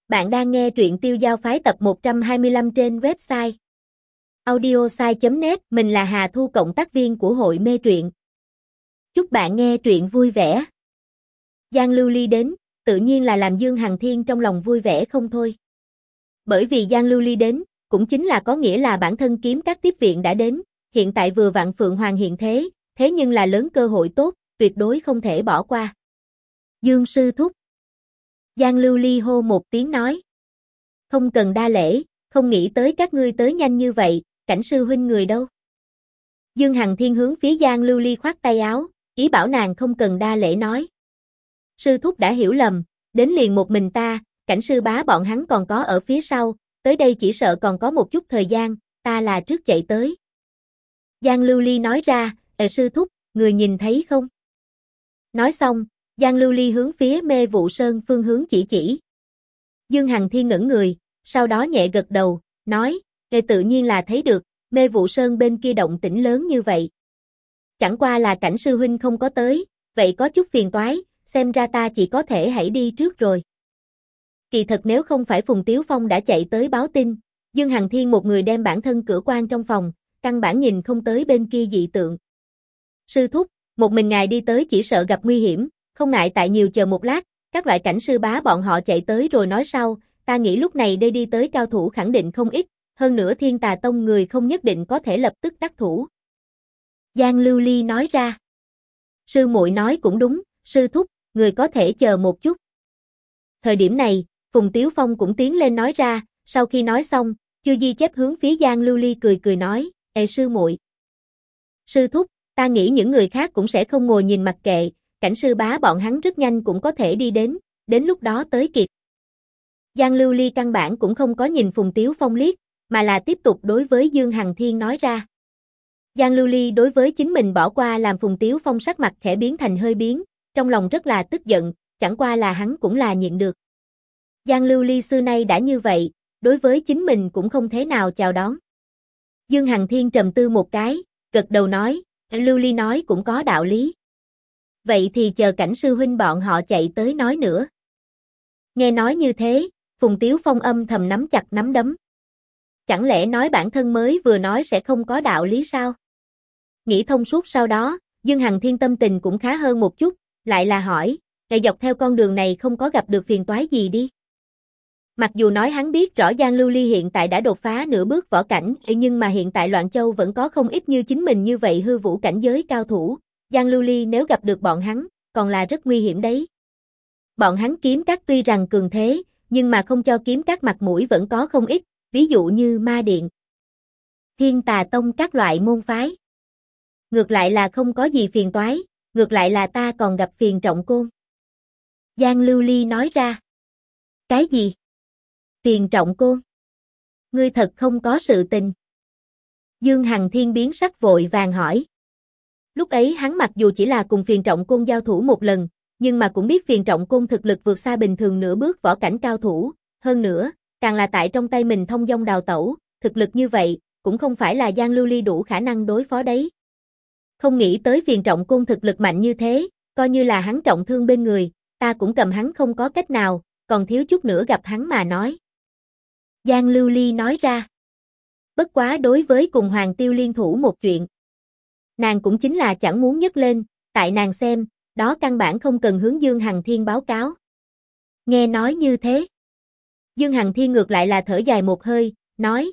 Bạn đang nghe truyện Tiêu Giao Phái tập 125 trên website audiosai.net. Mình là Hà Thu, cộng tác viên của hội mê truyện. Chúc bạn nghe truyện vui vẻ. Giang Lưu Ly đến, tự nhiên là làm Dương Hằng Thiên trong lòng vui vẻ không thôi. Bởi vì Giang Lưu Ly đến, cũng chính là có nghĩa là bản thân kiếm các tiếp viện đã đến, hiện tại vừa vặn Phượng Hoàng hiện thế, thế nhưng là lớn cơ hội tốt, tuyệt đối không thể bỏ qua. Dương sư thúc. Giang Lưu Ly hô một tiếng nói. Không cần đa lễ, không nghĩ tới các ngươi tới nhanh như vậy, Cảnh sư huynh người đâu? Dương Hằng Thiên hướng phía Giang Lưu Ly khoát tay áo, ý bảo nàng không cần đa lễ nói. Sư thúc đã hiểu lầm, đến liền một mình ta, Cảnh sư bá bọn hắn còn có ở phía sau, tới đây chỉ sợ còn có một chút thời gian, ta là trước chạy tới. Giang Lưu Ly nói ra, sư thúc, người nhìn thấy không? Nói xong, Giang Lưu Ly hướng phía Mê Vụ Sơn phương hướng chỉ. Dương Hằng Thiên ngẩn người, sau đó nhẹ gật đầu, nói, tự nhiên là thấy được, Mê Vụ Sơn bên kia động tĩnh lớn như vậy. Chẳng qua là Cảnh sư huynh không có tới, vậy có chút phiền toái, xem ra ta chỉ có thể hãy đi trước rồi. Kỳ thật nếu không phải Phùng Tiếu Phong đã chạy tới báo tin, Dương Hằng Thiên một người đem bản thân cửa quan trong phòng, căn bản nhìn không tới bên kia dị tượng. Sư thúc, một mình ngài đi tới chỉ sợ gặp nguy hiểm, không ngại tại nhiều chờ một lát, các loại Cảnh sư bá bọn họ chạy tới rồi nói sau, ta nghĩ lúc này đây đi tới cao thủ khẳng định không ít, hơn nữa Thiên Tà Tông người không nhất định có thể lập tức đắc thủ. Giang Lưu Ly nói ra. Sư muội nói cũng đúng, sư thúc, người có thể chờ một chút. Thời điểm này, Phùng Tiếu Phong cũng tiến lên nói ra, sau khi nói xong, Chư Di Chép hướng phía Giang Lưu Ly cười nói, sư muội. Sư thúc, ta nghĩ những người khác cũng sẽ không ngồi nhìn mặc kệ, Cảnh sư bá bọn hắn rất nhanh cũng có thể đi đến lúc đó tới kịp. Giang Lưu Ly căn bản cũng không có nhìn Phùng Tiếu Phong liếc, mà là tiếp tục đối với Dương Hằng Thiên nói ra. Giang Lưu Ly đối với chính mình bỏ qua làm Phùng Tiếu Phong sắc mặt khẽ biến thành hơi biến, trong lòng rất là tức giận, chẳng qua là hắn cũng là nhịn được. Giang Lưu Ly xưa nay đã như vậy, đối với chính mình cũng không thế nào chào đón. Dương Hằng Thiên trầm tư một cái, gật đầu nói, Lưu Ly nói cũng có đạo lý. Vậy thì chờ Cảnh sư huynh bọn họ chạy tới nói nữa. Nghe nói như thế, Phùng Tiếu Phong âm thầm nắm chặt nắm đấm. Chẳng lẽ nói bản thân mới vừa nói sẽ không có đạo lý sao? Nghĩ thông suốt sau đó, Dương Hằng Thiên tâm tình cũng khá hơn một chút, lại là hỏi, dọc theo con đường này không có gặp được phiền toái gì đi. Mặc dù nói hắn biết rõ Giang Lưu Ly hiện tại đã đột phá nửa bước võ cảnh, nhưng mà hiện tại Loạn Châu vẫn có không ít như chính mình như vậy hư vũ cảnh giới cao thủ. Giang Lưu Ly nếu gặp được bọn hắn, còn là rất nguy hiểm đấy. Bọn hắn kiếm các tuy rằng cường thế, nhưng mà không cho kiếm các mặt mũi vẫn có không ít, ví dụ như Ma Điện, Thiên Tà Tông các loại môn phái. Ngược lại là không có gì phiền toái, ngược lại là ta còn gặp phiền Trọng Côn. Giang Lưu Ly nói ra. Cái gì? Phiền Trọng Côn? Ngươi thật không có sự tình. Dương Hằng Thiên biến sắc vội vàng hỏi. Lúc ấy hắn mặc dù chỉ là cùng phiền Trọng Côn giao thủ một lần, nhưng mà cũng biết phiền Trọng Côn thực lực vượt xa bình thường nửa bước võ cảnh cao thủ, hơn nữa, càng là tại trong tay mình thông dong đào tẩu, thực lực như vậy, cũng không phải là Giang Lưu Ly đủ khả năng đối phó đấy. Không nghĩ tới phiền Trọng Côn thực lực mạnh như thế, coi như là hắn trọng thương bên người, ta cũng cầm hắn không có cách nào, còn thiếu chút nữa gặp hắn mà nói. Giang Lưu Ly nói ra. Bất quá đối với cùng Hoàng Tiêu liên thủ một chuyện, nàng cũng chính là chẳng muốn nhấc lên, tại nàng xem, đó căn bản không cần hướng Dương Hằng Thiên báo cáo. Nghe nói như thế, Dương Hằng Thiên ngược lại là thở dài một hơi, nói,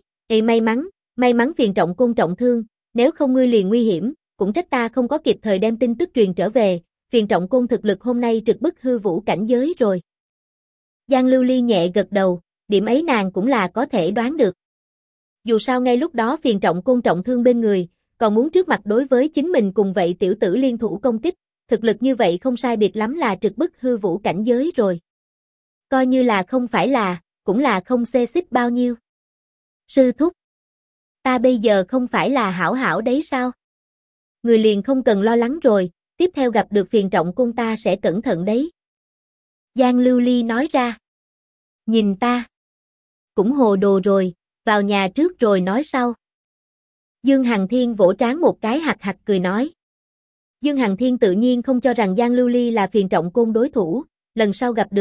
may mắn phiền Trọng Côn trọng thương, nếu không ngươi liền nguy hiểm, cũng trách ta không có kịp thời đem tin tức truyền trở về, phiền Trọng Côn thực lực hôm nay trực bức hư vũ cảnh giới rồi. Giang Lưu Ly nhẹ gật đầu, điểm ấy nàng cũng là có thể đoán được. Dù sao ngay lúc đó phiền Trọng Côn trọng thương bên người, còn muốn trước mặt đối với chính mình cùng vậy tiểu tử liên thủ công kích, thực lực như vậy không sai biệt lắm là trực bức hư vũ cảnh giới rồi. Coi như là không phải là, cũng là không xê xích bao nhiêu. Sư thúc, ta bây giờ không phải là hảo hảo đấy sao? Người liền không cần lo lắng rồi, tiếp theo gặp được phiền Trọng Côn ta sẽ cẩn thận đấy. Giang Lưu Ly nói ra. Nhìn ta, cũng hồ đồ rồi, vào nhà trước rồi nói sau. Dương Hằng Thiên vỗ trán một cái hạc hạc cười nói. Dương Hằng Thiên tự nhiên không cho rằng Giang Lưu Ly là phiền Trọng Côn đối thủ, lần sau gặp được,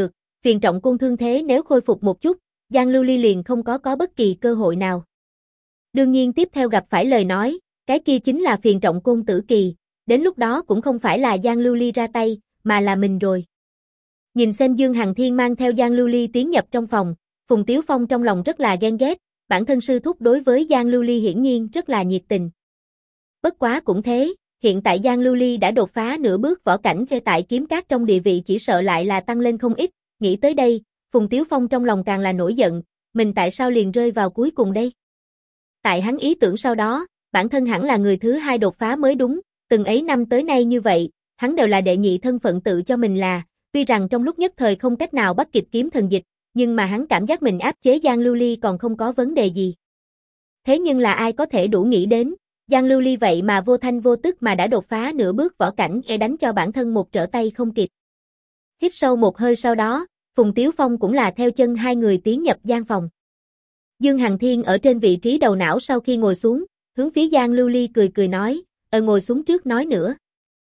Phiền trọng cung thương thế nếu khôi phục một chút, Giang Lưu Ly liền không có bất kỳ cơ hội nào. Đương nhiên tiếp theo gặp phải lời nói, cái kia chính là phiền trọng côn tử kỳ, đến lúc đó cũng không phải là Giang Lưu Ly ra tay, mà là mình rồi. Nhìn xem Dương Hằng Thiên mang theo Giang Lưu Ly tiến nhập trong phòng, Phùng Tiếu Phong trong lòng rất là ghen ghét, bản thân sư thúc đối với Giang Lưu Ly hiển nhiên rất là nhiệt tình. Bất quá cũng thế, hiện tại Giang Lưu Ly đã đột phá nửa bước võ cảnh về tại kiếm cát trong địa vị chỉ sợ lại là tăng lên không ít, nghĩ tới đây, Phùng Tiếu Phong trong lòng càng là nổi giận, mình tại sao liền rơi vào cuối cùng đây? Tại hắn ý tưởng sau đó, bản thân hẳn là người thứ hai đột phá mới đúng, từng ấy năm tới nay như vậy, hắn đều là đệ nhị thân phận tự cho mình là, tuy rằng trong lúc nhất thời không cách nào bắt kịp kiếm thần dịch, nhưng mà hắn cảm giác mình áp chế Giang Lưu Ly còn không có vấn đề gì. Thế nhưng là ai có thể đủ nghĩ đến, Giang Lưu Ly vậy mà vô thanh vô tức mà đã đột phá nửa bước võ cảnh để đánh cho bản thân một trở tay không kịp. Hít sâu một hơi sau đó, Phùng Tiếu Phong cũng là theo chân hai người tiến nhập gian phòng. Dương Hằng Thiên ở trên vị trí đầu não sau khi ngồi xuống, hướng phía Giang Lưu Ly cười nói, ngồi xuống trước nói nữa.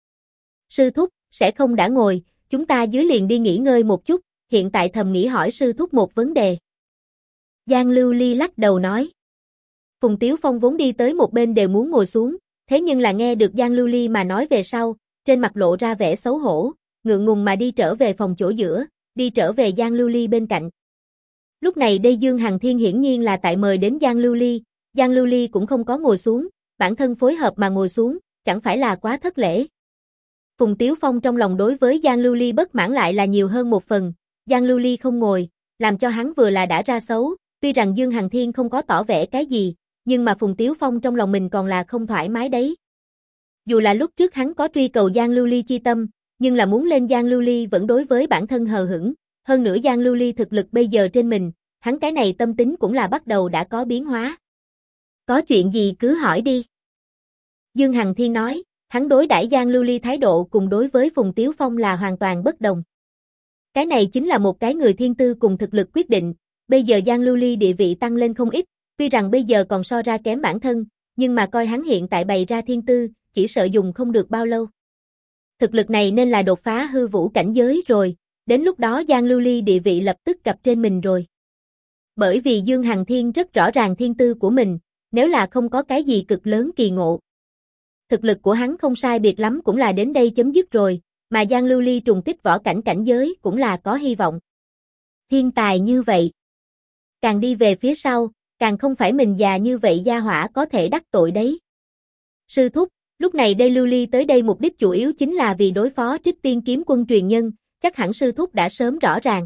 Sư thúc, sẽ không đã ngồi, chúng ta dưới liền đi nghỉ ngơi một chút, hiện tại thầm nghĩ hỏi sư thúc một vấn đề. Giang Lưu Ly lắc đầu nói. Phùng Tiếu Phong vốn đi tới một bên đều muốn ngồi xuống, thế nhưng là nghe được Giang Lưu Ly mà nói về sau, trên mặt lộ ra vẻ xấu hổ, ngượng ngùng mà đi trở về phòng chỗ giữa, đi trở về Giang Lưu Ly bên cạnh. Lúc này đây Dương Hằng Thiên hiển nhiên là tại mời đến Giang Lưu Ly cũng không có ngồi xuống, bản thân phối hợp mà ngồi xuống, chẳng phải là quá thất lễ. Phùng Tiếu Phong trong lòng đối với Giang Lưu Ly bất mãn lại là nhiều hơn một phần, Giang Lưu Ly không ngồi, làm cho hắn vừa là đã ra xấu, tuy rằng Dương Hằng Thiên không có tỏ vẻ cái gì, nhưng mà Phùng Tiếu Phong trong lòng mình còn là không thoải mái đấy. Dù là lúc trước hắn có truy cầu Giang Lưu Ly chi tâm, nhưng là muốn lên Giang Lưu Ly vẫn đối với bản thân hờ hững, hơn nữa Giang Lưu Ly thực lực bây giờ trên mình, hắn cái này tâm tính cũng là bắt đầu đã có biến hóa. Có chuyện gì cứ hỏi đi. Dương Hằng Thiên nói, hắn đối đãi Giang Lưu Ly thái độ cùng đối với Phùng Tiếu Phong là hoàn toàn bất đồng. Cái này chính là một cái người thiên tư cùng thực lực quyết định, bây giờ Giang Lưu Ly địa vị tăng lên không ít, tuy rằng bây giờ còn so ra kém bản thân, nhưng mà coi hắn hiện tại bày ra thiên tư, chỉ sợ dùng không được bao lâu. Thực lực này nên là đột phá hư vũ cảnh giới rồi, đến lúc đó Giang Lưu Ly địa vị lập tức gặp trên mình rồi. Bởi vì Dương Hằng Thiên rất rõ ràng thiên tư của mình, nếu là không có cái gì cực lớn kỳ ngộ. Thực lực của hắn không sai biệt lắm cũng là đến đây chấm dứt rồi, mà Giang Lưu Ly trùng kích võ cảnh cảnh giới cũng là có hy vọng. Thiên tài như vậy, càng đi về phía sau, càng không phải mình già như vậy gia hỏa có thể đắc tội đấy. Sư thúc, lúc này đây Lưu Ly tới đây mục đích chủ yếu chính là vì đối phó Trích Tiên kiếm quân truyền nhân, chắc hẳn sư thúc đã sớm rõ ràng.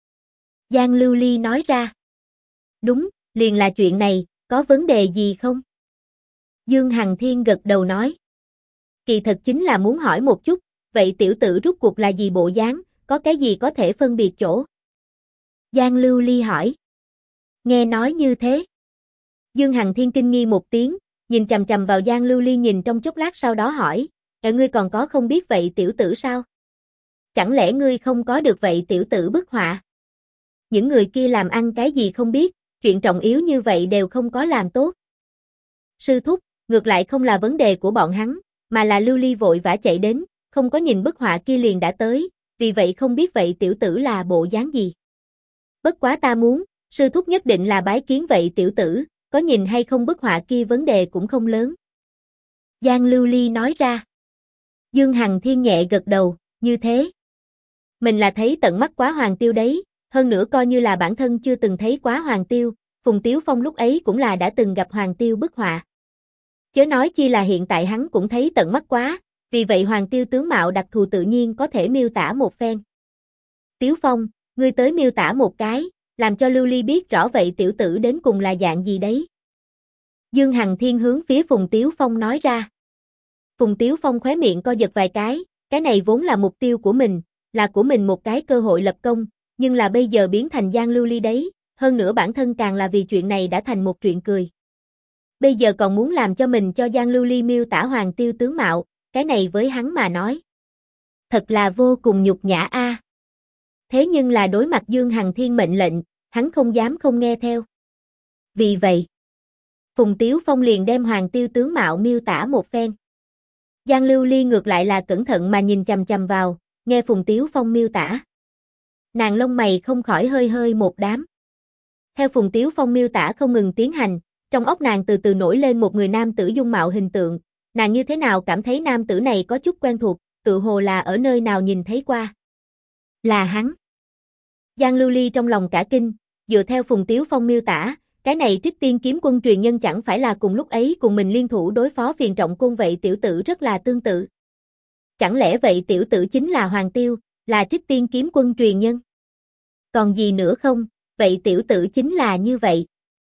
Giang Lưu Ly nói ra. Đúng, liền là chuyện này, có vấn đề gì không? Dương Hằng Thiên gật đầu nói. Kỳ thật chính là muốn hỏi một chút, vậy tiểu tử rút cuộc là gì bộ dáng, có cái gì có thể phân biệt chỗ? Giang Lưu Ly hỏi. Nghe nói như thế. Dương Hằng Thiên kinh nghi một tiếng, nhìn chằm chằm vào Giang Lưu Ly nhìn trong chốc lát sau đó hỏi, ngươi còn có không biết vậy tiểu tử sao? Chẳng lẽ ngươi không có được vậy tiểu tử bức họa? Những người kia làm ăn cái gì không biết, chuyện trọng yếu như vậy đều không có làm tốt. Sư thúc, ngược lại không là vấn đề của bọn hắn, mà là Lưu Ly vội vã chạy đến, không có nhìn bức họa kia liền đã tới, vì vậy không biết vậy tiểu tử là bộ dáng gì. Bất quá ta muốn, sư thúc nhất định là bái kiến vậy tiểu tử, có nhìn hay không bức họa kia vấn đề cũng không lớn. Giang Lưu Ly nói ra. Dương Hằng Thiên nhẹ gật đầu, như thế. Mình là thấy tận mắt quá Hoàng Tiêu đấy, hơn nữa coi như là bản thân chưa từng thấy quá Hoàng Tiêu, Phùng Tiếu Phong lúc ấy cũng là đã từng gặp Hoàng Tiêu bức họa. Chớ nói chi là hiện tại hắn cũng thấy tận mắt quá, vì vậy Hoàng Tiêu tướng mạo đặc thù tự nhiên có thể miêu tả một phen. Tiếu Phong, ngươi tới miêu tả một cái, làm cho Lưu Ly biết rõ vậy tiểu tử đến cùng là dạng gì đấy. Dương Hằng Thiên hướng phía Phùng Tiếu Phong nói ra. Phùng Tiếu Phong khóe miệng co giật vài cái này vốn là mục tiêu của mình, là của mình một cái cơ hội lập công, nhưng là bây giờ biến thành Giang Lưu Ly đấy, hơn nữa bản thân càng là vì chuyện này đã thành một chuyện cười. Bây giờ còn muốn làm cho mình cho Giang Lưu Ly miêu tả Hoàng Tiêu tướng mạo, cái này với hắn mà nói. Thật là vô cùng nhục nhã a. Thế nhưng là đối mặt Dương Hằng Thiên mệnh lệnh, hắn không dám không nghe theo. Vì vậy, Phùng Tiếu Phong liền đem Hoàng Tiêu tướng mạo miêu tả một phen. Giang Lưu Ly ngược lại là cẩn thận mà nhìn chằm chằm vào, nghe Phùng Tiếu Phong miêu tả. Nàng lông mày không khỏi hơi hơi một đám. Theo Phùng Tiếu Phong miêu tả không ngừng tiến hành, trong óc nàng từ từ nổi lên một người nam tử dung mạo hình tượng, nàng như thế nào cảm thấy nam tử này có chút quen thuộc, tự hồ là ở nơi nào nhìn thấy qua. Là hắn. Giang Lưu Ly trong lòng cả kinh, dựa theo Phùng Tiếu Phong miêu tả, cái này Trích Tiên kiếm quân truyền nhân chẳng phải là cùng lúc ấy cùng mình liên thủ đối phó Phiền Trọng Côn vậy tiểu tử rất là tương tự. Chẳng lẽ vậy tiểu tử chính là Hoàng Tiêu, là Trích Tiên kiếm quân truyền nhân? Còn gì nữa không, vậy tiểu tử chính là như vậy.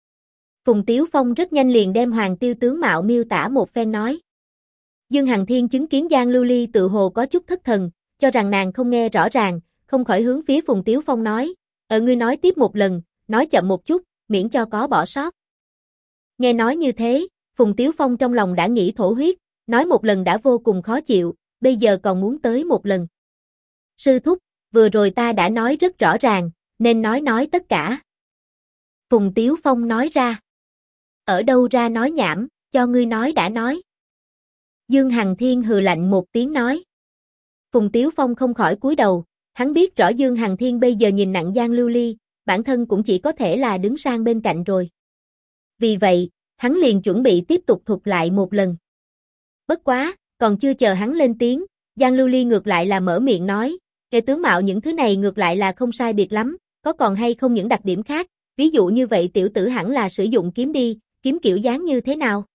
Phùng Tiếu Phong rất nhanh liền đem Hoàng Tiêu tướng mạo miêu tả một phen nói. Dương Hằng Thiên chứng kiến Giang Lưu Ly tự hồ có chút thất thần, cho rằng nàng không nghe rõ ràng, không khỏi hướng phía Phùng Tiếu Phong nói, ngươi nói tiếp một lần, nói chậm một chút, miễn cho có bỏ sót. Nghe nói như thế, Phùng Tiếu Phong trong lòng đã nghĩ thổ huyết, nói một lần đã vô cùng khó chịu, bây giờ còn muốn tới một lần. Sư thúc, vừa rồi ta đã nói rất rõ ràng, nên nói tất cả. Phùng Tiếu Phong nói ra. Ở đâu ra nói nhảm, cho ngươi nói đã nói. Dương Hằng Thiên hừ lạnh một tiếng nói. Phùng Tiếu Phong không khỏi cúi đầu, hắn biết rõ Dương Hằng Thiên bây giờ nhìn nặng Giang Lưu Ly, bản thân cũng chỉ có thể là đứng sang bên cạnh rồi. Vì vậy, hắn liền chuẩn bị tiếp tục thuật lại một lần. Bất quá, còn chưa chờ hắn lên tiếng, Giang Lưu Ly ngược lại là mở miệng nói, về tướng mạo những thứ này ngược lại là không sai biệt lắm, có còn hay không những đặc điểm khác, ví dụ như vậy tiểu tử hẳn là sử dụng kiếm đi, kiếm kiểu dáng như thế nào?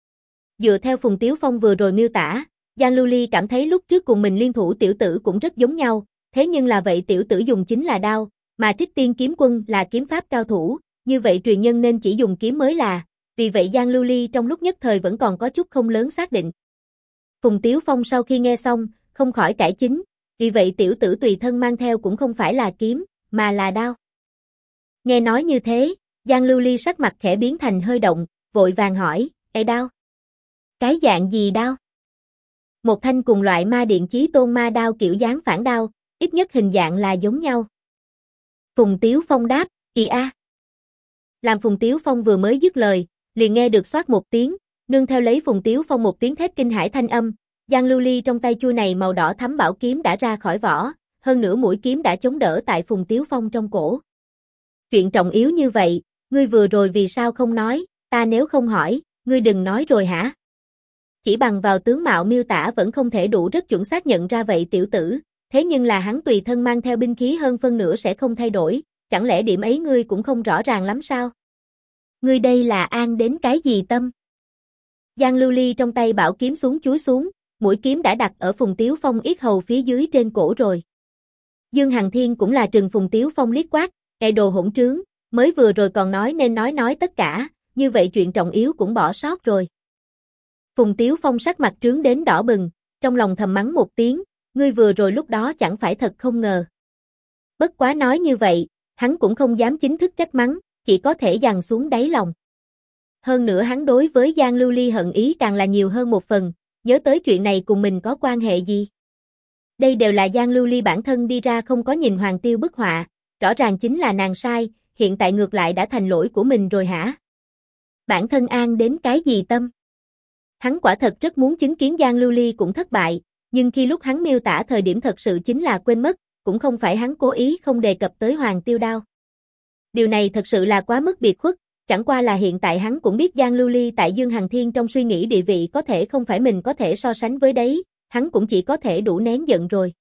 Dựa theo Phùng Tiếu Phong vừa rồi miêu tả, Giang Lưu Ly cảm thấy lúc trước cùng mình liên thủ tiểu tử cũng rất giống nhau, thế nhưng là vậy tiểu tử dùng chính là đao, mà Trích Tiên kiếm quân là kiếm pháp cao thủ, như vậy truyền nhân nên chỉ dùng kiếm mới là, vì vậy Giang Lưu Ly trong lúc nhất thời vẫn còn có chút không lớn xác định. Phùng Tiếu Phong sau khi nghe xong, không khỏi cải chính, vì vậy tiểu tử tùy thân mang theo cũng không phải là kiếm, mà là đao. Nghe nói như thế, Giang Lưu Ly sắc mặt khẽ biến thành hơi động, vội vàng hỏi, đao? Cái dạng gì đao? Một thanh cùng loại Ma Điện Chí Tôn ma đao kiểu dáng phản đao, ít nhất hình dạng là giống nhau. Phùng Tiếu Phong đáp, Làm Phùng Tiếu Phong vừa mới dứt lời, liền nghe được xoát một tiếng, nương theo lấy Phùng Tiếu Phong một tiếng thét kinh hãi thanh âm, Giang Lưu Ly trong tay chuôi này màu đỏ thắm bảo kiếm đã ra khỏi vỏ, hơn nữa mũi kiếm đã chống đỡ tại Phùng Tiếu Phong trong cổ. Chuyện trọng yếu như vậy, ngươi vừa rồi vì sao không nói, ta nếu không hỏi, ngươi đừng nói rồi hả? Chỉ bằng vào tướng mạo miêu tả vẫn không thể đủ rất chuẩn xác nhận ra vậy tiểu tử, thế nhưng là hắn tùy thân mang theo binh khí hơn phân nửa sẽ không thay đổi, chẳng lẽ điểm ấy ngươi cũng không rõ ràng lắm sao? Ngươi đây là an đến cái gì tâm? Giang Lưu Ly trong tay bảo kiếm chúi xuống, mũi kiếm đã đặt ở Phùng Tiếu Phong yết hầu phía dưới trên cổ rồi. Dương Hằng Thiên cũng là trừng Phùng Tiếu Phong liếc quát, đồ hỗn trướng, mới vừa rồi còn nói nên nói tất cả, như vậy chuyện trọng yếu cũng bỏ sót rồi. Phùng Tiếu Phong sắc mặt trướng đến đỏ bừng, trong lòng thầm mắng một tiếng, ngươi vừa rồi lúc đó chẳng phải thật không ngờ. Bất quá nói như vậy, hắn cũng không dám chính thức trách mắng, chỉ có thể dằn xuống đáy lòng. Hơn nữa hắn đối với Giang Lưu Ly hận ý càng là nhiều hơn một phần, nhớ tới chuyện này cùng mình có quan hệ gì. Đây đều là Giang Lưu Ly bản thân đi ra không có nhìn Hoàng Tiêu bức họa, rõ ràng chính là nàng sai, hiện tại ngược lại đã thành lỗi của mình rồi hả? Bản thân an đến cái gì tâm? Hắn quả thật rất muốn chứng kiến Giang Lưu Ly cũng thất bại, nhưng khi lúc hắn miêu tả thời điểm thật sự chính là quên mất, cũng không phải hắn cố ý không đề cập tới Hoàng Tiêu đao. Điều này thật sự là quá mức biệt khuất, chẳng qua là hiện tại hắn cũng biết Giang Lưu Ly tại Dương Hằng Thiên trong suy nghĩ địa vị có thể không phải mình có thể so sánh với đấy, hắn cũng chỉ có thể đủ nén giận rồi.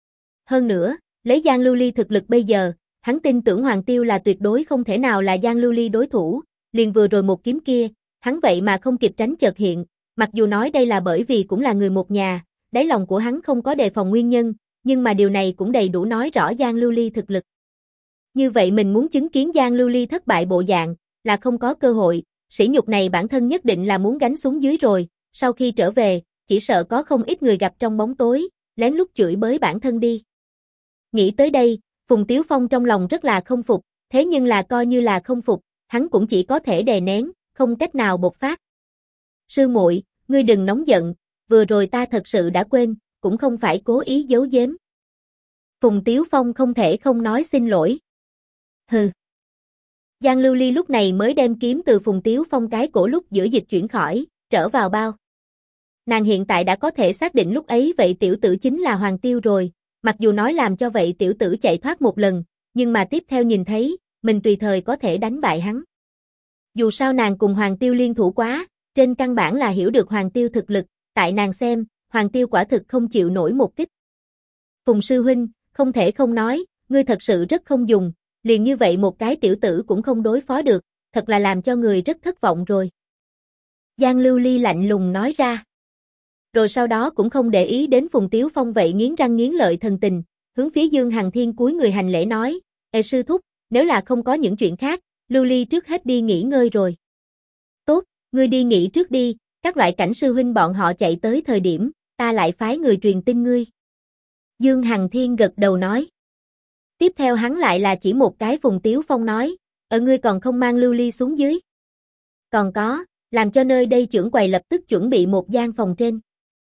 Hơn nữa, lấy Giang Lưu Ly thực lực bây giờ, hắn tin tưởng Hoàng Tiêu là tuyệt đối không thể nào là Giang Lưu Ly đối thủ, liền vừa rồi một kiếm kia, hắn vậy mà không kịp tránh chợt hiện, mặc dù nói đây là bởi vì cũng là người một nhà, đáy lòng của hắn không có đề phòng nguyên nhân, nhưng mà điều này cũng đầy đủ nói rõ Giang Lưu Ly thực lực. Như vậy mình muốn chứng kiến Giang Lưu Ly thất bại bộ dạng, là không có cơ hội, sỉ nhục này bản thân nhất định là muốn gánh xuống dưới rồi, sau khi trở về, chỉ sợ có không ít người gặp trong bóng tối, lén lút chửi bới bản thân đi. Nghĩ tới đây, Phùng Tiếu Phong trong lòng rất là không phục, thế nhưng là coi như là không phục, hắn cũng chỉ có thể đè nén, không cách nào bộc phát. Sư muội, ngươi đừng nóng giận, vừa rồi ta thật sự đã quên, cũng không phải cố ý giấu giếm. Phùng Tiếu Phong không thể không nói xin lỗi. Hừ. Giang Lưu Ly lúc này mới đem kiếm từ Phùng Tiếu Phong cái cổ lúc giữa dịch chuyển khỏi, trở vào bao. Nàng hiện tại đã có thể xác định lúc ấy vậy tiểu tử chính là Hoàng Tiêu rồi, Mặc dù nói làm cho vậy tiểu tử chạy thoát một lần, nhưng mà tiếp theo nhìn thấy, mình tùy thời có thể đánh bại hắn. Dù sao nàng cùng Hoàng Tiêu liên thủ quá, trên căn bản là hiểu được Hoàng Tiêu thực lực, tại nàng xem, Hoàng Tiêu quả thực không chịu nổi một kích. Phùng sư huynh, không thể không nói, ngươi thật sự rất không dùng, liền như vậy một cái tiểu tử cũng không đối phó được, thật là làm cho người rất thất vọng rồi. Giang Lưu Ly lạnh lùng nói ra. Rồi sau đó cũng không để ý đến Phùng Tiếu Phong vậy nghiến răng nghiến lợi thần tình, hướng phía Dương Hằng Thiên cúi người hành lễ nói, sư thúc, nếu là không có những chuyện khác, Lưu Ly trước hết đi nghỉ ngơi rồi. Tốt, ngươi đi nghỉ trước đi, các loại cảnh sư huynh bọn họ chạy tới thời điểm, ta lại phái người truyền tin ngươi. Dương Hằng Thiên gật đầu nói. Tiếp theo hắn lại là chỉ một cái Phùng Tiếu Phong nói, ngươi còn không mang Lưu Ly xuống dưới. Còn có, làm cho nơi đây trưởng quầy lập tức chuẩn bị một gian phòng trên.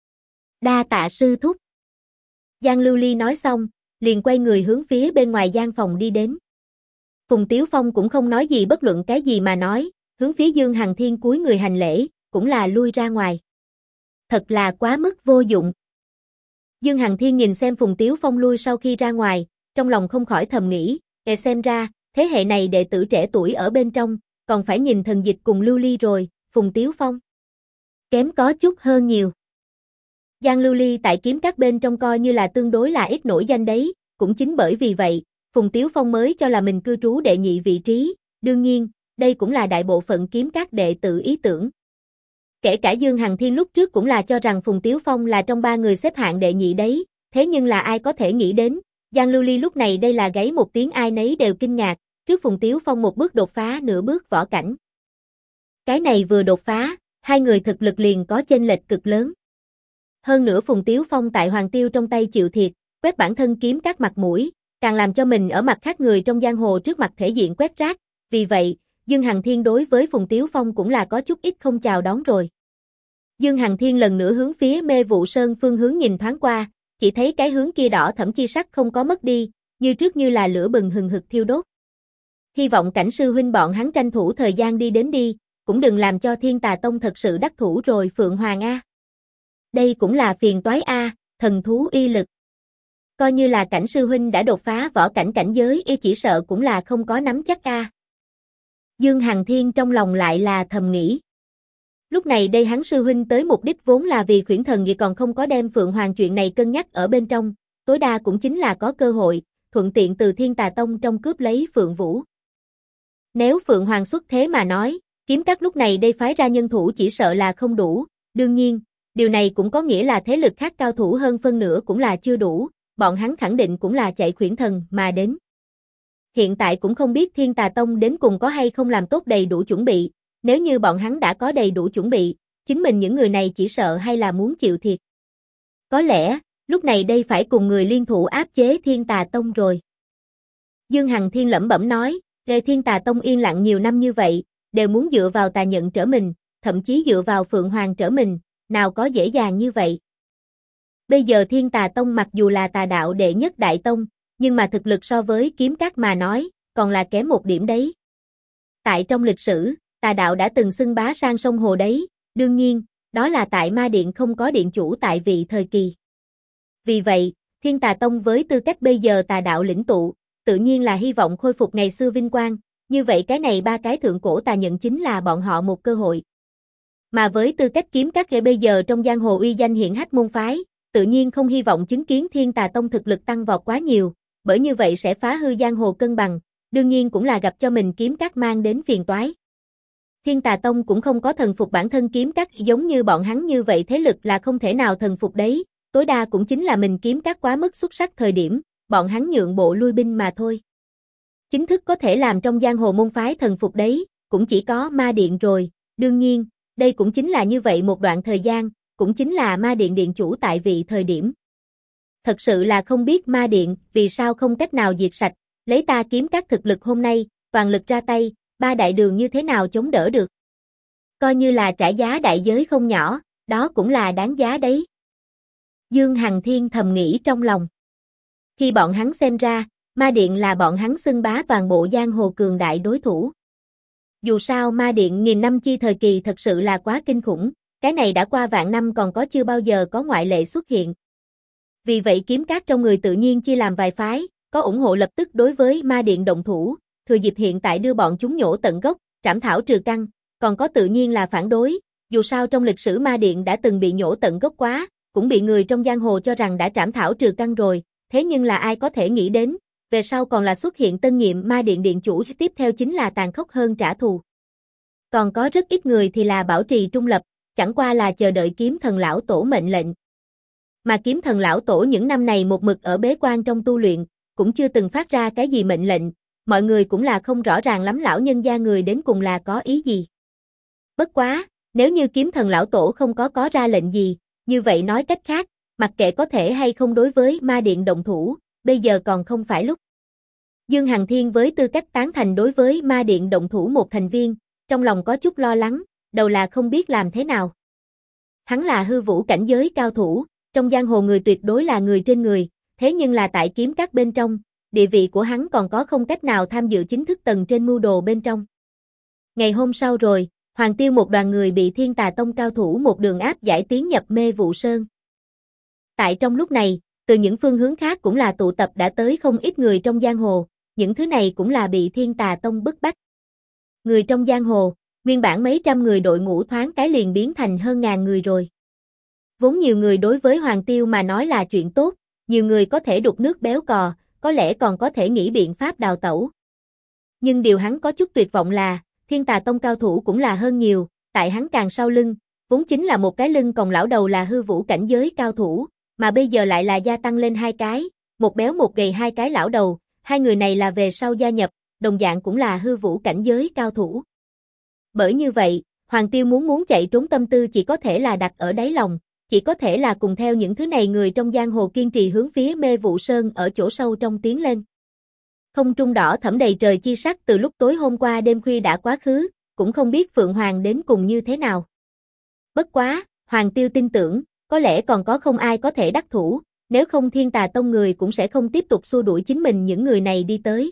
Đa tạ sư thúc. Giang Lưu Ly nói xong, liền quay người hướng phía bên ngoài gian phòng đi đến. Phùng Tiếu Phong cũng không nói gì bất luận cái gì mà nói, hướng phía Dương Hằng Thiên cúi người hành lễ, cũng là lui ra ngoài. Thật là quá mức vô dụng. Dương Hằng Thiên nhìn xem Phùng Tiếu Phong lui sau khi ra ngoài, trong lòng không khỏi thầm nghĩ, xem ra, thế hệ này đệ tử trẻ tuổi ở bên trong, còn phải nhìn thần dịch cùng Lưu Ly rồi, Phùng Tiếu Phong. Kém có chút hơn nhiều. Giang Lưu Ly tại kiếm các bên trong coi như là tương đối là ít nổi danh đấy, cũng chính bởi vì vậy, Phùng Tiếu Phong mới cho là mình cư trú đệ nhị vị trí, đương nhiên, đây cũng là đại bộ phận kiếm các đệ tử ý tưởng. Kể cả Dương Hằng Thiên lúc trước cũng là cho rằng Phùng Tiếu Phong là trong ba người xếp hạng đệ nhị đấy, thế nhưng là ai có thể nghĩ đến, Giang Lưu Ly lúc này đây là gáy một tiếng ai nấy đều kinh ngạc, trước Phùng Tiếu Phong một bước đột phá nửa bước võ cảnh. Cái này vừa đột phá, hai người thực lực liền có chênh lệch cực lớn. Hơn nữa Phùng Tiếu Phong tại Hoàng Tiêu trong tay chịu thiệt, quét bản thân kiếm các mặt mũi, càng làm cho mình ở mặt khác người trong giang hồ trước mặt thể diện quét rác, vì vậy, Dương Hằng Thiên đối với Phùng Tiếu Phong cũng là có chút ít không chào đón rồi. Dương Hằng Thiên lần nữa hướng phía Mê Vụ Sơn phương hướng nhìn thoáng qua, chỉ thấy cái hướng kia đỏ thẫm chi sắc không có mất đi, như trước như là lửa bừng hừng hực thiêu đốt. Hy vọng cảnh sư huynh bọn hắn tranh thủ thời gian đi đến đi, cũng đừng làm cho Thiên Tà Tông thật sự đắc thủ rồi Phượng Hoàng a. Đây cũng là phiền toái a, thần thú y lực. Coi như là cảnh sư huynh đã đột phá võ cảnh cảnh giới y chỉ sợ cũng là không có nắm chắc a. Dương Hằng Thiên trong lòng lại là thầm nghĩ. Lúc này đây hắn sư huynh tới mục đích vốn là vì khuyển thần gì còn không có đem Phượng Hoàng chuyện này cân nhắc ở bên trong, tối đa cũng chính là có cơ hội, thuận tiện từ Thiên Tà Tông trong cướp lấy Phượng Vũ. Nếu Phượng Hoàng xuất thế mà nói, kiếm các lúc này đây phái ra nhân thủ chỉ sợ là không đủ, đương nhiên, điều này cũng có nghĩa là thế lực khác cao thủ hơn phân nửa cũng là chưa đủ, bọn hắn khẳng định cũng là chạy khuyển thần mà đến. Hiện tại cũng không biết Thiên Tà Tông đến cùng có hay không làm tốt đầy đủ chuẩn bị, nếu như bọn hắn đã có đầy đủ chuẩn bị, chính mình những người này chỉ sợ hay là muốn chịu thiệt. Có lẽ, lúc này đây phải cùng người liên thủ áp chế Thiên Tà Tông rồi. Dương Hằng Thiên lẩm bẩm nói, Thiên Tà Tông yên lặng nhiều năm như vậy, đều muốn dựa vào tà nhận trở mình, thậm chí dựa vào Phượng Hoàng trở mình, nào có dễ dàng như vậy. Bây giờ Thiên Tà Tông mặc dù là tà đạo đệ nhất đại tông, nhưng mà thực lực so với kiếm các mà nói, còn là kém một điểm đấy. Tại trong lịch sử, tà đạo đã từng xưng bá sang sông hồ đấy, đương nhiên, đó là tại Ma Điện không có điện chủ tại vị thời kỳ. Vì vậy, Thiên Tà Tông với tư cách bây giờ tà đạo lĩnh tụ, tự nhiên là hy vọng khôi phục ngày xưa vinh quang, như vậy cái này ba cái thượng cổ tà nhận chính là bọn họ một cơ hội. Mà với tư cách kiếm các bây giờ trong giang hồ uy danh hiển hách môn phái, tự nhiên không hy vọng chứng kiến Thiên Tà Tông thực lực tăng vọt quá nhiều, bởi như vậy sẽ phá hư giang hồ cân bằng, đương nhiên cũng là gặp cho mình kiếm các mang đến phiền toái. Thiên Tà Tông cũng không có thần phục bản thân kiếm các giống như bọn hắn như vậy thế lực là không thể nào thần phục đấy, tối đa cũng chính là mình kiếm các quá mức xuất sắc thời điểm, bọn hắn nhượng bộ lui binh mà thôi. Chính thức có thể làm trong giang hồ môn phái thần phục đấy, cũng chỉ có Ma Điện rồi, đương nhiên, đây cũng chính là như vậy một đoạn thời gian, cũng chính là Ma Điện điện chủ tại vị thời điểm. Thật sự là không biết Ma Điện vì sao không cách nào diệt sạch, lấy ta kiếm các thực lực hôm nay, toàn lực ra tay, ba đại đường như thế nào chống đỡ được. Coi như là trả giá đại giới không nhỏ, đó cũng là đáng giá đấy. Dương Hằng Thiên thầm nghĩ trong lòng. Khi bọn hắn xem ra, Ma Điện là bọn hắn xưng bá toàn bộ giang hồ cường đại đối thủ. Dù sao Ma Điện nghìn năm chi thời kỳ thật sự là quá kinh khủng, cái này đã qua vạn năm còn có chưa bao giờ có ngoại lệ xuất hiện. Vì vậy kiếm cát trong người tự nhiên chia làm vài phái, có ủng hộ lập tức đối với ma điện động thủ, thừa dịp hiện tại đưa bọn chúng nhổ tận gốc, trảm thảo trừ căn, còn có tự nhiên là phản đối, dù sao trong lịch sử ma điện đã từng bị nhổ tận gốc quá, cũng bị người trong giang hồ cho rằng đã trảm thảo trừ căn rồi, thế nhưng là ai có thể nghĩ đến, về sau còn là xuất hiện tân nhiệm ma điện điện chủ, tiếp theo chính là tàn khốc hơn trả thù. Còn có rất ít người thì là bảo trì trung lập, chẳng qua là chờ đợi kiếm thần lão tổ mệnh lệnh. Mà kiếm thần lão tổ những năm này một mực ở bế quan trong tu luyện, cũng chưa từng phát ra cái gì mệnh lệnh, mọi người cũng là không rõ ràng lắm lão nhân gia người đến cùng là có ý gì. Bất quá, nếu như kiếm thần lão tổ không có ra lệnh gì, như vậy nói cách khác, mặc kệ có thể hay không đối với ma điện động thủ, bây giờ còn không phải lúc. Dương Hằng Thiên với tư cách tán thành đối với ma điện động thủ một thành viên, trong lòng có chút lo lắng, đầu là không biết làm thế nào. Hắn là hư vũ cảnh giới cao thủ, trong giang hồ người tuyệt đối là người trên người, thế nhưng là tại kiếm các bên trong, địa vị của hắn còn có không cách nào tham dự chính thức tầng trên mưu đồ bên trong. Ngày hôm sau rồi, Hoàng Tiêu một đoàn người bị Thiên Tà Tông cao thủ một đường áp giải tiến nhập Mê Vụ Sơn. Tại trong lúc này, từ những phương hướng khác cũng là tụ tập đã tới không ít người trong giang hồ, những thứ này cũng là bị Thiên Tà Tông bức bách. Người trong giang hồ, nguyên bản mấy trăm người đội ngũ thoáng cái liền biến thành hơn ngàn người rồi. Vốn nhiều người đối với Hoàng Tiêu mà nói là chuyện tốt, nhiều người có thể đục nước béo cò, có lẽ còn có thể nghĩ biện pháp đào tẩu. Nhưng điều hắn có chút tuyệt vọng là, Thiên Tà Tông cao thủ cũng là hơn nhiều, tại hắn càng sau lưng, vốn chính là một cái lưng còng lão đầu là hư vũ cảnh giới cao thủ, mà bây giờ lại là gia tăng lên hai cái, một béo một gầy hai cái lão đầu, hai người này là về sau gia nhập, đồng dạng cũng là hư vũ cảnh giới cao thủ. Bởi như vậy, Hoàng Tiêu muốn chạy trốn tâm tư chỉ có thể là đặt ở đáy lòng, chỉ có thể là cùng theo những thứ này người trong giang hồ kiên trì hướng phía Mê Vụ Sơn ở chỗ sâu trong tiến lên. Không trung đỏ thẫm đầy trời chi sắc từ lúc tối hôm qua đêm khuya đã quá khứ, cũng không biết Phượng Hoàng đến cùng như thế nào. Bất quá, Hoàng Tiêu tin tưởng, có lẽ còn có không ai có thể đắc thủ, nếu không Thiên Tà Tông người cũng sẽ không tiếp tục xua đuổi chính mình những người này đi tới.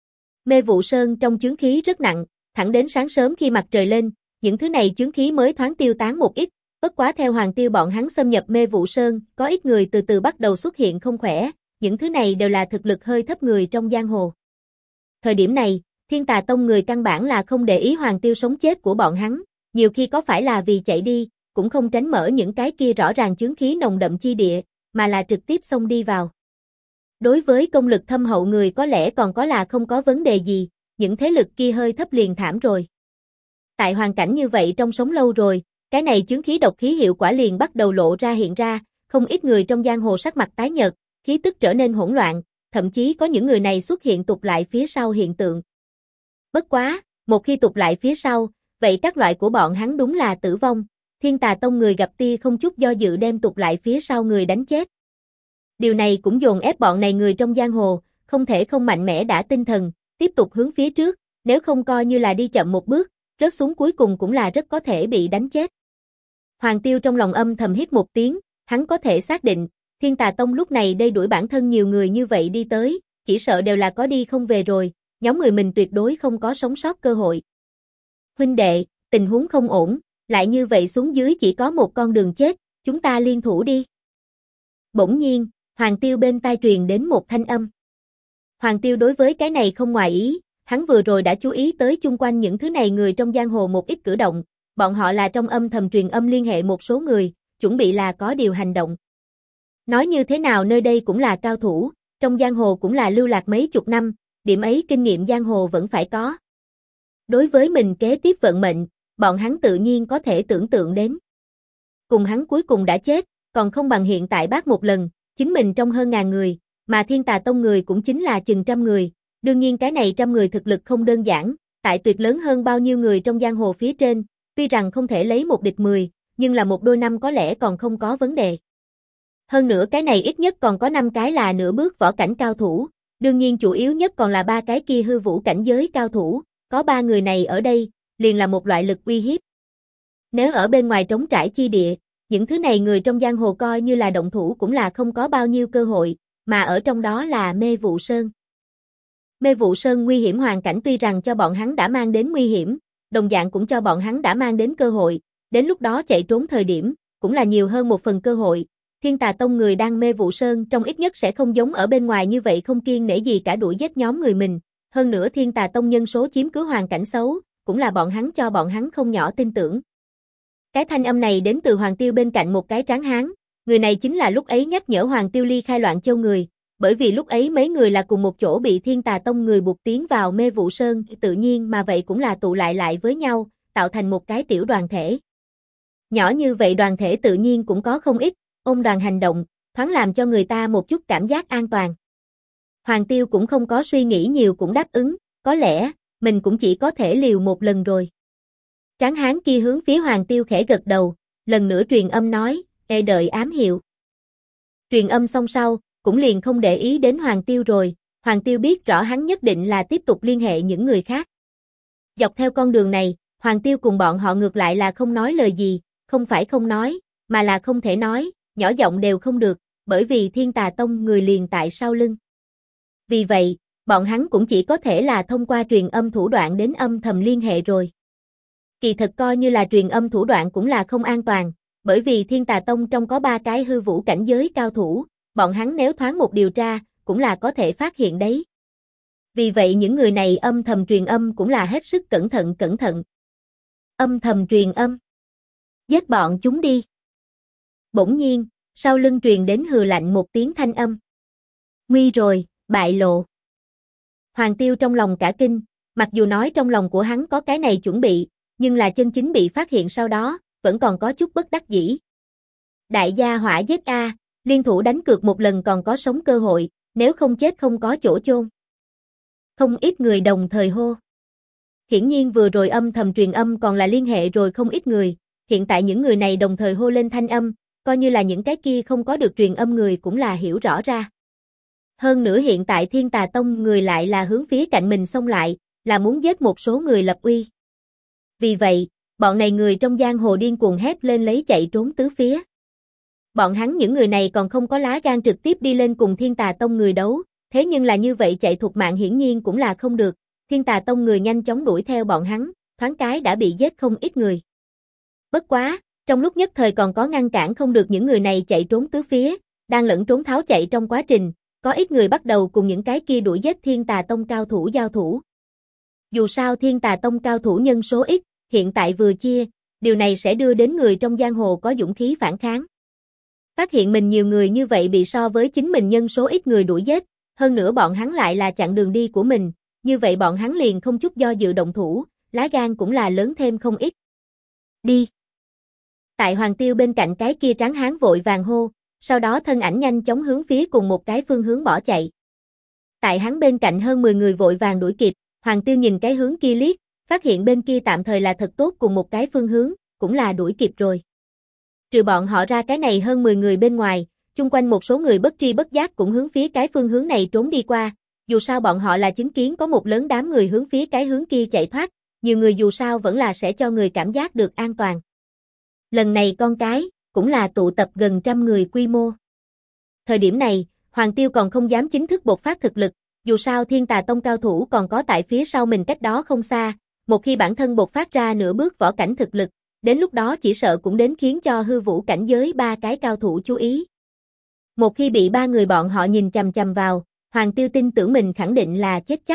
Mê Vụ Sơn trong chướng khí rất nặng, thẳng đến sáng sớm khi mặt trời lên, những thứ này chướng khí mới thoáng tiêu tán một ít, bất quá theo Hoàng Tiêu bọn hắn xâm nhập Mê Vụ Sơn, có ít người từ từ bắt đầu xuất hiện không khỏe, những thứ này đều là thực lực hơi thấp người trong giang hồ. Thời điểm này, Thiên Tà Tông người căn bản là không để ý Hoàng Tiêu sống chết của bọn hắn, nhiều khi có phải là vì chạy đi, cũng không tránh mở những cái kia rõ ràng chướng khí nồng đậm chi địa, mà là trực tiếp xông đi vào. Đối với công lực thâm hậu người có lẽ còn có là không có vấn đề gì, những thế lực kia hơi thấp liền thảm rồi. Tại hoàn cảnh như vậy trong sống lâu rồi, cái này chướng khí độc khí hiệu quả liền bắt đầu lộ ra hiện ra, không ít người trong giang hồ sắc mặt tái nhợt, khí tức trở nên hỗn loạn, thậm chí có những người này xuất hiện tụt lại phía sau hiện tượng. Bất quá, một khi tụt lại phía sau, vậy các loại của bọn hắn đúng là tử vong, Thiên Tà Tông người gặp tia không chút do dự đem tụt lại phía sau người đánh chết. Điều này cũng dồn ép bọn này người trong giang hồ, không thể không mạnh mẽ đã tinh thần, tiếp tục hướng phía trước, nếu không coi như là đi chậm một bước, rớt xuống cuối cùng cũng là rất có thể bị đánh chết. Hoàng Tiêu trong lòng âm thầm hít một tiếng, hắn có thể xác định, Thiên Tà Tông lúc này đây đuổi bản thân nhiều người như vậy đi tới, chỉ sợ đều là có đi không về rồi, nhóm người mình tuyệt đối không có sống sót cơ hội. Huynh đệ, tình huống không ổn, lại như vậy xuống dưới chỉ có một con đường chết, chúng ta liên thủ đi. Bỗng nhiên, Hoàng Tiêu bên tai truyền đến một thanh âm. Hoàng Tiêu đối với cái này không ngoài ý, hắn vừa rồi đã chú ý tới chung quanh những thứ này người trong giang hồ một ít cử động, bọn họ là trong âm thầm truyền âm liên hệ một số người, chuẩn bị là có điều hành động. Nói như thế nào nơi đây cũng là cao thủ, trong giang hồ cũng là lưu lạc mấy chục năm, điểm ấy kinh nghiệm giang hồ vẫn phải có. Đối với mình kế tiếp vận mệnh, bọn hắn tự nhiên có thể tưởng tượng đến. Cùng hắn cuối cùng đã chết, còn không bằng hiện tại bác một lần, chính mình trong hơn ngàn người, mà Thiên Tà Tông người cũng chính là chừng trăm người, đương nhiên cái này trăm người thực lực không đơn giản, tại tuyệt lớn hơn bao nhiêu người trong giang hồ phía trên, tuy rằng không thể lấy một địch 10, nhưng là một đôi năm có lẽ còn không có vấn đề. Hơn nữa cái này ít nhất còn có 5 cái là nửa bước võ cảnh cao thủ, đương nhiên chủ yếu nhất còn là 3 cái kia hư vũ cảnh giới cao thủ, có 3 người này ở đây, liền là một loại lực uy hiếp. Nếu ở bên ngoài trống trải chi địa, những thứ này người trong giang hồ coi như là động thủ cũng là không có bao nhiêu cơ hội, mà ở trong đó là Mê Vụ Sơn. Mê Vụ Sơn nguy hiểm hoàn cảnh tuy rằng cho bọn hắn đã mang đến nguy hiểm, đồng dạng cũng cho bọn hắn đã mang đến cơ hội, đến lúc đó chạy trốn thời điểm, cũng là nhiều hơn một phần cơ hội, Thiên Tà Tông người đang mê vụ sơn trong ít nhất sẽ không giống ở bên ngoài như vậy không kiêng nể gì cả đuổi giết nhóm người mình, hơn nữa Thiên Tà Tông nhân số chiếm cứ hoàn cảnh xấu, cũng là bọn hắn cho bọn hắn không nhỏ tin tưởng. Cái thanh âm này đến từ Hoàng Tiêu bên cạnh một cái tráng hán, người này chính là lúc ấy nhắc nhở Hoàng Tiêu ly khai Loạn Châu người, bởi vì lúc ấy mấy người là cùng một chỗ bị Thiên Tà Tông người buộc tiến vào mê vụ sơn, tự nhiên mà vậy cũng là tụ lại với nhau, tạo thành một cái tiểu đoàn thể. Nhỏ như vậy đoàn thể tự nhiên cũng có không ít, ôm đoàn hành động, thoáng làm cho người ta một chút cảm giác an toàn. Hoàng Tiêu cũng không có suy nghĩ nhiều cũng đáp ứng, có lẽ, mình cũng chỉ có thể liều một lần rồi. Tráng hán kia hướng phía Hoàng Tiêu khẽ gật đầu, lần nữa truyền âm nói, đợi ám hiệu. Truyền âm xong sau, cũng liền không để ý đến Hoàng Tiêu rồi, Hoàng Tiêu biết rõ hắn nhất định là tiếp tục liên hệ những người khác. Dọc theo con đường này, Hoàng Tiêu cùng bọn họ ngược lại là không nói lời gì, không phải không nói, mà là không thể nói, nhỏ giọng đều không được, bởi vì Thiên Tà Tông người liền tại sau lưng. Vì vậy, bọn hắn cũng chỉ có thể là thông qua truyền âm thủ đoạn đến âm thầm liên hệ rồi. Kỳ thật coi như là truyền âm thủ đoạn cũng là không an toàn, bởi vì Thiên Tà Tông trong có 3 cái hư vũ cảnh giới cao thủ, bọn hắn nếu thoáng một điều tra, cũng là có thể phát hiện đấy. Vì vậy những người này âm thầm truyền âm cũng là hết sức cẩn thận. Âm thầm truyền âm. Giết bọn chúng đi. Bỗng nhiên, sau lưng truyền đến hừ lạnh một tiếng thanh âm. Nguy rồi, bại lộ. Hoàng Tiêu trong lòng cả kinh, mặc dù nói trong lòng của hắn có cái này chuẩn bị, nhưng là chân chính bị phát hiện sau đó, vẫn còn có chút bất đắc dĩ. Đại gia hỏa giết a, liên thủ đánh cược một lần còn có sống cơ hội, nếu không chết không có chỗ chôn. Không ít người đồng thời hô. Hiển nhiên vừa rồi âm thầm truyền âm còn là liên hệ rồi không ít người, hiện tại những người này đồng thời hô lên thanh âm, coi như là những cái kia không có được truyền âm người cũng là hiểu rõ ra. Hơn nữa hiện tại Thiên Tà Tông người lại là hướng phía cạnh mình xông lại, là muốn giết một số người lập uy. Vì vậy, bọn này người trong giang hồ điên cuồng hét lên lấy chạy trốn tứ phía. Bọn hắn những người này còn không có lá gan trực tiếp đi lên cùng Thiên Tà Tông người đấu, thế nhưng là như vậy chạy thục mạng hiển nhiên cũng là không được, Thiên Tà Tông người nhanh chóng đuổi theo bọn hắn, thoáng cái đã bị giết không ít người. Bất quá, trong lúc nhất thời còn có ngăn cản không được những người này chạy trốn tứ phía, đang lẫn trốn tháo chạy trong quá trình, có ít người bắt đầu cùng những cái kia đuổi giết Thiên Tà Tông cao thủ giao thủ. Dù sao Thiên Tà Tông cao thủ nhân số ít, hiện tại vừa chia, điều này sẽ đưa đến người trong giang hồ có dũng khí phản kháng. Phát hiện mình nhiều người như vậy bị so với chính mình nhân số ít người đuổi giết, hơn nữa bọn hắn lại là chặn đường đi của mình, như vậy bọn hắn liền không chút do dự động thủ, lá gan cũng là lớn thêm không ít. Đi! Tại Hoàng Tiêu bên cạnh cái kia tráng hán vội vàng hô, sau đó thân ảnh nhanh chóng hướng phía cùng một cái phương hướng bỏ chạy. Tại hắn bên cạnh hơn 10 người vội vàng đuổi kịp, Hoàng Tiêu nhìn cái hướng kia liếc, phát hiện bên kia tạm thời là thật tốt cùng một cái phương hướng, cũng là đuổi kịp rồi. Trừ bọn họ ra cái này hơn 10 người bên ngoài, chung quanh một số người bất tri bất giác cũng hướng phía cái phương hướng này trốn đi qua, dù sao bọn họ là chứng kiến có một lớn đám người hướng phía cái hướng kia chạy thoát, nhiều người dù sao vẫn là sẽ cho người cảm giác được an toàn. Lần này con cái, cũng là tụ tập gần 100 người quy mô. Thời điểm này, Hoàng Tiêu còn không dám chính thức bộc phát thực lực, dù sao Thiên Tà Tông cao thủ còn có tại phía sau mình cách đó không xa, một khi bản thân bộc phát ra nửa bước võ cảnh thực lực, đến lúc đó chỉ sợ cũng đến khiến cho hư vũ cảnh giới 3 cái cao thủ chú ý. Một khi bị 3 người bọn họ nhìn chằm chằm vào, Hoàng Tiêu tin tưởng mình khẳng định là chết chắc.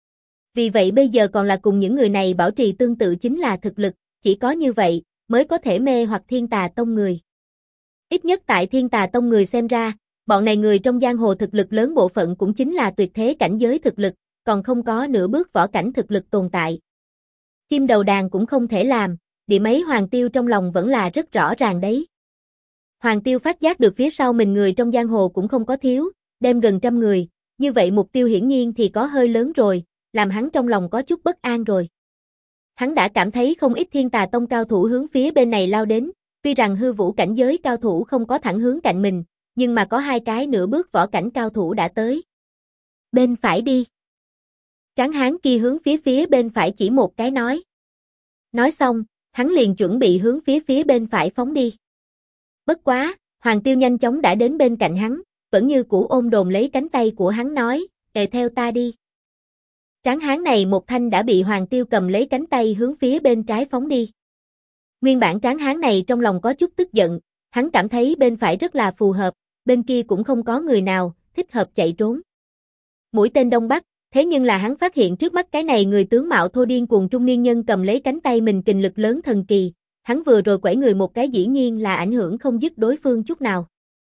Vì vậy bây giờ còn là cùng những người này bảo trì tương tự chính là thực lực, chỉ có như vậy mới có thể mê hoặc Thiên Tà Tông người. Ít nhất tại Thiên Tà Tông người xem ra, bọn này người trong giang hồ thực lực lớn bộ phận cũng chính là tuyệt thế cảnh giới thực lực, còn không có nửa bước võ cảnh thực lực tồn tại. Chim đầu đàn cũng không thể làm, điểm ấy Hoàng Tiêu trong lòng vẫn là rất rõ ràng đấy. Hoàng Tiêu phát giác được phía sau mình người trong giang hồ cũng không có thiếu, đem gần 100 người, như vậy mục tiêu hiển nhiên thì có hơi lớn rồi, làm hắn trong lòng có chút bất an rồi. Hắn đã cảm thấy không ít Thiên Tà Tông cao thủ hướng phía bên này lao đến, tuy rằng hư vũ cảnh giới cao thủ không có thẳng hướng cạnh mình, nhưng mà có 2 cái nửa bước võ cảnh cao thủ đã tới. Bên phải đi. Tráng hán kia hướng phía bên phải chỉ một cái nói. Nói xong, hắn liền chuẩn bị hướng phía bên phải phóng đi. Bất quá, Hoàng Tiêu nhanh chóng đã đến bên cạnh hắn, vẫn như cũ ôm đồm lấy cánh tay của hắn nói, theo ta đi. Tráng hán này một thanh đã bị Hoàng Tiêu cầm lấy cánh tay hướng phía bên trái phóng đi. Nguyên bản tráng hán này trong lòng có chút tức giận, Hắn cảm thấy bên phải rất là phù hợp, bên kia cũng không có người nào, thích hợp chạy trốn. Mũi tên đông bắc, thế nhưng là hắn phát hiện trước mắt cái này người tướng mạo thô điên cuồng trung niên nhân cầm lấy cánh tay mình kình lực lớn thần kỳ, hắn vừa rồi quẩy người một cái dĩ nhiên là ảnh hưởng không dứt đối phương chút nào.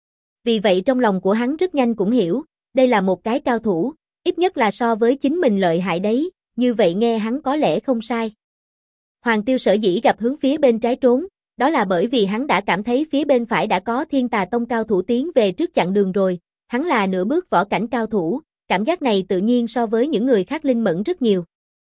Vì vậy trong lòng của hắn rất nhanh cũng hiểu, đây là một cái cao thủ, ít nhất là so với chính mình lợi hại đấy, như vậy nghe hắn có lẽ không sai. Hoàng Tiêu sở dĩ gặp hướng phía bên trái trốn, đó là bởi vì hắn đã cảm thấy phía bên phải đã có Thiên Tà Tông cao thủ tiến về trước chặn đường rồi, hắn là nửa bước võ cảnh cao thủ, cảm giác này tự nhiên so với những người khác linh mẫn rất nhiều.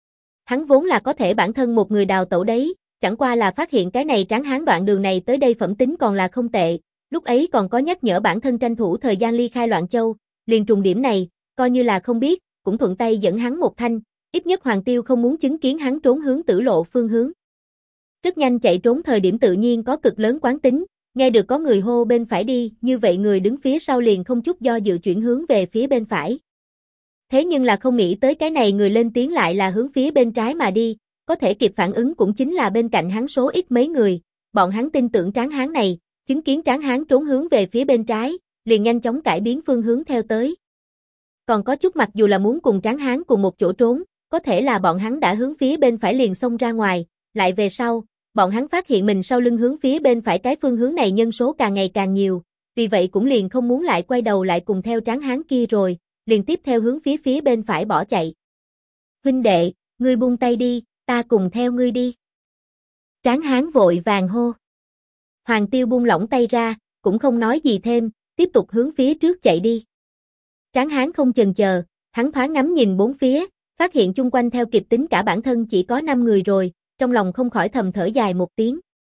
Hắn vốn là có thể bản thân một người đào tẩu đấy, chẳng qua là phát hiện cái này tráng hán đoạn đường này tới đây phẩm tính còn là không tệ, lúc ấy còn có nhắc nhở bản thân tranh thủ thời gian ly khai Loạn Châu, liền trùng điểm này, coi như là không biết, cũng thuận tay dẫn hắn một thanh, ít nhất Hoàng Tiêu không muốn chứng kiến hắn trốn hướng Tử Lộ phương hướng. Rất nhanh chạy trốn thời điểm tự nhiên có cực lớn quán tính, nghe được có người hô bên phải đi, như vậy người đứng phía sau liền không chút do dự chuyển hướng về phía bên phải. Thế nhưng là không nghĩ tới cái này người lên tiếng lại là hướng phía bên trái mà đi, có thể kịp phản ứng cũng chính là bên cạnh hắn số ít mấy người, bọn hắn tin tưởng tráng hán này, chứng kiến tráng hán trốn hướng về phía bên trái, liền nhanh chóng cải biến phương hướng theo tới. Còn có chút mặc dù là muốn cùng tráng hán cùng một chỗ trốn, có thể là bọn hắn đã hướng phía bên phải liền xông ra ngoài, lại về sau, bọn hắn phát hiện mình sau lưng hướng phía bên phải cái phương hướng này nhân số càng ngày càng nhiều, vì vậy cũng liền không muốn lại quay đầu lại cùng theo tráng hán kia rồi, liền tiếp theo hướng phía bên phải bỏ chạy. Huynh đệ, ngươi buông tay đi, ta cùng theo ngươi đi. Tráng hán vội vàng hô. Hoàng Tiêu buông lỏng tay ra, cũng không nói gì thêm, tiếp tục hướng phía trước chạy đi. Tráng hán không chần chờ, hắn thoáng ngắm nhìn bốn phía, phát hiện chung quanh theo kịp tính cả bản thân chỉ có 5 người rồi, trong lòng không khỏi thầm thở dài một tiếng.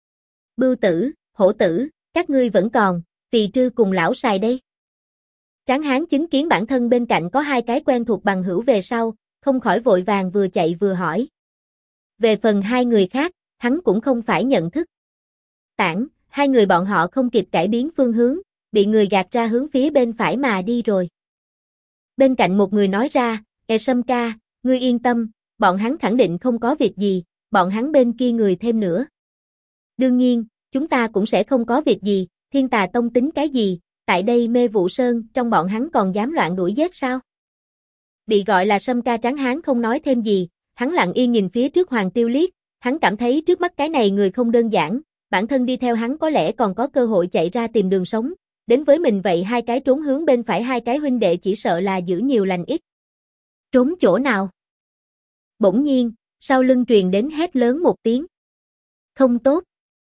Bưu Tử, Hổ Tử, các ngươi vẫn còn, Phì Trư cùng lão sài đây. Tráng hán chứng kiến bản thân bên cạnh có 2 cái quen thuộc bằng hữu về sau, không khỏi vội vàng vừa chạy vừa hỏi. Về phần 2 người khác, hắn cũng không phải nhận thức. Tản, 2 người bọn họ không kịp cải biến phương hướng, bị người gạt ra hướng phía bên phải mà đi rồi. Bên cạnh một người nói ra, Sâm ca, ngươi yên tâm, bọn hắn khẳng định không có việc gì, bọn hắn bên kia người thêm nữa. Đương nhiên, chúng ta cũng sẽ không có việc gì, Thiên Tà Tông tính cái gì, tại đây Mê Vụ Sơn, trong bọn hắn còn dám loạn đuổi giết sao? Bị gọi là Sâm ca tráng hán không nói thêm gì, hắn lặng yên nhìn phía trước Hoàng Tiêu liếc, hắn cảm thấy trước mắt cái này người không đơn giản, bản thân đi theo hắn có lẽ còn có cơ hội chạy ra tìm đường sống, đến với mình vậy 2 cái trốn hướng bên phải 2 cái huynh đệ chỉ sợ là giữ nhiều lành ít. Trốn chỗ nào? Bỗng nhiên, sau lưng truyền đến hét lớn một tiếng. Không tốt.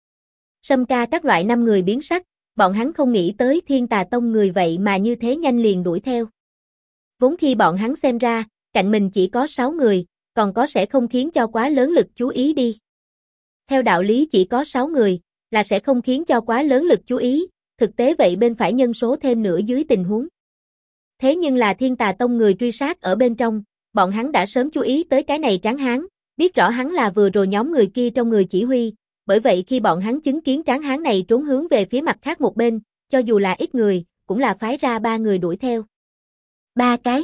Sâm ca các loại 5 người biến sắc, bọn hắn không nghĩ tới Thiên Tà Tông người vậy mà như thế nhanh liền đuổi theo. Vốn khi bọn hắn xem ra, cạnh mình chỉ có 6 người, còn có sẽ không khiến cho quá lớn lực chú ý đi. Theo đạo lý chỉ có 6 người, là sẽ không khiến cho quá lớn lực chú ý, thực tế vậy bên phải nhân số thêm nữa dưới tình huống. Thế nhưng là Thiên Tà Tông người truy sát ở bên trong, bọn hắn đã sớm chú ý tới cái này tráng hán, biết rõ hắn là vừa rồi nhóm người kia trong người chỉ huy, bởi vậy khi bọn hắn chứng kiến tráng hán này trốn hướng về phía mặt khác một bên, cho dù là ít người, cũng là phái ra 3 người đuổi theo. 3 cái.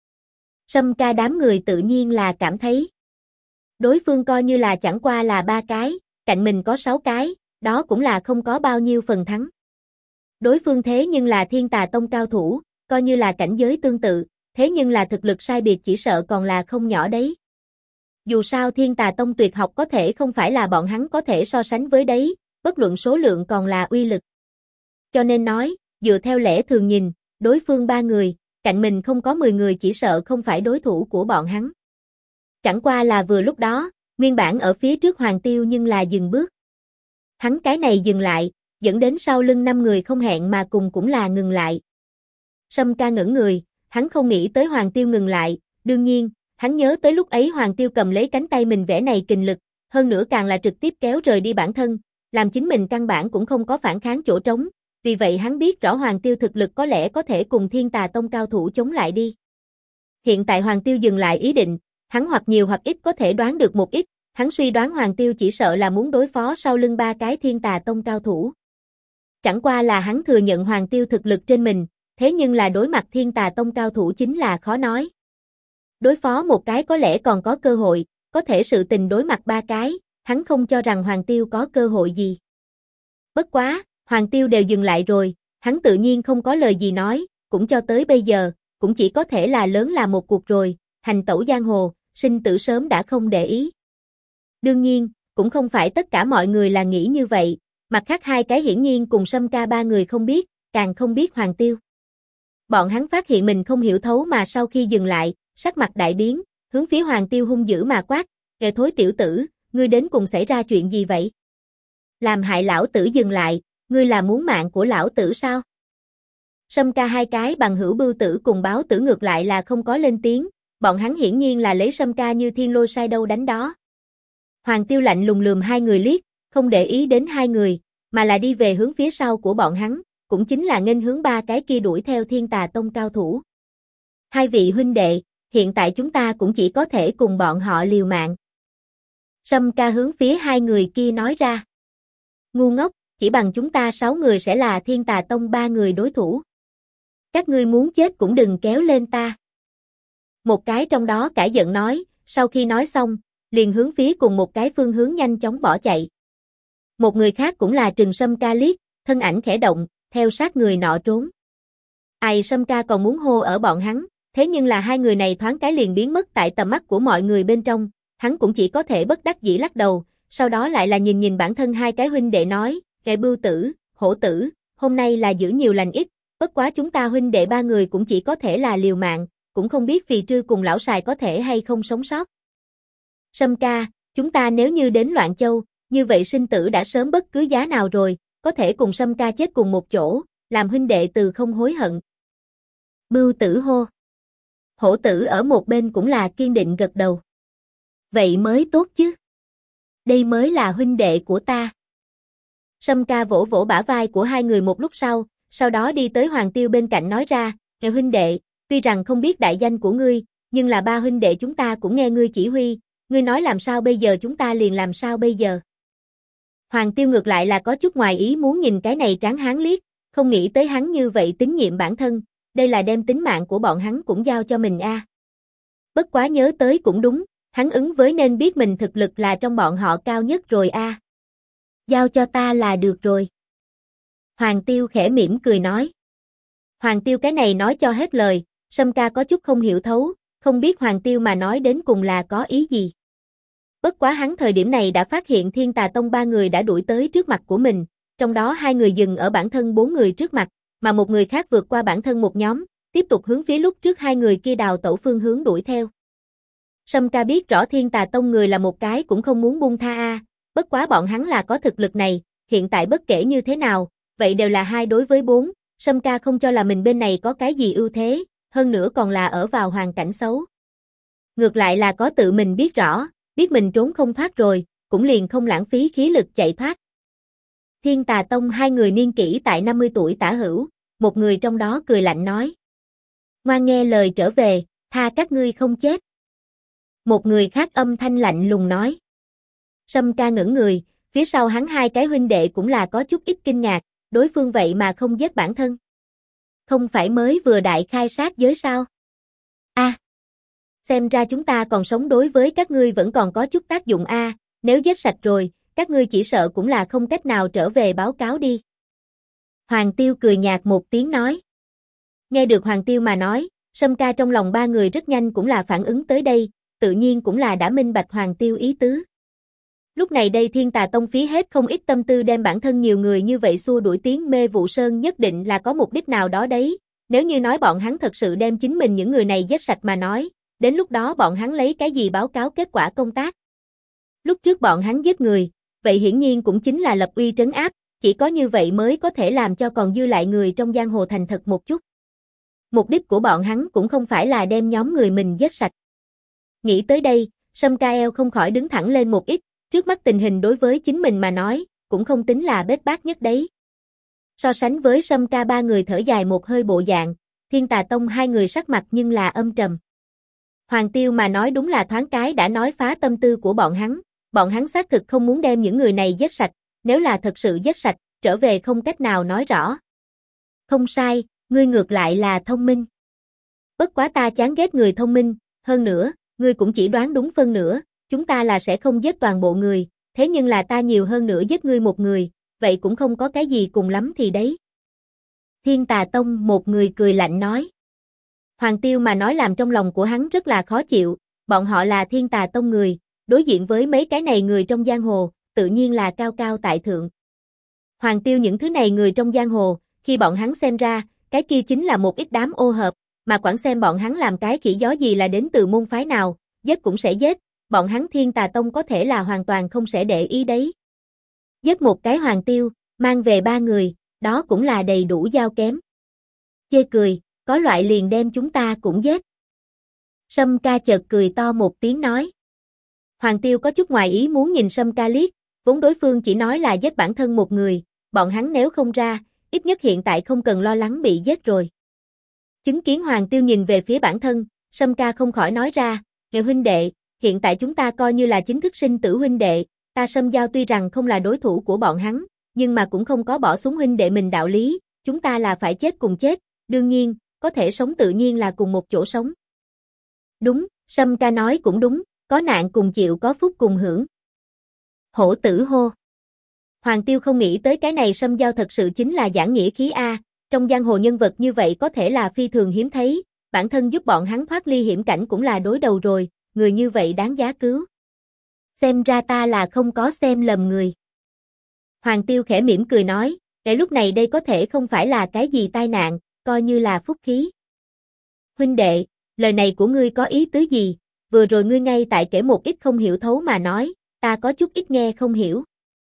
Sâm ca đám người tự nhiên là cảm thấy. Đối phương coi như là chẳng qua là 3 cái, cạnh mình có 6 cái, đó cũng là không có bao nhiêu phần thắng. Đối phương thế nhưng là Thiên Tà Tông cao thủ, coi như là cảnh giới tương tự, thế nhưng là thực lực sai biệt chỉ sợ còn là không nhỏ đấy. Dù sao Thiên Tà Tông tuyệt học có thể không phải là bọn hắn có thể so sánh với đấy, bất luận số lượng còn là uy lực. Cho nên nói, dựa theo lẽ thường nhìn, đối phương 3 người, cạnh mình không có 10 người chỉ sợ không phải đối thủ của bọn hắn. Chẳng qua là vừa lúc đó, nguyên bản ở phía trước Hoàng Tiêu nhưng là dừng bước. Hắn cái này dừng lại, dẫn đến sau lưng 5 người không hẹn mà cùng cũng là ngừng lại. Sâm ca ngẩn người, hắn không nghĩ tới Hoàng Tiêu ngừng lại, đương nhiên, hắn nhớ tới lúc ấy Hoàng Tiêu cầm lấy cánh tay mình vẽ này kình lực, hơn nữa càng là trực tiếp kéo rời đi bản thân, làm chính mình căn bản cũng không có phản kháng chỗ trống, vì vậy hắn biết rõ Hoàng Tiêu thực lực có lẽ có thể cùng Thiên Tà Tông cao thủ chống lại đi. Hiện tại Hoàng Tiêu dừng lại ý định, hắn hoặc nhiều hoặc ít có thể đoán được một ít, hắn suy đoán Hoàng Tiêu chỉ sợ là muốn đối phó sau lưng 3 cái Thiên Tà Tông cao thủ. Chẳng qua là hắn thừa nhận Hoàng Tiêu thực lực trên mình, thế nhưng là đối mặt Thiên Tà Tông cao thủ chính là khó nói. Đối phó một cái có lẽ còn có cơ hội, có thể sự tình đối mặt 3 cái, hắn không cho rằng Hoàng Tiêu có cơ hội gì. Bất quá, Hoàng Tiêu đều dừng lại rồi, hắn tự nhiên không có lời gì nói, cũng cho tới bây giờ, cũng chỉ có thể là lớn là một cuộc rồi, hành tẩu giang hồ, sinh tử sớm đã không để ý. Đương nhiên, cũng không phải tất cả mọi người là nghĩ như vậy, mặt khác hai cái hiển nhiên cùng Sâm Ca ba người không biết, càng không biết Hoàng Tiêu. Bọn hắn phát hiện mình không hiểu thấu mà sau khi dừng lại, sắc mặt đại biến, hướng phía Hoàng Tiêu hung dữ mà quát, "Kẻ thối tiểu tử, ngươi đến cùng xảy ra chuyện gì vậy? Làm hại lão tử dừng lại, ngươi là muốn mạng của lão tử sao?" Sâm Ca hai cái bằng hữu Bưu Tử cùng Báo Tử ngược lại là không có lên tiếng, bọn hắn hiển nhiên là lấy Sâm Ca như thiên lôi sai đâu đánh đó. Hoàng Tiêu lạnh lùng lườm hai người liếc, không để ý đến hai người, mà là đi về hướng phía sau của bọn hắn, cũng chính là nghênh hướng ba cái kia đuổi theo Thiên Tà Tông cao thủ. "Hai vị huynh đệ, hiện tại chúng ta cũng chỉ có thể cùng bọn họ liều mạng." Sâm Ca hướng phía hai người kia nói ra. "Ngu ngốc, chỉ bằng chúng ta 6 người sẽ là Thiên Tà Tông 3 người đối thủ. Các ngươi muốn chết cũng đừng kéo lên ta." Một cái trong đó cãi giận nói, sau khi nói xong, liền hướng phía cùng một cái phương hướng nhanh chóng bỏ chạy. Một người khác cũng là trừng Sâm Ca liếc, thân ảnh khẽ động, theo sát người nọ trốn. Ai Sâm Ca còn muốn hô ở bọn hắn, thế nhưng là hai người này thoáng cái liền biến mất tại tầm mắt của mọi người bên trong, hắn cũng chỉ có thể bất đắc dĩ lắc đầu, sau đó lại là nhìn nhìn bản thân hai cái huynh đệ nói, "Kẻ Bưu Tử, Hổ Tử, hôm nay là giữ nhiều lành ít, bất quá chúng ta huynh đệ ba người cũng chỉ có thể là liều mạng, cũng không biết Phì Trư cùng lão sài có thể hay không sống sót." "Sâm Ca, chúng ta nếu như đến Loạn Châu, như vậy sinh tử đã sớm bất cứ giá nào rồi, có thể cùng Sâm Ca chết cùng một chỗ, làm huynh đệ từ không hối hận." Bưu Tử hô. Hổ Tử ở một bên cũng là kiên định gật đầu. "Vậy mới tốt chứ. Đây mới là huynh đệ của ta." Sâm Ca vỗ vỗ bả vai của hai người một lúc sau đó đi tới Hoàng Tiêu bên cạnh nói ra, "Kẻ huynh đệ, tuy rằng không biết đại danh của ngươi, nhưng là ba huynh đệ chúng ta cũng nghe ngươi chỉ huy, ngươi nói làm sao bây giờ chúng ta liền làm sao bây giờ." Hoàng Tiêu ngược lại là có chút ngoài ý muốn nhìn cái này tráng hán liếc, không nghĩ tới hắn như vậy tín nhiệm bản thân, đây là đem tính mạng của bọn hắn cũng giao cho mình a. Bất quá nhớ tới cũng đúng, hắn ứng với nên biết mình thực lực là trong bọn họ cao nhất rồi a. "Giao cho ta là được rồi." Hoàng Tiêu khẽ mỉm cười nói. Hoàng Tiêu cái này nói cho hết lời, Sâm Ca có chút không hiểu thấu, không biết Hoàng Tiêu mà nói đến cùng là có ý gì. Bất quá hắn thời điểm này đã phát hiện Thiên Tà Tông 3 người đã đuổi tới trước mặt của mình, trong đó 2 người dừng ở bản thân 4 người trước mặt, mà một người khác vượt qua bản thân một nhóm, tiếp tục hướng phía lúc trước 2 người kia đào tẩu phương hướng đuổi theo. Sâm Ca biết rõ Thiên Tà Tông người là một cái cũng không muốn buông tha a, bất quá bọn hắn là có thực lực này, hiện tại bất kể như thế nào, vậy đều là 2 đối với 4, Sâm Ca không cho là mình bên này có cái gì ưu thế, hơn nữa còn là ở vào hoàn cảnh xấu. Ngược lại là có tự mình biết rõ, biết mình trốn không thoát rồi, cũng liền không lãng phí khí lực chạy thoát. Thiên Tà Tông 2 người niên kỷ tại 50 tuổi tả hữu, một người trong đó cười lạnh nói. "Ngoan nghe lời trở về, tha các ngươi không chết." Một người khác âm thanh lạnh lùng nói. Sâm Ca ngẩn người, phía sau hắn 2 cái huynh đệ cũng là có chút ít kinh ngạc, đối phương vậy mà không giết bản thân. Không phải mới vừa đại khai sát giới sao? Xem ra chúng ta còn sống đối với các ngươi vẫn còn có chút tác dụng a, nếu giết sạch rồi, các ngươi chỉ sợ cũng là không cách nào trở về báo cáo đi. Hoàng Tiêu cười nhạt một tiếng nói. Nghe được Hoàng Tiêu mà nói, Sâm Ca trong lòng 3 người rất nhanh cũng là phản ứng tới đây, tự nhiên cũng là đã minh bạch Hoàng Tiêu ý tứ. Lúc này đây Thiên Tà Tông phí hết không ít tâm tư đem bản thân nhiều người như vậy xua đuổi tiến Mê Vụ Sơn nhất định là có mục đích nào đó đấy, nếu như nói bọn hắn thật sự đem chính mình những người này giết sạch mà nói, đến lúc đó bọn hắn lấy cái gì báo cáo kết quả công tác. Lúc trước bọn hắn giết người, vậy hiển nhiên cũng chính là lập uy trấn áp, chỉ có như vậy mới có thể làm cho còn dư lại người trong giang hồ thành thật một chút. Mục đích của bọn hắn cũng không phải là đem nhóm người mình giết sạch. Nghĩ tới đây, Sâm Ca eo không khỏi đứng thẳng lên một ít, trước mắt tình hình đối với chính mình mà nói, cũng không tính là bết bát nhất đấy. So sánh với Sâm Ca 3 người thở dài một hơi bộ dạng, Thiên Tà Tông 2 người sắc mặt nhưng là âm trầm. Hoàng Tiêu mà nói đúng là thoáng cái đã nói phá tâm tư của bọn hắn xác thực không muốn đem những người này giết sạch, nếu là thật sự giết sạch, trở về không cách nào nói rõ. Không sai, ngươi ngược lại là thông minh. Bất quá ta chán ghét người thông minh, hơn nữa, ngươi cũng chỉ đoán đúng phân nửa, chúng ta là sẽ không giết toàn bộ người, thế nhưng là ta nhiều hơn nữa giết ngươi một người, vậy cũng không có cái gì cùng lắm thì đấy. Thiên Tà Tông một người cười lạnh nói. Hoàng Tiêu mà nói làm trong lòng của hắn rất là khó chịu, bọn họ là Thiên Tà Tông người, đối diện với mấy cái này người trong giang hồ, tự nhiên là cao cao tại thượng. Hoàng Tiêu những thứ này người trong giang hồ, khi bọn hắn xem ra, cái kia chính là một ít đám ô hợp, mà quản xem bọn hắn làm cái khỉ gió gì là đến từ môn phái nào, giết cũng sẽ giết, bọn hắn Thiên Tà Tông có thể là hoàn toàn không sẽ để ý đấy. Giết một cái Hoàng Tiêu, mang về 3 người, đó cũng là đầy đủ giao kém. Chê cười, có loại liền đem chúng ta cũng giết. Sâm Ca chợt cười to một tiếng nói. Hoàng Tiêu có chút ngoài ý muốn nhìn Sâm Ca liếc, vốn đối phương chỉ nói là giết bản thân một người, bọn hắn nếu không ra, ít nhất hiện tại không cần lo lắng bị giết rồi. Chứng kiến Hoàng Tiêu nhìn về phía bản thân, Sâm Ca không khỏi nói ra, "Nghệ huynh đệ, hiện tại chúng ta coi như là chính thức sinh tử huynh đệ, ta Sâm Giao tuy rằng không là đối thủ của bọn hắn, nhưng mà cũng không có bỏ xuống huynh đệ mình đạo lý, chúng ta là phải chết cùng chết, đương nhiên, có thể sống tự nhiên là cùng một chỗ sống." Đúng, Sâm Ca nói cũng đúng, có nạn cùng chịu có phúc cùng hưởng. Hổ tử hô. Hoàng Tiêu không nghĩ tới cái này Sâm Giao thật sự chính là giảng nghĩa khí A, trong giang hồ nhân vật như vậy có thể là phi thường hiếm thấy, bản thân giúp bọn hắn thoát ly hiểm cảnh cũng là đối đầu rồi, người như vậy đáng giá cứu. Xem ra ta là không có xem lầm người. Hoàng Tiêu khẽ mỉm cười nói, để lúc này đây có thể không phải là cái gì tai nạn, coi như là phúc khí. Huynh đệ, lời này của ngươi có ý tứ gì? Vừa rồi ngươi ngay tại kể một ít không hiểu thấu mà nói, ta có chút ít nghe không hiểu.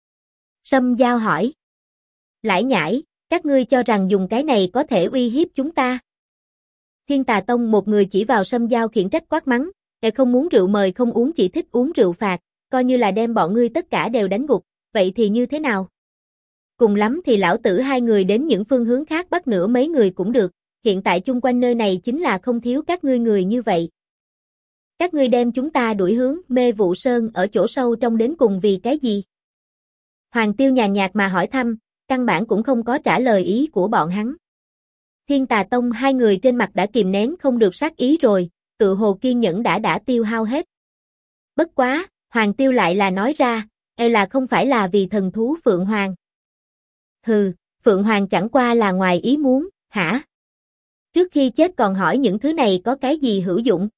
Sâm Giao hỏi. Lải nhải, các ngươi cho rằng dùng cái này có thể uy hiếp chúng ta. Thiên Tà Tông một người chỉ vào Sâm Giao khiển trách quát mắng, "Kẻ không muốn rượu mời không uống chỉ thích uống rượu phạt, coi như là đem bọn ngươi tất cả đều đánh gục, vậy thì như thế nào? Cùng lắm thì lão tử 2 người đến những phương hướng khác bắt nửa mấy người cũng được, hiện tại chung quanh nơi này chính là không thiếu các ngươi người như vậy. Các ngươi đem chúng ta đuổi hướng Mê Vụ Sơn ở chỗ sâu trong đến cùng vì cái gì?" Hoàng Tiêu nhàn nhạt mà hỏi thăm, căn bản cũng không có trả lời ý của bọn hắn. Thiên Tà Tông 2 người trên mặt đã kìm nén không được sát ý rồi, tự hồ kiên nhẫn đã tiêu hao hết. Bất quá, Hoàng Tiêu lại là nói ra, là không phải là vì thần thú Phượng Hoàng. Hừ, Phượng Hoàng chẳng qua là ngoài ý muốn, hả? Trước khi chết còn hỏi những thứ này có cái gì hữu dụng?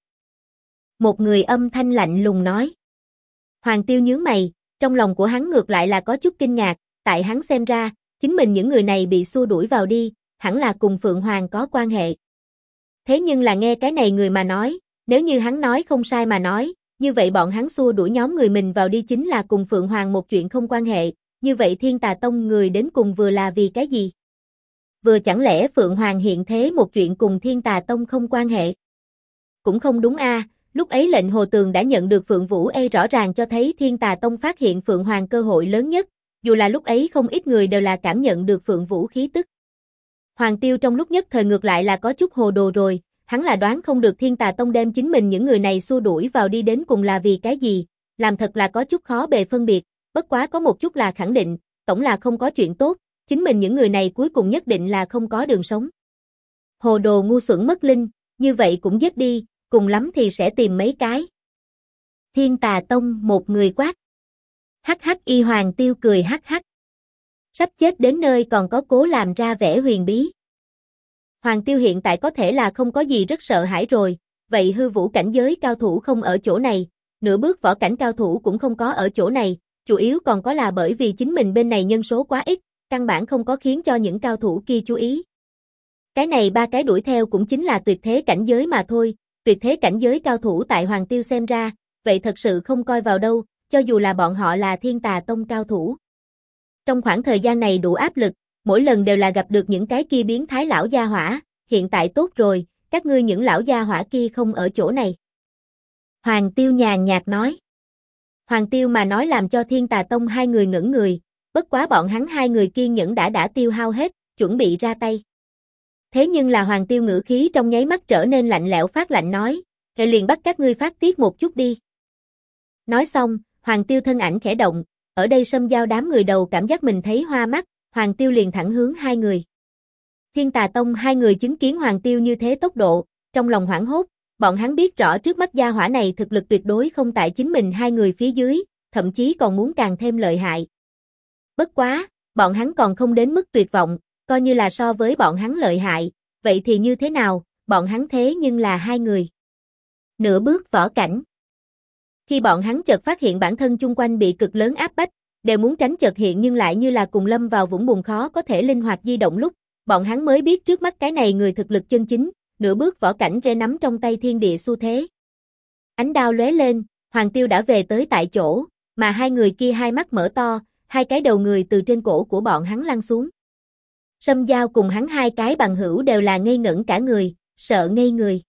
Một người âm thanh lạnh lùng nói. Hoàng Tiêu nhướng mày, trong lòng của hắn ngược lại là có chút kinh ngạc, tại hắn xem ra, chính mình những người này bị xua đuổi vào đi, hẳn là cùng Phượng Hoàng có quan hệ. Thế nhưng là nghe cái này người mà nói, nếu như hắn nói không sai mà nói, như vậy bọn hắn xua đuổi nhóm người mình vào đi chính là cùng Phượng Hoàng một chuyện không quan hệ, như vậy Thiên Tà Tông người đến cùng vừa là vì cái gì? Vừa chẳng lẽ Phượng Hoàng hiện thế một chuyện cùng Thiên Tà Tông không quan hệ? Cũng không đúng a, lúc ấy lệnh Hồ Tường đã nhận được Phượng Vũ rõ ràng cho thấy Thiên Tà Tông phát hiện Phượng Hoàng cơ hội lớn nhất, dù là lúc ấy không ít người đều là cảm nhận được Phượng Vũ khí tức. Hoàng Tiêu trong lúc nhất thời ngược lại là có chút hồ đồ rồi, hắn là đoán không được Thiên Tà Tông đem chính mình những người này xua đuổi vào đi đến cùng là vì cái gì, làm thật là có chút khó bề phân biệt, bất quá có một chút là khẳng định, tổng là không có chuyện tốt, chính mình những người này cuối cùng nhất định là không có đường sống. Hồ đồ ngu xuẩn mất linh, như vậy cũng giết đi, cùng lắm thì sẽ tìm mấy cái. Thiên Tà Tông một người quát. Hắc hắc y Hoàng Tiêu cười hắc hắc. Sắp chết đến nơi còn có cố làm ra vẻ huyền bí. Hoàng Tiêu hiện tại có thể là không có gì rất sợ hãi rồi, vậy hư vũ cảnh giới cao thủ không ở chỗ này, nửa bước võ cảnh cao thủ cũng không có ở chỗ này, chủ yếu còn có là bởi vì chính mình bên này nhân số quá ít, căn bản không có khiến cho những cao thủ kia chú ý. Cái này 3 cái đuổi theo cũng chính là tuyệt thế cảnh giới mà thôi, tuyệt thế cảnh giới cao thủ tại Hoàng Tiêu xem ra, vậy thật sự không coi vào đâu, cho dù là bọn họ là Thiên Tà Tông cao thủ. Trong khoảng thời gian này đủ áp lực, mỗi lần đều là gặp được những cái kia biến thái lão gia hỏa, hiện tại tốt rồi, các ngươi những lão gia hỏa kia không ở chỗ này. Hoàng Tiêu nhàn nhạt nói. Hoàng Tiêu mà nói làm cho Thiên Tà Tông 2 người ngẩn người, bất quá bọn hắn 2 người kiên nhẫn đã tiêu hao hết, chuẩn bị ra tay. Thế nhưng là Hoàng Tiêu ngữ khí trong nháy mắt trở nên lạnh lẽo phát lạnh nói, "Hệ liền bắt các ngươi phát tiết một chút đi." Nói xong, Hoàng Tiêu thân ảnh khẽ động, ở đây Sâm Giao đám người đầu cảm giác mình thấy hoa mắt, Hoàng Tiêu liền thẳng hướng 2 người. Thiên Tà Tông 2 người chứng kiến Hoàng Tiêu như thế tốc độ, trong lòng hoảng hốt, bọn hắn biết rõ trước mắt gia hỏa này thực lực tuyệt đối không tại chính mình 2 người phía dưới, thậm chí còn muốn càng thêm lợi hại. Bất quá, bọn hắn còn không đến mức tuyệt vọng, coi như là so với bọn hắn lợi hại, vậy thì như thế nào, bọn hắn thế nhưng là hai người. Nửa bước võ cảnh. Khi bọn hắn chợt phát hiện bản thân chung quanh bị cực lớn áp bách, đều muốn tránh chợt hiện nhưng lại như là cùng lâm vào vũng bùn khó có thể linh hoạt di động lúc, bọn hắn mới biết trước mắt cái này người thực lực chân chính, nửa bước võ cảnh che nắm trong tay thiên địa xu thế. Ánh đao lóe lên, Hoàng Tiêu đã về tới tại chỗ, mà hai người kia hai mắt mở to, hai cái đầu người từ trên cổ của bọn hắn lăn xuống. Sâm Giao cùng hắn hai cái bằng hữu đều là ngây ngẩn cả người, sợ ngây người.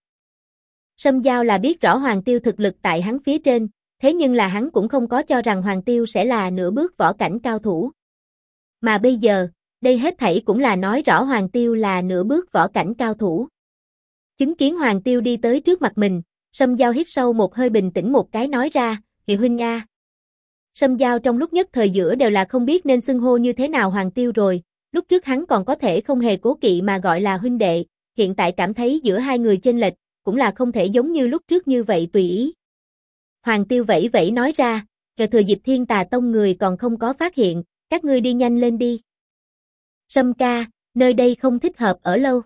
Sâm Giao là biết rõ Hoàng Tiêu thực lực tại hắn phía trên, thế nhưng là hắn cũng không có cho rằng Hoàng Tiêu sẽ là nửa bước võ cảnh cao thủ. Mà bây giờ, đây hết thảy cũng là nói rõ Hoàng Tiêu là nửa bước võ cảnh cao thủ. Chứng kiến Hoàng Tiêu đi tới trước mặt mình, Sâm Giao hít sâu một hơi bình tĩnh một cái nói ra, "Hiệu huynh a." Sâm Giao trong lúc nhất thời giữa đều là không biết nên xưng hô như thế nào Hoàng Tiêu rồi, lúc trước hắn còn có thể không hề cố kỵ mà gọi là huynh đệ, hiện tại cảm thấy giữa hai người chênh lệch, cũng là không thể giống như lúc trước như vậy tùy ý. Hoàng Tiêu vẫy vẫy nói ra, thừa dịp Thiên Tà Tông người còn không có phát hiện, các ngươi đi nhanh lên đi. Sâm ca, nơi đây không thích hợp ở lâu.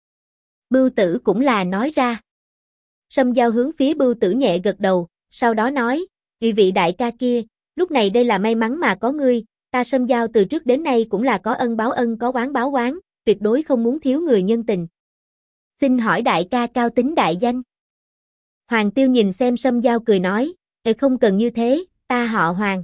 Bưu Tử cũng là nói ra. Sâm Giao hướng phía Bưu Tử nhẹ gật đầu, sau đó nói, vị đại ca kia, lúc này đây là may mắn mà có ngươi, ta Sâm Giao từ trước đến nay cũng là có ân báo ân có oán báo oán, tuyệt đối không muốn thiếu người nhân tình. Xin hỏi đại ca cao tính đại danh. Hoàng Tiêu nhìn xem Sâm Giao cười nói, không cần như thế, ta họ Hoàng.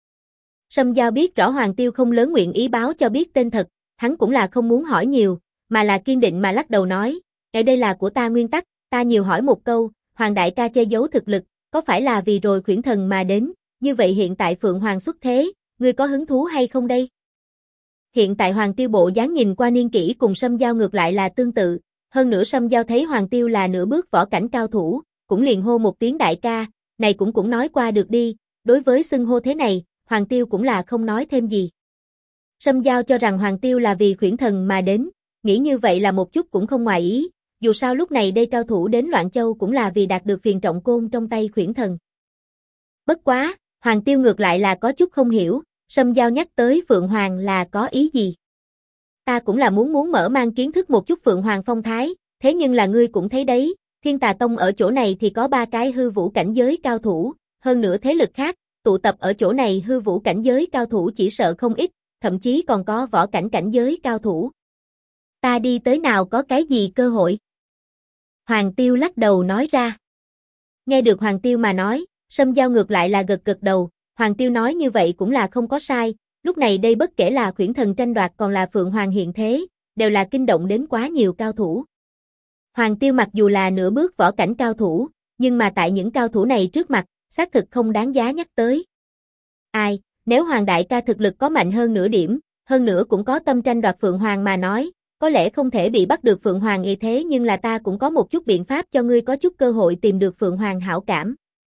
Sâm Giao biết rõ Hoàng Tiêu không lớn nguyện ý báo cho biết tên thật, hắn cũng là không muốn hỏi nhiều, mà là kiên định mà lắc đầu nói, ở đây là của ta nguyên tắc, ta nhiều hỏi một câu, Hoàng đại ca che giấu thực lực, có phải là vì rồi khuyển thần mà đến, như vậy hiện tại Phượng Hoàng xuất thế, ngươi có hứng thú hay không đây? Hiện tại Hoàng Tiêu bộ dáng nhìn qua niên kỷ cùng Sâm Giao ngược lại là tương tự, hơn nữa Sâm Giao thấy Hoàng Tiêu là nửa bước võ cảnh cao thủ, cũng liền hô một tiếng đại ca, này cũng nói qua được đi, đối với xưng hô thế này, Hoàng Tiêu cũng là không nói thêm gì. Sâm Giao cho rằng Hoàng Tiêu là vì khuyển thần mà đến, nghĩ như vậy là một chút cũng không ngoài ý, dù sao lúc này đây cao thủ đến Loạn Châu cũng là vì đạt được phiền trọng côn trong tay khuyển thần. Bất quá, Hoàng Tiêu ngược lại là có chút không hiểu, Sâm Giao nhắc tới Phượng Hoàng là có ý gì? Ta cũng là muốn mở mang kiến thức một chút Phượng Hoàng phong thái, thế nhưng là ngươi cũng thấy đấy, Thiên Tà Tông ở chỗ này thì có 3 cái hư vũ cảnh giới cao thủ, hơn nữa thế lực khác, tụ tập ở chỗ này hư vũ cảnh giới cao thủ chỉ sợ không ít, thậm chí còn có võ cảnh cảnh giới cao thủ. Ta đi tới nào có cái gì cơ hội? Hoàng Tiêu lắc đầu nói ra. Nghe được Hoàng Tiêu mà nói, Sâm Giao ngược lại là gật đầu, Hoàng Tiêu nói như vậy cũng là không có sai, lúc này đây bất kể là khuyển thần tranh đoạt còn là Phượng Hoàng hiện thế, đều là kinh động đến quá nhiều cao thủ. Hoàng Tiêu mặc dù là nửa bước võ cảnh cao thủ, nhưng mà tại những cao thủ này trước mặt, xác thực không đáng giá nhắc tới. Ai, nếu Hoàng đại ca thực lực có mạnh hơn nửa điểm, hơn nữa cũng có tâm tranh đoạt Phượng Hoàng mà nói, có lẽ không thể bị bắt được Phượng Hoàng thế nhưng là ta cũng có một chút biện pháp cho ngươi có chút cơ hội tìm được Phượng Hoàng hảo cảm.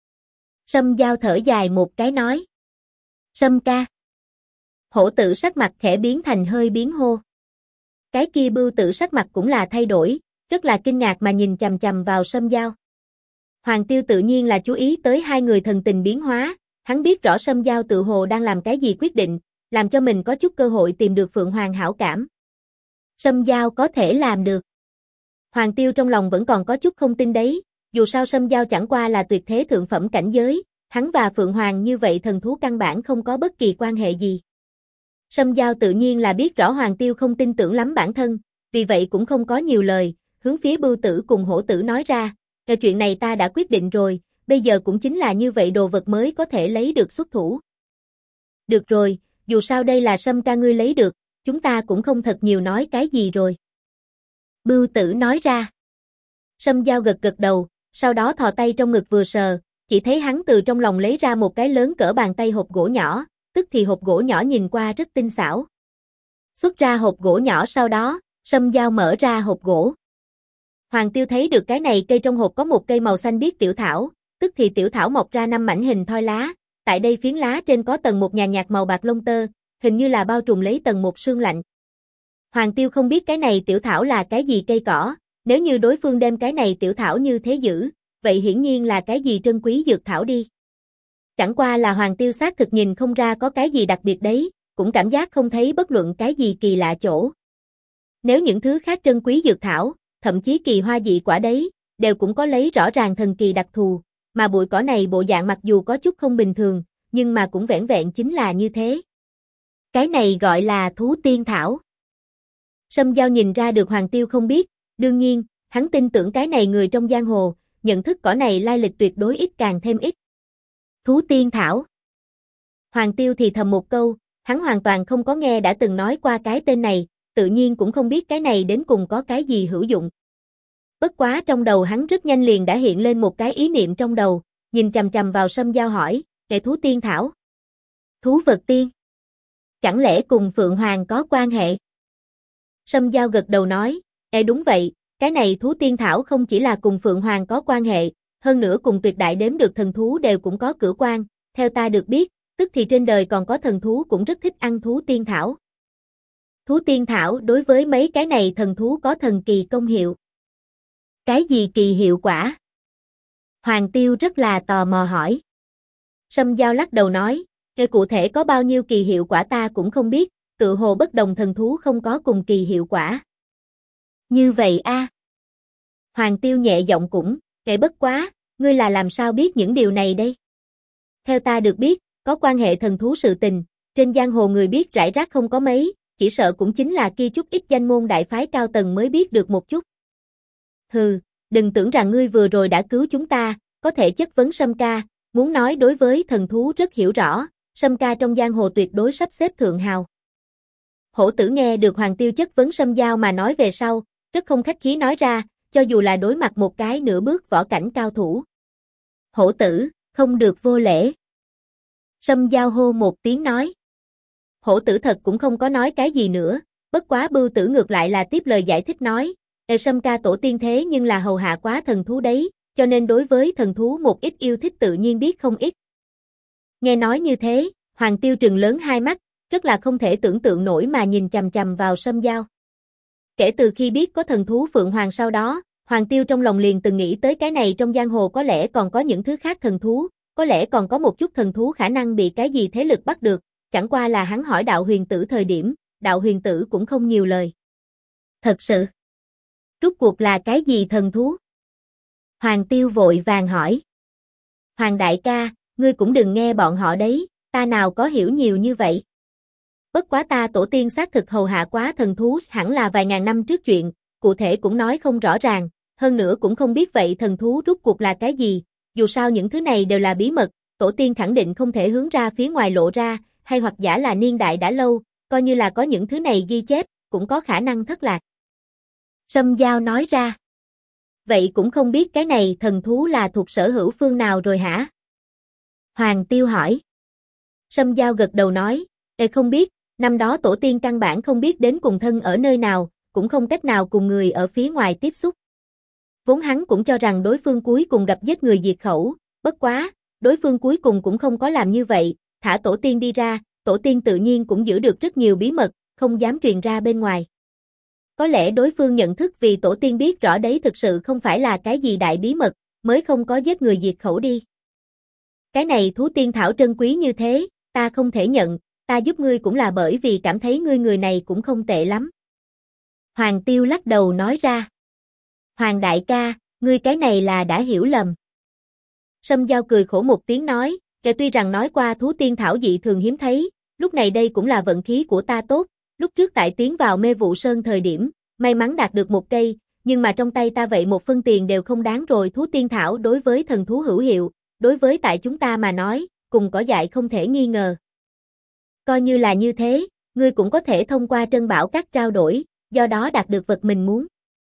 Sâm Giao thở dài một cái nói. Sâm ca. Hổ Tử sắc mặt khẽ biến thành hơi biến hô. Cái kia Bưu Tử sắc mặt cũng là thay đổi, rất là kinh ngạc mà nhìn chằm chằm vào Sâm Giao. Hoàng Tiêu tự nhiên là chú ý tới hai người thần tình biến hóa, hắn biết rõ Sâm Giao tự hồ đang làm cái gì quyết định, làm cho mình có chút cơ hội tìm được Phượng Hoàng hảo cảm. Sâm Giao có thể làm được. Hoàng Tiêu trong lòng vẫn còn có chút không tin đấy, dù sao Sâm Giao chẳng qua là tuyệt thế thượng phẩm cảnh giới, hắn và Phượng Hoàng như vậy thần thú căn bản không có bất kỳ quan hệ gì. Sâm Giao tự nhiên là biết rõ Hoàng Tiêu không tin tưởng lắm bản thân, vì vậy cũng không có nhiều lời, hướng phía Bưu Tử cùng Hổ Tử nói ra, chuyện này ta đã quyết định rồi, bây giờ cũng chính là như vậy đồ vật mới có thể lấy được xuất thủ. Được rồi, dù sao đây là Sâm ca ngươi lấy được, chúng ta cũng không thật nhiều nói cái gì rồi. Bưu Tử nói ra. Sâm Giao gật đầu, sau đó thò tay trong ngực vừa sờ, chỉ thấy hắn từ trong lòng lấy ra một cái lớn cỡ bàn tay hộp gỗ nhỏ, tức thì hộp gỗ nhỏ nhìn qua rất tinh xảo. Xuất ra hộp gỗ nhỏ sau đó, Sâm Giao mở ra hộp gỗ. Hoàng Tiêu thấy được cái này cây trong hộp có một cây màu xanh biếc tiểu thảo, tức thì tiểu thảo mọc ra 5 mảnh hình thoi lá, tại đây phiến lá trên có tầng một nhàn nhạt màu bạc lông tơ, hình như là bao trùm lấy tầng một sương lạnh. Hoàng Tiêu không biết cái này tiểu thảo là cái gì cây cỏ, nếu như đối phương đem cái này tiểu thảo như thế giữ, vậy hiển nhiên là cái gì trân quý dược thảo đi. Chẳng qua là Hoàng Tiêu xác thực nhìn không ra có cái gì đặc biệt đấy, cũng cảm giác không thấy bất luận cái gì kỳ lạ chỗ. Nếu những thứ khác trân quý dược thảo, thậm chí kỳ hoa dị quả đấy, đều cũng có lấy rõ ràng thần kỳ đặc thù, mà bụi cỏ này bộ dạng mặc dù có chút không bình thường, nhưng mà cũng vẻn vẹn chính là như thế. Cái này gọi là thú tiên thảo. Sâm Dao nhìn ra được Hoàng Tiêu không biết, đương nhiên, hắn tin tưởng cái này người trong giang hồ, nhận thức cỏ này lai lịch tuyệt đối ít càng thêm ít. Thú tiên thảo. Hoàng Tiêu thì thầm một câu, hắn hoàn toàn không có nghe đã từng nói qua cái tên này, tự nhiên cũng không biết cái này đến cùng có cái gì hữu dụng. Bất quá trong đầu hắn rất nhanh liền đã hiện lên một cái ý niệm trong đầu, nhìn chằm chằm vào Sâm Dao hỏi, "Nghệ thú tiên thảo? Thú vật tiên? Chẳng lẽ cùng Phượng Hoàng có quan hệ?" Sâm Dao gật đầu nói, đúng vậy, cái này thú tiên thảo không chỉ là cùng Phượng Hoàng có quan hệ, hơn nữa cùng tuyệt đại đếm được thần thú đều cũng có cửu quan, theo ta được biết, tức thì trên đời còn có thần thú cũng rất thích ăn thú tiên thảo. Thú tiên thảo đối với mấy cái này thần thú có thần kỳ công hiệu. Cái gì kỳ hiệu quả? Hoàng Tiêu rất là tò mò hỏi. Sâm Dao lắc đầu nói, cụ thể có bao nhiêu kỳ hiệu quả ta cũng không biết, tự hồ bất đồng thần thú không có cùng kỳ hiệu quả. Như vậy a? Hoàng Tiêu nhẹ giọng cũng, bất quá, ngươi là làm sao biết những điều này đây? Theo ta được biết, có quan hệ thần thú sự tình, trên giang hồ người biết rải rác không có mấy, chỉ sợ cũng chính là kia chút ít danh môn đại phái cao tầng mới biết được một chút. Hừ, đừng tưởng rằng ngươi vừa rồi đã cứu chúng ta, có thể chất vấn Sâm ca, muốn nói đối với thần thú rất hiểu rõ, Sâm ca trong giang hồ tuyệt đối sắp xếp thượng hào. Hổ Tử nghe được Hoàng Tiêu chất vấn Sâm Dao mà nói về sau, rất không khách khí nói ra, cho dù là đối mặt một cái nửa bước võ cảnh cao thủ. Hổ Tử, không được vô lễ. Sâm Dao hô một tiếng nói. Hổ Tử thật cũng không có nói cái gì nữa, bất quá Bưu Tử ngược lại là tiếp lời giải thích nói, Sâm ca tổ tiên thế nhưng là hầu hạ quá thần thú đấy, cho nên đối với thần thú một ít yêu thích tự nhiên biết không ít. Nghe nói như thế, Hoàng Tiêu trừng lớn hai mắt, rất là không thể tưởng tượng nổi mà nhìn chằm chằm vào Sâm Dao. Kể từ khi biết có thần thú Phượng Hoàng sau đó, Hoàng Tiêu trong lòng liền từng nghĩ tới cái này trong giang hồ có lẽ còn có những thứ khác thần thú, có lẽ còn có một chút thần thú khả năng bị cái gì thế lực bắt được, chẳng qua là hắn hỏi Đạo Huyền Tử thời điểm, Đạo Huyền Tử cũng không nhiều lời. Thật sự? Rốt cuộc là cái gì thần thú? Hoàng Tiêu vội vàng hỏi. Hoàng đại ca, ngươi cũng đừng nghe bọn họ đấy, ta nào có hiểu nhiều như vậy. Bất quá ta tổ tiên xác thực hầu hạ quá thần thú hẳn là vài ngàn năm trước chuyện, cụ thể cũng nói không rõ ràng, hơn nữa cũng không biết vậy thần thú rốt cuộc là cái gì, dù sao những thứ này đều là bí mật, tổ tiên khẳng định không thể hướng ra phía ngoài lộ ra, hay hoặc giả là niên đại đã lâu, coi như là có những thứ này ghi chép, cũng có khả năng thất lạc. Sâm Dao nói ra. Vậy cũng không biết cái này thần thú là thuộc sở hữu phương nào rồi hả? Hoàng Tiêu hỏi. Sâm Dao gật đầu nói, không biết, năm đó tổ tiên căn bản không biết đến cùng thân ở nơi nào, cũng không cách nào cùng người ở phía ngoài tiếp xúc. Vốn hắn cũng cho rằng đối phương cuối cùng gặp giết người diệt khẩu, bất quá, đối phương cuối cùng cũng không có làm như vậy, thả tổ tiên đi ra, tổ tiên tự nhiên cũng giữ được rất nhiều bí mật, không dám truyền ra bên ngoài. Có lẽ đối phương nhận thức vì tổ tiên biết rõ đấy thực sự không phải là cái gì đại bí mật, mới không có giết người diệt khẩu đi. Cái này thú tiên thảo trân quý như thế, ta không thể nhận, ta giúp ngươi cũng là bởi vì cảm thấy ngươi người này cũng không tệ lắm. Hoàng Tiêu lắc đầu nói ra. Hoàng đại ca, ngươi cái này là đã hiểu lầm. Sâm Dao cười khổ một tiếng nói, tuy rằng nói qua thú tiên thảo dị thường hiếm thấy, lúc này đây cũng là vận khí của ta tốt, lúc trước tại tiến vào Mê Vụ Sơn thời điểm, may mắn đạt được một cây, nhưng mà trong tay ta vậy một phân tiền đều không đáng rồi. Thú tiên thảo đối với thần thú hữu hiệu, đối với tại chúng ta mà nói, cùng cỏ dại không thể nghi ngờ. Coi như là như thế, ngươi cũng có thể thông qua Trân Bảo Các trao đổi, do đó đạt được vật mình muốn.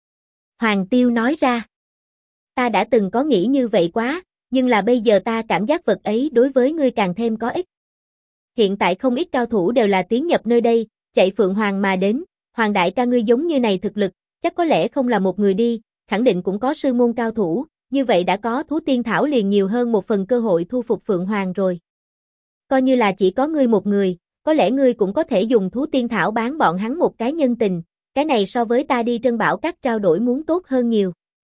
Hoàng Tiêu nói ra. Ta đã từng có nghĩ như vậy quá, nhưng là bây giờ ta cảm giác vật ấy đối với ngươi càng thêm có ích. Hiện tại không ít cao thủ đều là tiến nhập nơi đây, chạy Phượng Hoàng mà đến, Hoàng đại ca ngươi giống như này thực lực, chắc có lẽ không là một người đi, khẳng định cũng có sư môn cao thủ, như vậy đã có thú tiên thảo liền nhiều hơn một phần cơ hội thu phục Phượng Hoàng rồi. Coi như là chỉ có ngươi một người, có lẽ ngươi cũng có thể dùng thú tiên thảo bán bọn hắn một cái nhân tình, cái này so với ta đi Trân Bảo Các trao đổi muốn tốt hơn nhiều.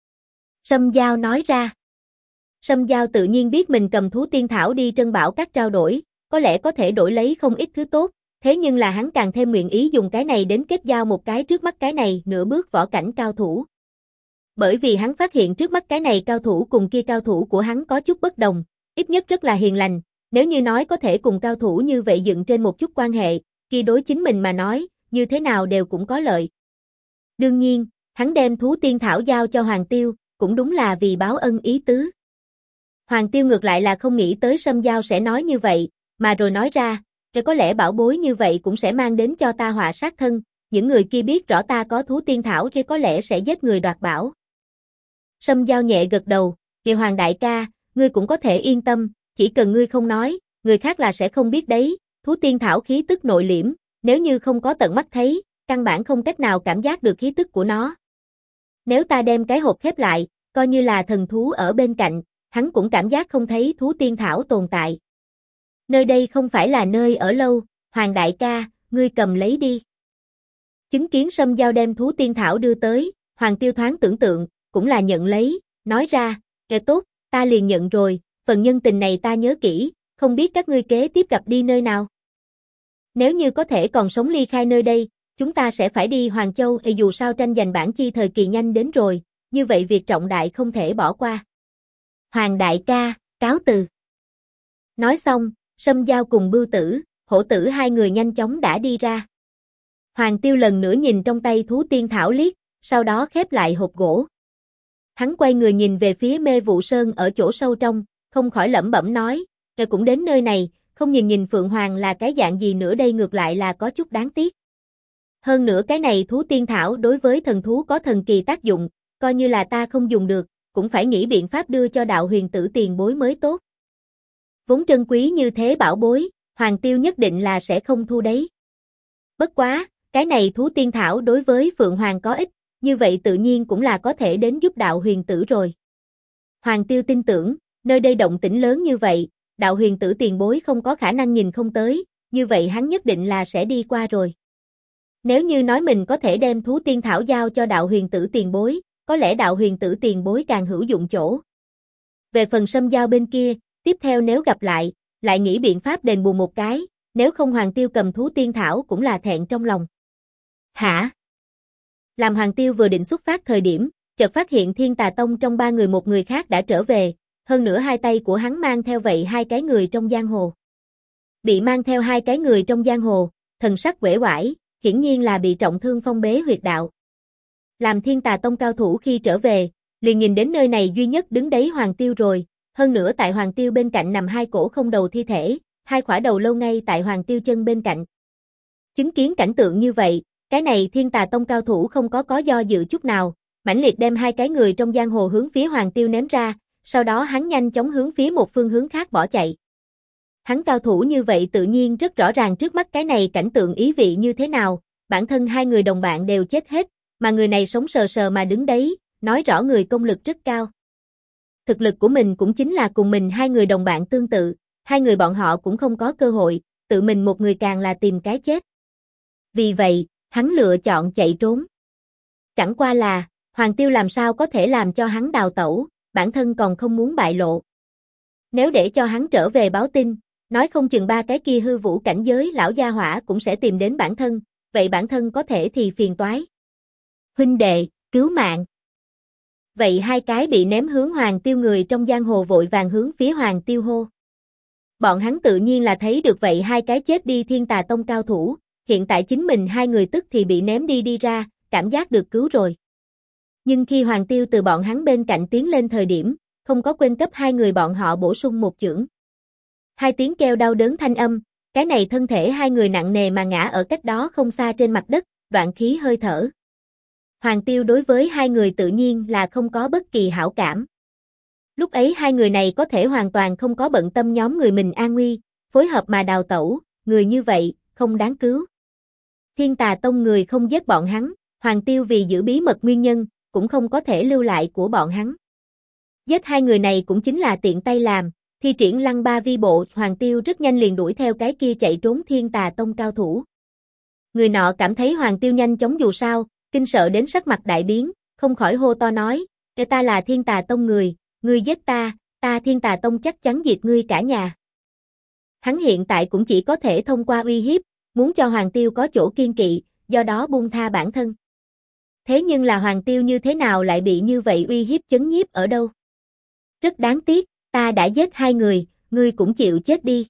Sâm Dao nói ra. Sâm Dao tự nhiên biết mình cầm thú tiên thảo đi Trân Bảo Các trao đổi, có lẽ có thể đổi lấy không ít thứ tốt, thế nhưng là hắn càng thêm nguyện ý dùng cái này đến kết giao một cái trước mắt cái này nửa bước võ cảnh cao thủ. Bởi vì hắn phát hiện trước mắt cái này cao thủ cùng kia cao thủ của hắn có chút bất đồng, ít nhất rất là hiền lành, nếu như nói có thể cùng cao thủ như vậy dựng trên một chút quan hệ, kia đối chính mình mà nói, như thế nào đều cũng có lợi. Đương nhiên, hắn đem thú tiên thảo giao cho Hoàng Tiêu, cũng đúng là vì báo ân ý tứ. Hoàng Tiêu ngược lại là không nghĩ tới Sâm Giao sẽ nói như vậy, mà rồi nói ra, rồi có lẽ bảo bối như vậy cũng sẽ mang đến cho ta họa sát thân, những người kia biết rõ ta có thú tiên thảo kia có lẽ sẽ giết người đoạt bảo. Sâm Giao nhẹ gật đầu, kìa Hoàng đại ca, ngươi cũng có thể yên tâm, chỉ cần ngươi không nói, người khác là sẽ không biết đấy, thú tiên thảo khí tức nội liễm, nếu như không có tận mắt thấy, căn bản không cách nào cảm giác được khí tức của nó. Nếu ta đem cái hộp khép lại, coi như là thần thú ở bên cạnh, hắn cũng cảm giác không thấy thú tiên thảo tồn tại. Nơi đây không phải là nơi ở lâu, Hoàng đại ca, ngươi cầm lấy đi. Chứng kiến Sâm Giao đem thú tiên thảo đưa tới, Hoàng Tiêu thoáng tưởng tượng, cũng là nhận lấy, nói ra, kệ tốt, ta liền nhận rồi, phần nhân tình này ta nhớ kỹ, không biết các ngươi kế tiếp gặp đi nơi nào. Nếu như có thể còn sống ly khai nơi đây, chúng ta sẽ phải đi Hoàng Châu, dù sao tranh giành bản chi thời kỳ nhanh đến rồi, như vậy việc trọng đại không thể bỏ qua. Hoàng đại ca, cáo từ. Nói xong, Sâm Giao cùng Bưu Tử, Hổ Tử hai người nhanh chóng đã đi ra. Hoàng Tiêu lần nữa nhìn trong tay thú tiên thảo liếc, sau đó khép lại hộp gỗ. Hắn quay người nhìn về phía Mê Vụ Sơn ở chỗ sâu trong, không khỏi lẩm bẩm nói, "Ngài cũng đến nơi này, không nhìn nhìn Phượng Hoàng là cái dạng gì nữa đây ngược lại là có chút đáng tiếc. Hơn nữa cái này thú tiên thảo đối với thần thú có thần kỳ tác dụng, coi như là ta không dùng được, cũng phải nghĩ biện pháp đưa cho đạo huyền tử tiền bối mới tốt. Vốn trân quý như thế bảo bối, Hoàng Tiêu nhất định là sẽ không thu đấy. Bất quá, cái này thú tiên thảo đối với Phượng Hoàng có ích, như vậy tự nhiên cũng là có thể đến giúp đạo huyền tử rồi. Hoàng Tiêu tin tưởng, nơi đây động tĩnh lớn như vậy, đạo huyền tử tiền bối không có khả năng nhìn không tới, như vậy hắn nhất định là sẽ đi qua rồi. Nếu như nói mình có thể đem thú tiên thảo giao cho đạo huyền tử tiền bối, có lẽ đạo huyền tử tiền bối càng hữu dụng chỗ. Về phần Sâm Giao bên kia, tiếp theo nếu gặp lại nghĩ biện pháp đền bù một cái, nếu không Hoàng Tiêu cầm thú tiên thảo cũng là thẹn trong lòng. Hả? Làm Hoàng Tiêu vừa định xuất phát thời điểm, chợt phát hiện Thiên Tà Tông trong ba người một người khác đã trở về, hơn nữa hai tay của hắn mang theo vậy hai cái người trong giang hồ. Bị mang theo hai cái người trong giang hồ, thần sắc uể oải, hiển nhiên là bị trọng thương phong bế huyệt đạo. Làm Thiên Tà Tông cao thủ khi trở về, liền nhìn đến nơi này duy nhất đứng đấy Hoàng Tiêu rồi, hơn nữa tại Hoàng Tiêu bên cạnh nằm hai cổ không đầu thi thể, hai khỏa đầu lâu ngay tại Hoàng Tiêu chân bên cạnh. Chứng kiến cảnh tượng như vậy, cái này Thiên Tà Tông cao thủ không có do dự chút nào, mãnh liệt đem hai cái người trong giang hồ hướng phía Hoàng Tiêu ném ra, sau đó hắn nhanh chóng hướng phía một phương hướng khác bỏ chạy. Hắn cao thủ như vậy tự nhiên rất rõ ràng trước mắt cái này cảnh tượng ý vị như thế nào, bản thân hai người đồng bạn đều chết hết, mà người này sống sờ sờ mà đứng đấy, nói rõ người công lực rất cao. Thực lực của mình cũng chính là cùng mình hai người đồng bạn tương tự, hai người bọn họ cũng không có cơ hội, tự mình một người càng là tìm cái chết. Vì vậy, hắn lựa chọn chạy trốn. Chẳng qua là, Hoàng Tiêu làm sao có thể làm cho hắn đào tẩu, bản thân còn không muốn bại lộ. Nếu để cho hắn trở về báo tin, nói không chừng ba cái kia hư vũ cảnh giới lão gia hỏa cũng sẽ tìm đến bản thân, vậy bản thân có thể thì phiền toái. Huynh đệ, cứu mạng. Vậy hai cái bị ném hướng Hoàng Tiêu người trong giang hồ vội vàng hướng phía Hoàng Tiêu hô. Bọn hắn tự nhiên là thấy được vậy hai cái chết đi Thiên Tà Tông cao thủ, hiện tại chính mình hai người tức thì bị ném đi ra, cảm giác được cứu rồi. Nhưng khi Hoàng Tiêu từ bọn hắn bên cạnh tiến lên thời điểm, không có quên cấp hai người bọn họ bổ sung một chưởng. Hai tiếng kêu đau đớn thanh âm, cái này thân thể hai người nặng nề mà ngã ở cách đó không xa trên mặt đất, đoạn khí hơi thở. Hoàng Tiêu đối với hai người tự nhiên là không có bất kỳ hảo cảm. Lúc ấy hai người này có thể hoàn toàn không có bận tâm nhóm người mình an nguy, phối hợp mà đào tẩu, người như vậy, không đáng cứu. Thiên Tà Tông người không giết bọn hắn, Hoàng Tiêu vì giữ bí mật nguyên nhân, cũng không có thể lưu lại của bọn hắn. Giết hai người này cũng chính là tiện tay làm, thi triển lăng ba vi bộ, Hoàng Tiêu rất nhanh liền đuổi theo cái kia chạy trốn Thiên Tà Tông cao thủ. Người nọ cảm thấy Hoàng Tiêu nhanh chóng dù sao, kinh sợ đến sắc mặt đại biến, không khỏi hô to nói, ta là Thiên Tà Tông người, ngươi giết ta Thiên Tà Tông chắc chắn diệt ngươi cả nhà. Hắn hiện tại cũng chỉ có thể thông qua uy hiếp, muốn cho Hoàng Tiêu có chỗ kiên kỵ, do đó buông tha bản thân. Thế nhưng là Hoàng Tiêu như thế nào lại bị như vậy uy hiếp chấn nhiếp ở đâu? Rất đáng tiếc, ta đã giết 2 người, ngươi cũng chịu chết đi.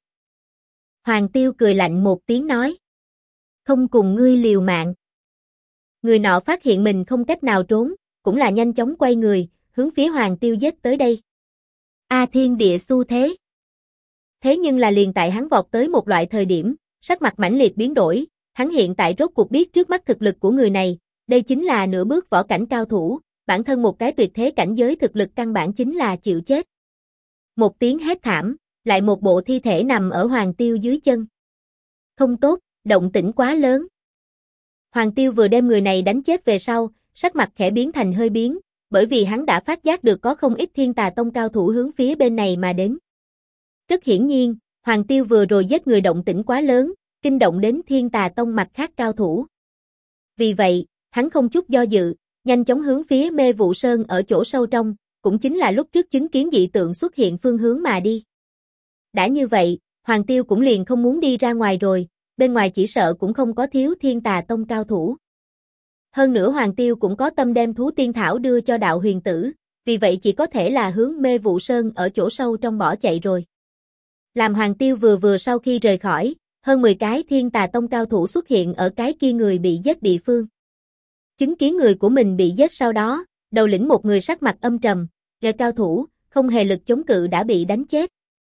Hoàng Tiêu cười lạnh một tiếng nói. Không cùng ngươi liều mạng. Người nọ phát hiện mình không cách nào trốn, cũng là nhanh chóng quay người, hướng phía Hoàng Tiêu giết tới đây. A thiên địa xu thế. Thế nhưng là liền tại hắn vọt tới một loại thời điểm, sắc mặt mãnh liệt biến đổi, hắn hiện tại rốt cuộc biết trước mắt thực lực của người này, đây chính là nửa bước võ cảnh cao thủ, bản thân một cái tuyệt thế cảnh giới thực lực căn bản chính là chịu chết. Một tiếng hét thảm, lại một bộ thi thể nằm ở Hoàng Tiêu dưới chân. Không tốt, động tĩnh quá lớn. Hoàng Tiêu vừa đem người này đánh chết về sau, sắc mặt khẽ biến thành hơi biến, bởi vì hắn đã phát giác được có không ít Thiên Tà Tông cao thủ hướng phía bên này mà đến. Rất hiển nhiên, Hoàng Tiêu vừa rồi giết người động tĩnh quá lớn, kinh động đến Thiên Tà Tông mặt khác cao thủ. Vì vậy, hắn không chút do dự, nhanh chóng hướng phía Mê Vụ Sơn ở chỗ sâu trong, cũng chính là lúc trước chứng kiến dị tượng xuất hiện phương hướng mà đi. Đã như vậy, Hoàng Tiêu cũng liền không muốn đi ra ngoài rồi, bên ngoài chỉ sợ cũng không có thiếu Thiên Tà Tông cao thủ. Hơn nữa Hoàng Tiêu cũng có tâm đem thú tiên thảo đưa cho đạo huyền tử, vì vậy chỉ có thể là hướng Mê Vụ Sơn ở chỗ sâu trong bỏ chạy rồi. Làm Hoàng Tiêu vừa sau khi rời khỏi, hơn 10 cái Thiên Tà Tông cao thủ xuất hiện ở cái kia người bị giết địa phương. Chứng kiến người của mình bị giết sau đó, đầu lĩnh một người sắc mặt âm trầm, gã cao thủ, không hề lực chống cự đã bị đánh chết.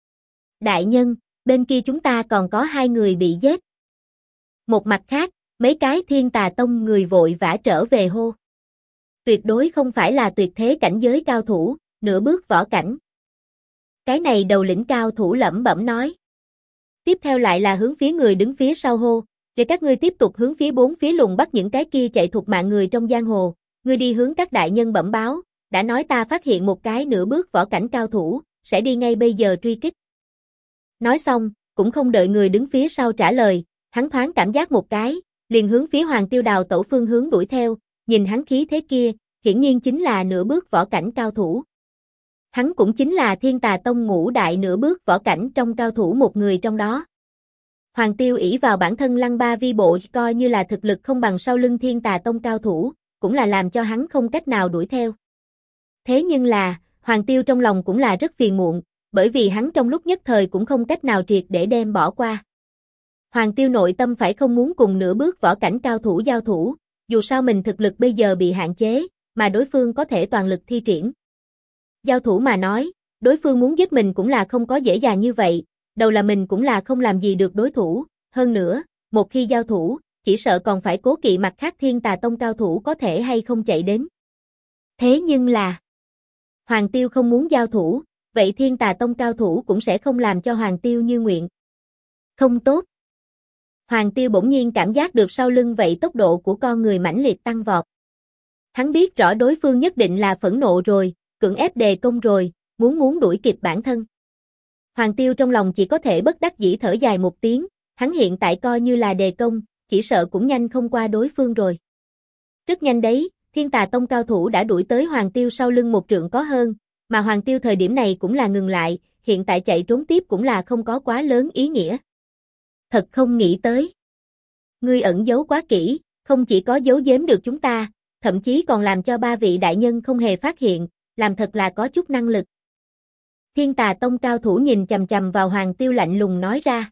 Đại nhân, bên kia chúng ta còn có 2 người bị giết. Một mặt khác, mấy cái Thiên Tà Tông người vội vã trở về hô. Tuyệt đối không phải là tuyệt thế cảnh giới cao thủ, nửa bước võ cảnh. Cái này đầu lĩnh cao thủ lẩm bẩm nói. Tiếp theo lại là hướng phía người đứng phía sau hô, để các ngươi tiếp tục hướng phía 4 phía lùng bắt những cái kia chạy thục mạng người trong giang hồ, ngươi đi hướng các đại nhân bẩm báo, đã nói ta phát hiện một cái nửa bước võ cảnh cao thủ, sẽ đi ngay bây giờ truy kích. Nói xong, cũng không đợi người đứng phía sau trả lời, hắn thoáng cảm giác một cái, liền hướng phía Hoàng Tiêu đào tẩu phương hướng đuổi theo, nhìn hắn khí thế kia, hiển nhiên chính là nửa bước võ cảnh cao thủ. Hắn cũng chính là Thiên Tà Tông ngũ đại nửa bước võ cảnh trong cao thủ một người trong đó. Hoàng Tiêu ỷ vào bản thân lăng ba vi bộ coi như là thực lực không bằng sau lưng Thiên Tà Tông cao thủ, cũng là làm cho hắn không cách nào đuổi theo. Thế nhưng là, Hoàng Tiêu trong lòng cũng là rất phiền muộn, bởi vì hắn trong lúc nhất thời cũng không cách nào triệt để đem bỏ qua. Hoàng Tiêu nội tâm phải không muốn cùng nửa bước võ cảnh cao thủ giao thủ, dù sao mình thực lực bây giờ bị hạn chế, mà đối phương có thể toàn lực thi triển. Giao thủ mà nói, đối phương muốn giết mình cũng là không có dễ dàng như vậy, đầu là mình cũng là không làm gì được đối thủ, hơn nữa, một khi giao thủ, chỉ sợ còn phải cố kỵ mặt khác Thiên Tà Tông cao thủ có thể hay không chạy đến. Thế nhưng là, Hoàng Tiêu không muốn giao thủ, vậy Thiên Tà Tông cao thủ cũng sẽ không làm cho Hoàng Tiêu như nguyện. Không tốt. Hoàng Tiêu bỗng nhiên cảm giác được sau lưng vậy tốc độ của con người mãnh liệt tăng vọt. Hắn biết rõ đối phương nhất định là phẫn nộ rồi, cưỡng ép đề công rồi, muốn đuổi kịp bản thân. Hoàng Tiêu trong lòng chỉ có thể bất đắc dĩ thở dài một tiếng, hắn hiện tại coi như là đề công, chỉ sợ cũng nhanh không qua đối phương rồi. Rất nhanh đấy, Thiên Tà Tông cao thủ đã đuổi tới Hoàng Tiêu sau lưng một trượng có hơn, mà Hoàng Tiêu thời điểm này cũng là ngừng lại, hiện tại chạy trốn tiếp cũng là không có quá lớn ý nghĩa. Thật không nghĩ tới. Ngươi ẩn giấu quá kỹ, không chỉ có giấu giếm được chúng ta, thậm chí còn làm cho 3 vị đại nhân không hề phát hiện, làm thật là có chút năng lực. Thiên Tà Tông cao thủ nhìn chằm chằm vào Hoàng Tiêu lạnh lùng nói ra.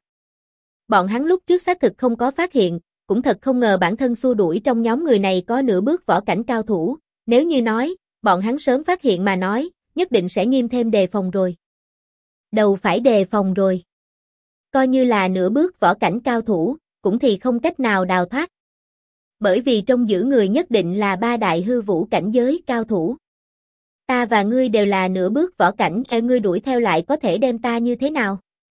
Bọn hắn lúc trước xác thực không có phát hiện, cũng thật không ngờ bản thân xua đuổi trong nhóm người này có nửa bước võ cảnh cao thủ, nếu như nói, bọn hắn sớm phát hiện mà nói, nhất định sẽ nghiêm thêm đề phòng rồi. Đầu phải đề phòng rồi. Coi như là nửa bước võ cảnh cao thủ, cũng thì không cách nào đào thoát. Bởi vì trong giữ người nhất định là 3 đại hư vũ cảnh giới cao thủ. Ta và ngươi đều là nửa bước võ cảnh, ngươi đuổi theo lại có thể đem ta như thế nào?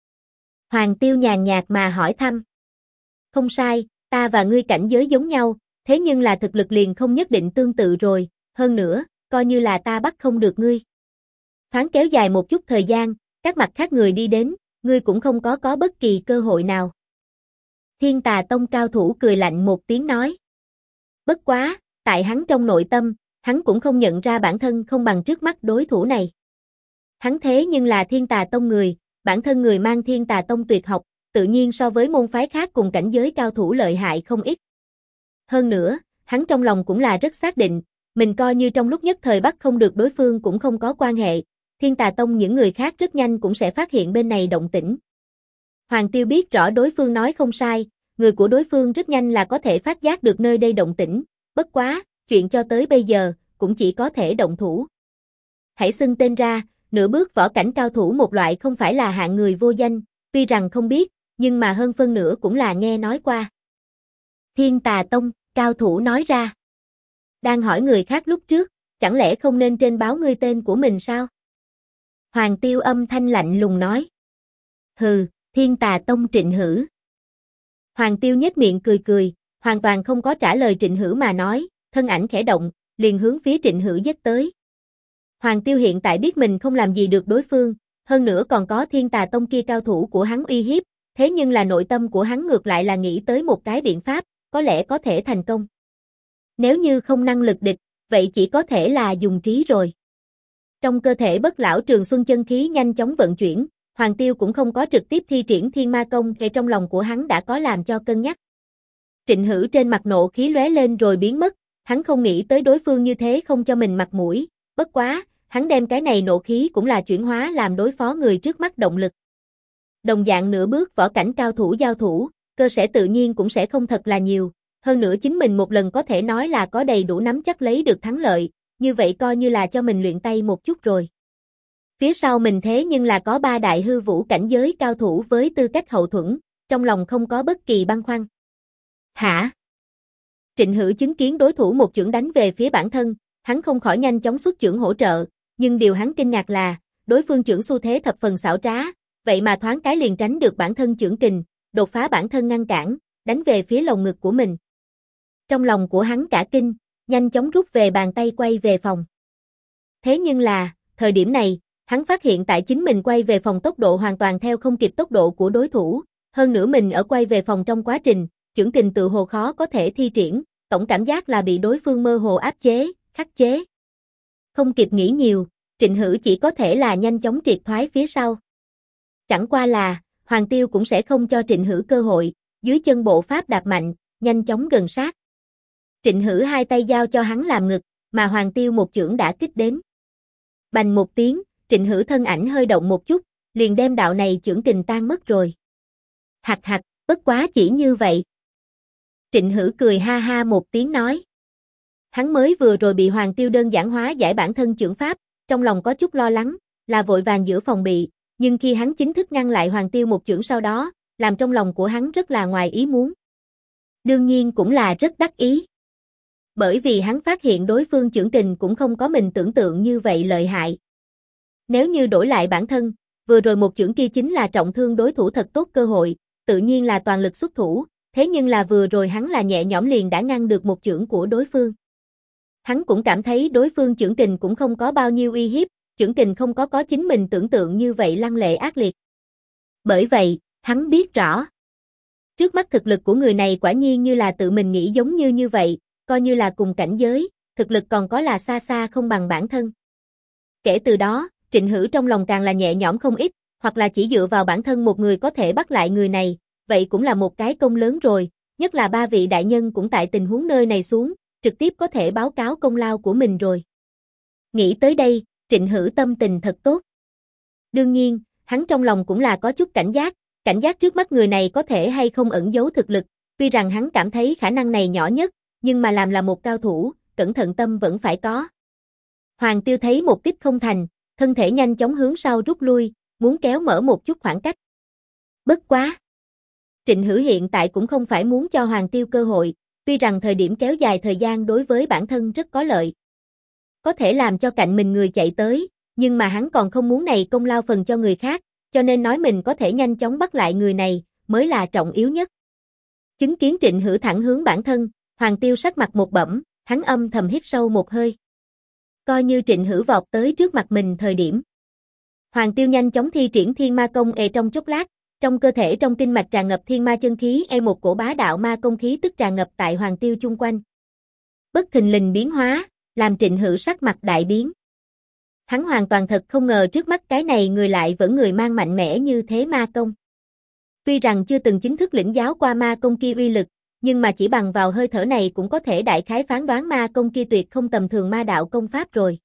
Hoàng Tiêu nhàn nhạt mà hỏi thăm. Không sai, ta và ngươi cảnh giới giống nhau, thế nhưng là thực lực liền không nhất định tương tự rồi, hơn nữa, coi như là ta bắt không được ngươi. Thoáng kéo dài một chút thời gian, các mặt khác người đi đến, ngươi cũng không có bất kỳ cơ hội nào. Thiên Tà Tông cao thủ cười lạnh một tiếng nói. Bất quá, tại hắn trong nội tâm, hắn cũng không nhận ra bản thân không bằng trước mắt đối thủ này. Hắn thế nhưng là Thiên Tà Tông người, bản thân người mang Thiên Tà Tông tuyệt học, tự nhiên so với môn phái khác cùng cảnh giới cao thủ lợi hại không ít. Hơn nữa, hắn trong lòng cũng là rất xác định, mình coi như trong lúc nhất thời bắt không được đối phương cũng không có quan hệ, Thiên Tà Tông những người khác rất nhanh cũng sẽ phát hiện bên này động tĩnh. Hoàng Tiêu biết rõ đối phương nói không sai, người của đối phương rất nhanh là có thể phát giác được nơi đây động tĩnh, bất quá, chuyện cho tới bây giờ, cũng chỉ có thể động thủ. Hãy xưng tên ra, nửa bước võ cảnh cao thủ một loại không phải là hạng người vô danh, tuy rằng không biết, nhưng mà hơn phân nửa cũng là nghe nói qua. Thiên Tà Tông, cao thủ nói ra. Đang hỏi người khác lúc trước, chẳng lẽ không nên trên báo ngươi tên của mình sao? Hoàng Tiêu âm thanh lạnh lùng nói. Hừ, Thiên Tà Tông Trịnh Hử. Hoàng Tiêu nhếch miệng cười cười, hoàn toàn không có trả lời Trịnh Hử mà nói, thân ảnh khẽ động, liền hướng phía Trịnh Hử giết tới. Hoàng Tiêu hiện tại biết mình không làm gì được đối phương, hơn nữa còn có Thiên Tà Tông kia cao thủ của hắn uy hiếp, thế nhưng là nội tâm của hắn ngược lại là nghĩ tới một cái biện pháp, có lẽ có thể thành công. Nếu như không năng lực địch, vậy chỉ có thể là dùng trí rồi. Trong cơ thể bất lão trường xuân chân khí nhanh chóng vận chuyển, Hoàng Tiêu cũng không có trực tiếp thi triển thiên ma công, thì trong lòng của hắn đã có làm cho cân nhắc. Trịnh Hử trên mặt nộ khí lóe lên rồi biến mất, hắn không nghĩ tới đối phương như thế không cho mình mặt mũi, bất quá, hắn đem cái này nộ khí cũng là chuyển hóa làm đối phó người trước mắt động lực. Đồng dạng nửa bước võ cảnh cao thủ giao thủ, cơ sẽ tự nhiên cũng sẽ không thật là nhiều, hơn nữa chính mình một lần có thể nói là có đầy đủ nắm chắc lấy được thắng lợi, như vậy coi như là cho mình luyện tay một chút rồi. Phía sau mình thế nhưng là có 3 đại hư vũ cảnh giới cao thủ với tư cách hậu thuẫn, trong lòng không có bất kỳ băn khoăn. Hả? Trịnh Hử chứng kiến đối thủ một chưởng đánh về phía bản thân, hắn không khỏi nhanh chóng xuất chưởng hỗ trợ, nhưng điều hắn kinh ngạc là, đối phương chưởng xu thế thập phần xảo trá, vậy mà thoáng cái liền tránh được bản thân chưởng kình, đột phá bản thân ngăn cản, đánh về phía lồng ngực của mình. Trong lòng của hắn cả kinh, nhanh chóng rút về bàn tay quay về phòng. Thế nhưng là, thời điểm này, hắn phát hiện tại chính mình quay về phòng tốc độ hoàn toàn theo không kịp tốc độ của đối thủ, hơn nữa mình ở quay về phòng trong quá trình, chưởng kình tự hồ khó có thể thi triển, tổng cảm giác là bị đối phương mơ hồ áp chế, khắc chế. Không kịp nghĩ nhiều, Trịnh Hử chỉ có thể là nhanh chóng triệt thoái phía sau. Chẳng qua là, Hoàng Tiêu cũng sẽ không cho Trịnh Hử cơ hội, dưới chân bộ pháp đạp mạnh, nhanh chóng gần sát. Trịnh Hử hai tay giao cho hắn làm ngực, mà Hoàng Tiêu một chưởng đã kích đến. Bành một tiếng, Trịnh Hử thân ảnh hơi động một chút, liền đem đạo này chưởng kình tan mất rồi. Hạch hạch, bất quá chỉ như vậy. Trịnh Hử cười ha ha một tiếng nói. Hắn mới vừa rồi bị Hoàng Tiêu đơn giản hóa giải bản thân chưởng pháp, trong lòng có chút lo lắng, là vội vàng giữa phòng bị, nhưng khi hắn chính thức ngăn lại Hoàng Tiêu một chưởng sau đó, làm trong lòng của hắn rất là ngoài ý muốn. Đương nhiên cũng là rất đắc ý. Bởi vì hắn phát hiện đối phương chưởng kình cũng không có mình tưởng tượng như vậy lợi hại. Nếu như đổi lại bản thân, vừa rồi một chưởng kia chính là trọng thương đối thủ thật tốt cơ hội, tự nhiên là toàn lực xuất thủ, thế nhưng là vừa rồi hắn là nhẹ nhõm liền đã ngăn được một chưởng của đối phương. Hắn cũng cảm thấy đối phương chưởng kình cũng không có bao nhiêu uy hiếp, chưởng kình không có chính mình tưởng tượng như vậy lăng lệ ác liệt. Bởi vậy, hắn biết rõ. Trước mắt thực lực của người này quả nhiên như là tự mình nghĩ giống như vậy, coi như là cùng cảnh giới, thực lực còn có là xa xa không bằng bản thân. Kể từ đó, Trịnh Hử trong lòng càng là nhẹ nhõm không ít, hoặc là chỉ dựa vào bản thân một người có thể bắt lại người này, vậy cũng là một cái công lớn rồi, nhất là 3 vị đại nhân cũng tại tình huống nơi này xuống, trực tiếp có thể báo cáo công lao của mình rồi. Nghĩ tới đây, Trịnh Hử tâm tình thật tốt. Đương nhiên, hắn trong lòng cũng là có chút cảnh giác trước mắt người này có thể hay không ẩn giấu thực lực, tuy rằng hắn cảm thấy khả năng này nhỏ nhất, nhưng mà làm là một cao thủ, cẩn thận tâm vẫn phải có. Hoàng Tiêu thấy một kích không thành, thân thể nhanh chóng hướng sau rút lui, muốn kéo mở một chút khoảng cách. Bất quá! Trịnh Hử hiện tại cũng không phải muốn cho Hoàng Tiêu cơ hội, tuy rằng thời điểm kéo dài thời gian đối với bản thân rất có lợi. Có thể làm cho cạnh mình người chạy tới, nhưng mà hắn còn không muốn này công lao phần cho người khác, cho nên nói mình có thể nhanh chóng bắt lại người này, mới là trọng yếu nhất. Chứng kiến Trịnh Hử thẳng hướng bản thân, Hoàng Tiêu sắc mặt một bẩm, hắn âm thầm hít sâu một hơi. Coi như Trịnh Hử vọt tới trước mặt mình thời điểm. Hoàng Tiêu nhanh chóng thi triển thiên ma công trong chốc lát, trong cơ thể trong kinh mạch tràn ngập thiên ma chân khí một cổ bá đạo ma công khí tức tràn ngập tại Hoàng Tiêu chung quanh. Bất thình lình biến hóa, làm Trịnh Hử sắc mặt đại biến. Hắn hoàn toàn thật không ngờ trước mắt cái này người lại vẫn người mang mạnh mẽ như thế ma công. Tuy rằng chưa từng chính thức lĩnh giáo qua ma công kia uy lực, nhưng mà chỉ bằng vào hơi thở này cũng có thể đại khái phán đoán ma công kia tuyệt không tầm thường ma đạo công pháp rồi.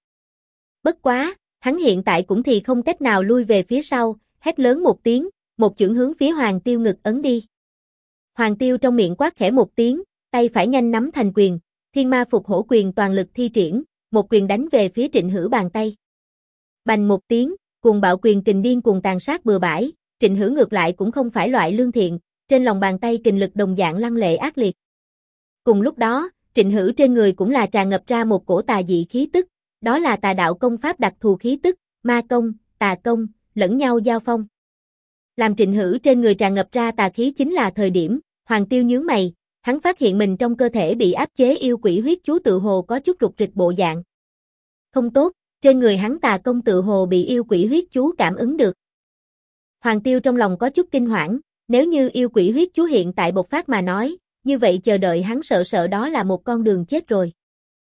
Bất quá, hắn hiện tại cũng thì không cách nào lui về phía sau, hét lớn một tiếng, một chưởng hướng phía Hoàng Tiêu ngực ấn đi. Hoàng Tiêu trong miệng quát khẽ một tiếng, tay phải nhanh nắm thành quyền, Thiên Ma Phục Hổ quyền toàn lực thi triển, một quyền đánh về phía Trịnh Hữu bàn tay. Bành một tiếng, cuồng bạo quyền kình điên cuồng tàn sát bừa bãi, Trịnh Hữu ngược lại cũng không phải loại lương thiện, trên lòng bàn tay kình lực đồng dạng lăng lệ ác liệt. Cùng lúc đó, Trịnh Hữu trên người cũng là tràn ngập ra một cổ tà dị khí tức, đó là tà đạo công pháp đặc thù khí tức, ma công, tà công, lẫn nhau giao phong. Làm Trịnh Hữu trên người tràn ngập ra tà khí chính là thời điểm, Hoàng Tiêu nhướng mày, hắn phát hiện mình trong cơ thể bị áp chế yêu quỷ huyết chú tự hồ có chút rục rịch bộ dạng. Không tốt, trên người hắn tà công tự hồ bị yêu quỷ huyết chú cảm ứng được. Hoàng Tiêu trong lòng có chút kinh hoảng, nếu như yêu quỷ huyết chú hiện tại bộc phát mà nói, như vậy chờ đợi hắn sợ đó là một con đường chết rồi.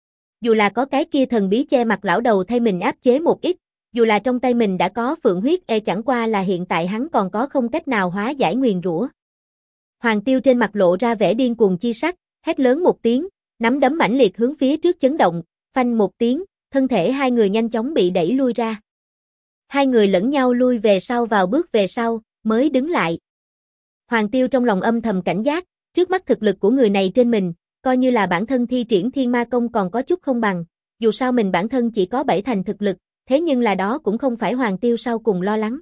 Dù là có cái kia thần bí che mặt lão đầu thay mình áp chế một ít, dù là trong tay mình đã có phượng huyết chẳng qua là hiện tại hắn còn có không cách nào hóa giải nguyền rủa. Hoàng Tiêu trên mặt lộ ra vẻ điên cuồng chi sắc, hét lớn một tiếng, nắm đấm mãnh liệt hướng phía trước chấn động, phanh một tiếng, thân thể hai người nhanh chóng bị đẩy lui ra. Hai người lẫn nhau lui về sau vào bước về sau, mới đứng lại. Hoàng Tiêu trong lòng âm thầm cảnh giác, trước mắt thực lực của người này trên mình, coi như là bản thân thi triển thiên ma công còn có chút không bằng, dù sao mình bản thân chỉ có 7 thành thực lực, thế nhưng là đó cũng không phải Hoàng Tiêu sau cùng lo lắng.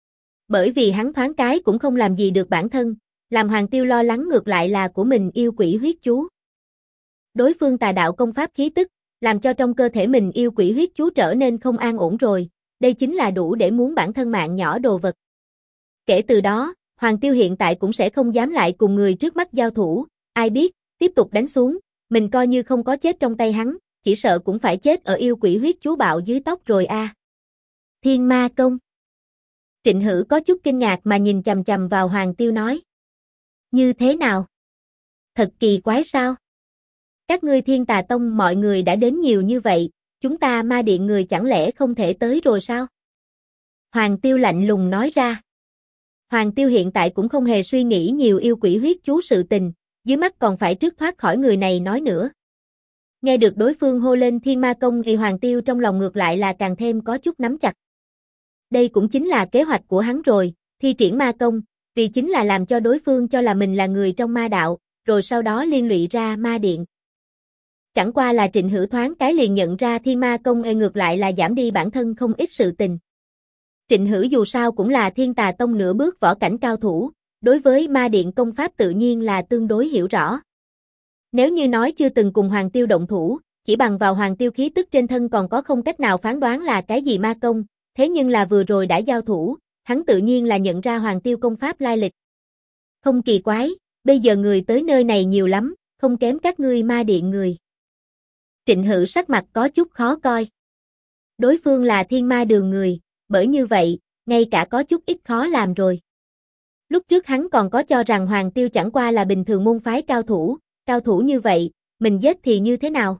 Bởi vì hắn thoáng cái cũng không làm gì được bản thân, làm Hoàng Tiêu lo lắng ngược lại là của mình yêu quỷ huyết chú. Đối phương tà đạo công pháp khí tức, làm cho trong cơ thể mình yêu quỷ huyết chú trở nên không an ổn rồi, đây chính là đủ để muốn bản thân mạng nhỏ đồ vật. Kể từ đó, Hoàng Tiêu hiện tại cũng sẽ không dám lại cùng người trước mắt giao thủ, ai biết, tiếp tục đánh xuống, mình coi như không có chết trong tay hắn, chỉ sợ cũng phải chết ở yêu quỷ huyết chú bạo dưới tóc rồi a. Thiên ma công. Trịnh Hữu có chút kinh ngạc mà nhìn chằm chằm vào Hoàng Tiêu nói. Như thế nào? Thật kỳ quái sao? Các ngươi Thiên Tà Tông mọi người đã đến nhiều như vậy, chúng ta ma điện người chẳng lẽ không thể tới rồi sao? Hoàng Tiêu lạnh lùng nói ra. Hoàng Tiêu hiện tại cũng không hề suy nghĩ nhiều yêu quỷ huyết chú sự tình, dưới mắt còn phải trước thoát khỏi người này nói nữa. Nghe được đối phương hô lên thiên ma công thì Hoàng Tiêu trong lòng ngược lại là càng thêm có chút nắm chặt. Đây cũng chính là kế hoạch của hắn rồi, thi triển ma công, vì chính là làm cho đối phương cho là mình là người trong ma đạo, rồi sau đó liên lụy ra ma điện. Chẳng qua là Trịnh Hữu thoáng cái liền nhận ra thiên ma công ngược lại là giảm đi bản thân không ít sự tình. Trịnh Hữu dù sao cũng là Thiên Tà Tông nửa bước võ cảnh cao thủ, đối với ma điện công pháp tự nhiên là tương đối hiểu rõ. Nếu như nói chưa từng cùng Hoàng Tiêu động thủ, chỉ bằng vào Hoàng Tiêu khí tức trên thân còn có không cách nào phán đoán là cái gì ma công, thế nhưng là vừa rồi đã giao thủ, hắn tự nhiên là nhận ra Hoàng Tiêu công pháp lai lịch. Không kỳ quái, bây giờ người tới nơi này nhiều lắm, không kém các ngươi ma điện người. Trịnh Hữu sắc mặt có chút khó coi. Đối phương là Thiên Ma Đường người, bởi như vậy, ngay cả có chút ít khó làm rồi. Lúc trước hắn còn có cho rằng Hoàng Tiêu chẳng qua là bình thường môn phái cao thủ như vậy, mình giết thì như thế nào?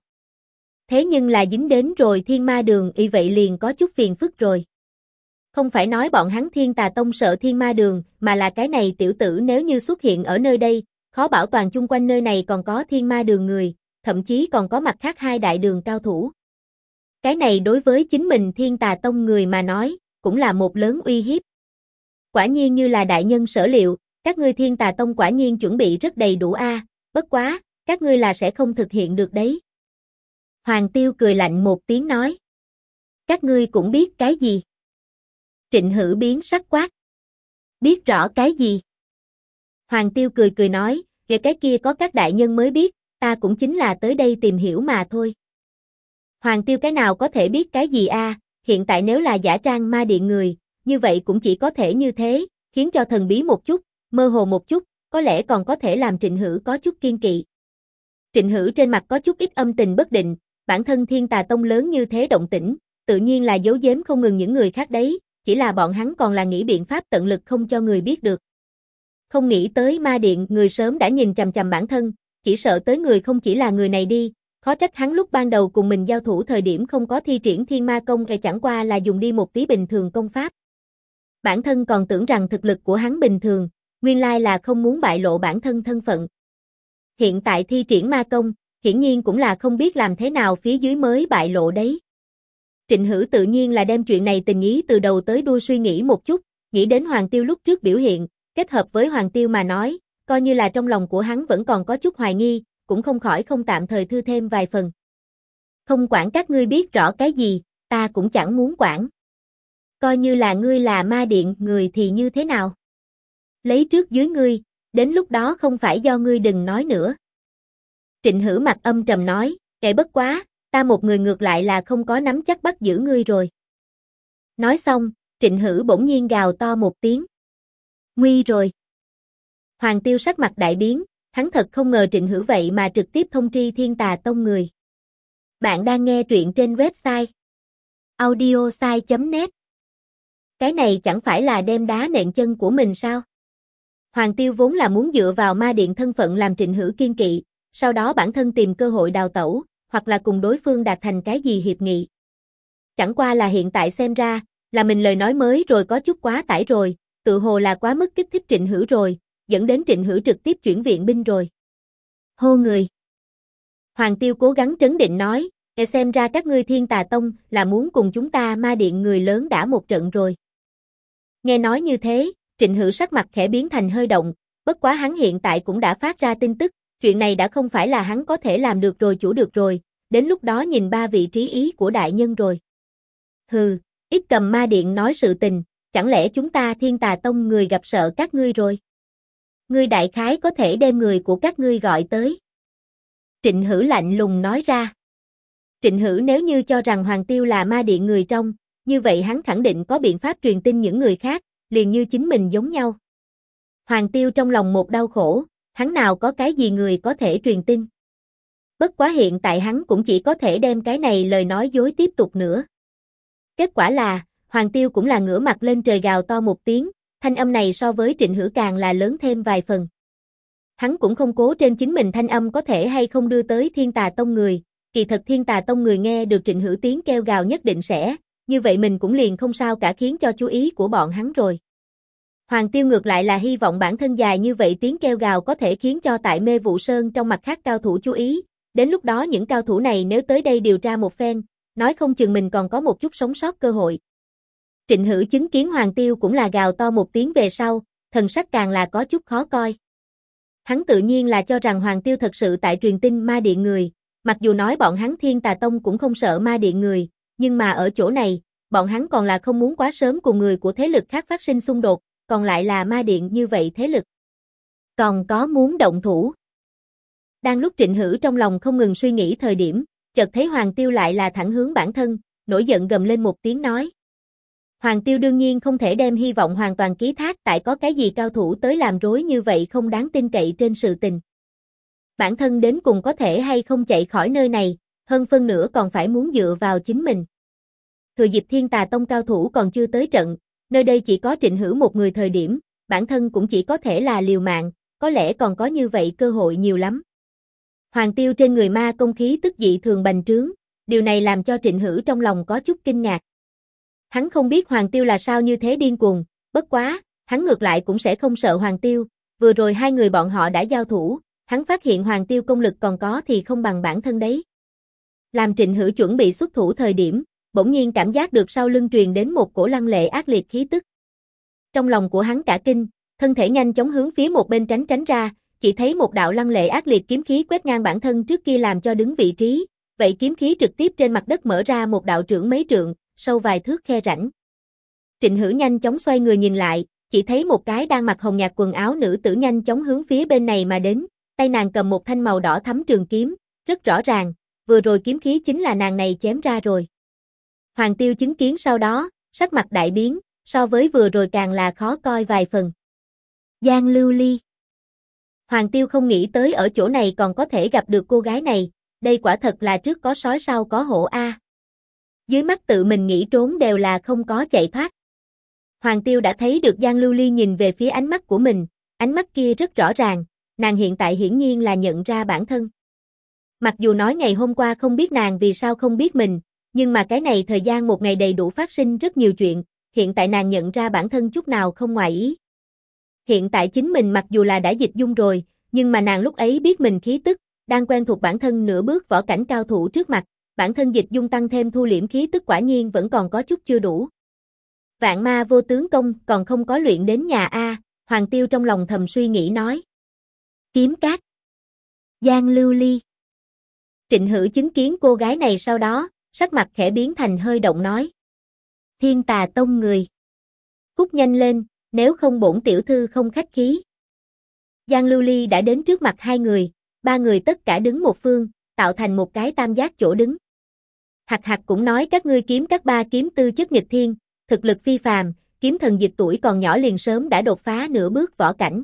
Thế nhưng là dính đến rồi Thiên Ma Đường y vậy liền có chút phiền phức rồi. Không phải nói bọn hắn Thiên Tà Tông sợ Thiên Ma Đường, mà là cái này tiểu tử nếu như xuất hiện ở nơi đây, khó bảo toàn chung quanh nơi này còn có Thiên Ma Đường người, thậm chí còn có mặt khác hai đại đường cao thủ. Cái này đối với chính mình Thiên Tà Tông người mà nói, cũng là một lớn uy hiếp. Quả nhiên như là đại nhân sở liệu, các ngươi Thiên Tà Tông quả nhiên chuẩn bị rất đầy đủ a, bất quá, các ngươi là sẽ không thực hiện được đấy. Hoàng Tiêu cười lạnh một tiếng nói. Các ngươi cũng biết cái gì? Trịnh Hữu biến sắc quát. Biết rõ cái gì? Hoàng Tiêu cười nói, về cái kia có các đại nhân mới biết, ta cũng chính là tới đây tìm hiểu mà thôi. Hoàng Tiêu cái nào có thể biết cái gì a? Hiện tại nếu là giả trang ma điện người, như vậy cũng chỉ có thể như thế, khiến cho thần bí một chút, mơ hồ một chút, có lẽ còn có thể làm Trịnh Hữu có chút kiên kỵ. Trịnh Hữu trên mặt có chút ít âm tình bất định, bản thân Thiên Tà Tông lớn như thế động tĩnh, tự nhiên là giấu giếm không ngừng những người khác đấy, chỉ là bọn hắn còn là nghĩ biện pháp tận lực không cho người biết được. Không nghĩ tới ma điện người sớm đã nhìn chằm chằm bản thân, chỉ sợ tới người không chỉ là người này đi, khó trách hắn lúc ban đầu cùng mình giao thủ thời điểm không có thi triển thiên ma công chẳng qua là dùng đi một tí bình thường công pháp. Bản thân còn tưởng rằng thực lực của hắn bình thường, nguyên lai là không muốn bại lộ bản thân thân phận. Hiện tại thi triển ma công, hiển nhiên cũng là không biết làm thế nào phía dưới mới bại lộ đấy. Trịnh Hữu tự nhiên là đem chuyện này tình ý từ đầu tới đuôi suy nghĩ một chút, nghĩ đến Hoàng Tiêu lúc trước biểu hiện, kết hợp với Hoàng Tiêu mà nói, coi như là trong lòng của hắn vẫn còn có chút hoài nghi, cũng không khỏi không tạm thời thư thêm vài phần. Không quản các ngươi biết rõ cái gì, ta cũng chẳng muốn quản. Coi như là ngươi là ma điện người thì như thế nào? Lấy trước dưới ngươi, đến lúc đó không phải do ngươi đừng nói nữa. Trịnh Hữu mặt âm trầm nói, kệ bất quá, ta một người ngược lại là không có nắm chắc bắt giữ ngươi rồi. Nói xong, Trịnh Hữu bỗng nhiên gào to một tiếng. Nguy rồi. Hoàng Tiêu sắc mặt đại biến, hắn thật không ngờ Trịnh Hữu vậy mà trực tiếp thông tri Thiên Tà Tông người. Bạn đang nghe truyện trên website audiosai.net. Cái này chẳng phải là đem đá nện chân của mình sao? Hoàng Tiêu vốn là muốn dựa vào ma điện thân phận làm Trịnh Hữu kiên kỵ, sau đó bản thân tìm cơ hội đào tẩu, hoặc là cùng đối phương đạt thành cái gì hiệp nghị. Chẳng qua là hiện tại xem ra, là mình lời nói mới rồi có chút quá tải rồi, tự hồ là quá mức kích thích Trịnh Hữu rồi, dẫn đến Trịnh Hữu trực tiếp chuyển viện binh rồi. Hô người. Hoàng Tiêu cố gắng trấn định nói, xem ra các ngươi Thiên Tà Tông là muốn cùng chúng ta ma điện người lớn đã một trận rồi. Nghe nói như thế, Trịnh Hữu sắc mặt khẽ biến thành hơi động, bất quá hắn hiện tại cũng đã phát ra tin tức, chuyện này đã không phải là hắn có thể làm được rồi chủ được rồi, đến lúc đó nhìn ba vị trí ý của đại nhân rồi. Hừ, ít cầm ma điện nói sự tình, chẳng lẽ chúng ta Thiên Tà Tông người gặp sợ các ngươi rồi? Ngươi đại khái có thể đem người của các ngươi gọi tới. Trịnh Hữu lạnh lùng nói ra. Trịnh Hữu nếu như cho rằng Hoàng Tiêu là ma điện người trong, như vậy hắn khẳng định có biện pháp truyền tin những người khác, liền như chính mình giống nhau. Hoàng Tiêu trong lòng một đau khổ, hắn nào có cái gì người có thể truyền tin. Bất quá hiện tại hắn cũng chỉ có thể đem cái này lời nói dối tiếp tục nữa. Kết quả là, Hoàng Tiêu cũng là ngửa mặt lên trời gào to một tiếng, thanh âm này so với Trịnh Hữu càng là lớn thêm vài phần. Hắn cũng không cố trên chính mình thanh âm có thể hay không đưa tới Thiên Tà Tông người, kỳ thật Thiên Tà Tông người nghe được Trịnh Hữu tiếng kêu gào nhất định sẽ, như vậy mình cũng liền không sao cả khiến cho chú ý của bọn hắn rồi. Hoàng Tiêu ngược lại là hy vọng bản thân dài như vậy tiếng kêu gào có thể khiến cho tại Mê Vụ Sơn trong mặt khác cao thủ chú ý, đến lúc đó những cao thủ này nếu tới đây điều tra một phen, nói không chừng mình còn có một chút sống sót cơ hội. Trịnh Hữu chứng kiến Hoàng Tiêu cũng là gào to một tiếng về sau, thần sắc càng là có chút khó coi. Hắn tự nhiên là cho rằng Hoàng Tiêu thật sự tại truyền tin ma điện người, mặc dù nói bọn hắn Thiên Tà Tông cũng không sợ ma điện người, nhưng mà ở chỗ này, bọn hắn còn là không muốn quá sớm cùng người của thế lực khác phát sinh xung đột, còn lại là ma điện như vậy thế lực. Còn có muốn động thủ. Đang lúc Trịnh Hữu trong lòng không ngừng suy nghĩ thời điểm, chợt thấy Hoàng Tiêu lại là thẳng hướng bản thân, nổi giận gầm lên một tiếng nói. Hoàng Tiêu đương nhiên không thể đem hy vọng hoàn toàn ký thác tại có cái gì cao thủ tới làm rối như vậy không đáng tin cậy trên sự tình. Bản thân đến cùng có thể hay không chạy khỏi nơi này, hơn phân nửa còn phải muốn dựa vào chính mình. Thừa dịp Thiên Tà Tông cao thủ còn chưa tới trận, nơi đây chỉ có Trịnh Hữu một người thời điểm, bản thân cũng chỉ có thể là liều mạng, có lẽ còn có như vậy cơ hội nhiều lắm. Hoàng Tiêu trên người ma công khí tức dị thường bành trướng, điều này làm cho Trịnh Hữu trong lòng có chút kinh ngạc. Hắn không biết Hoàng Tiêu là sao như thế điên cuồng, bất quá, hắn ngược lại cũng sẽ không sợ Hoàng Tiêu, vừa rồi hai người bọn họ đã giao thủ, hắn phát hiện Hoàng Tiêu công lực còn có thì không bằng bản thân đấy. Làm Trịnh Hữu chuẩn bị xuất thủ thời điểm, bỗng nhiên cảm giác được sau lưng truyền đến một cổ lăng lệ ác liệt khí tức. Trong lòng của hắn cả kinh, thân thể nhanh chóng hướng phía một bên tránh ra, chỉ thấy một đạo lăng lệ ác liệt kiếm khí quét ngang bản thân trước kia làm cho đứng vị trí, vậy kiếm khí trực tiếp trên mặt đất mở ra một đạo trưởng mấy trượng, sâu vài thước khe rãnh. Trịnh Hữu nhanh chóng xoay người nhìn lại, chỉ thấy một cái đang mặc hồng nhạt quần áo nữ tử nhanh chóng hướng phía bên này mà đến, tay nàng cầm một thanh màu đỏ thắm trường kiếm, rất rõ ràng, vừa rồi kiếm khí chính là nàng này chém ra rồi. Hoàng Tiêu chứng kiến sau đó, sắc mặt đại biến, so với vừa rồi càng là khó coi vài phần. Giang Lưu Ly. Hoàng Tiêu không nghĩ tới ở chỗ này còn có thể gặp được cô gái này, đây quả thật là trước có sói sau có hổ a. Dưới mắt tự mình nghĩ trốn đều là không có chạy thoát. Hoàng Tiêu đã thấy được Giang Lưu Ly nhìn về phía ánh mắt của mình, ánh mắt kia rất rõ ràng, nàng hiện tại hiển nhiên là nhận ra bản thân. Mặc dù nói ngày hôm qua không biết nàng vì sao không biết mình, nhưng mà cái này thời gian một ngày đầy đủ phát sinh rất nhiều chuyện, hiện tại nàng nhận ra bản thân chút nào không ngoài ý. Hiện tại chính mình mặc dù là đã dịch dung rồi, nhưng mà nàng lúc ấy biết mình khí tức, đang quen thuộc bản thân nửa bước võ cảnh cao thủ trước mặt, bản thân dịch dung tăng thêm thu liễm khí tức quả nhiên vẫn còn có chút chưa đủ. Vạn ma vô tướng công còn không có luyện đến nhà A, Hoàng Tiêu trong lòng thầm suy nghĩ nói. Kiếm Cát, Giang Lưu Ly. Trịnh Hữu chứng kiến cô gái này sau đó, sắc mặt khẽ biến thành hơi động nói. Thiên Tà Tông người. Cút nhanh lên, nếu không bổn tiểu thư không khách khí. Giang Lưu Ly đã đến trước mặt hai người, ba người tất cả đứng một phương, tạo thành một cái tam giác chỗ đứng. Hạc Hạc cũng nói các ngươi kiếm các ba kiếm tư chất nghịch thiên, thực lực phi phàm, kiếm thần dịch tuổi còn nhỏ liền sớm đã đột phá nửa bước võ cảnh.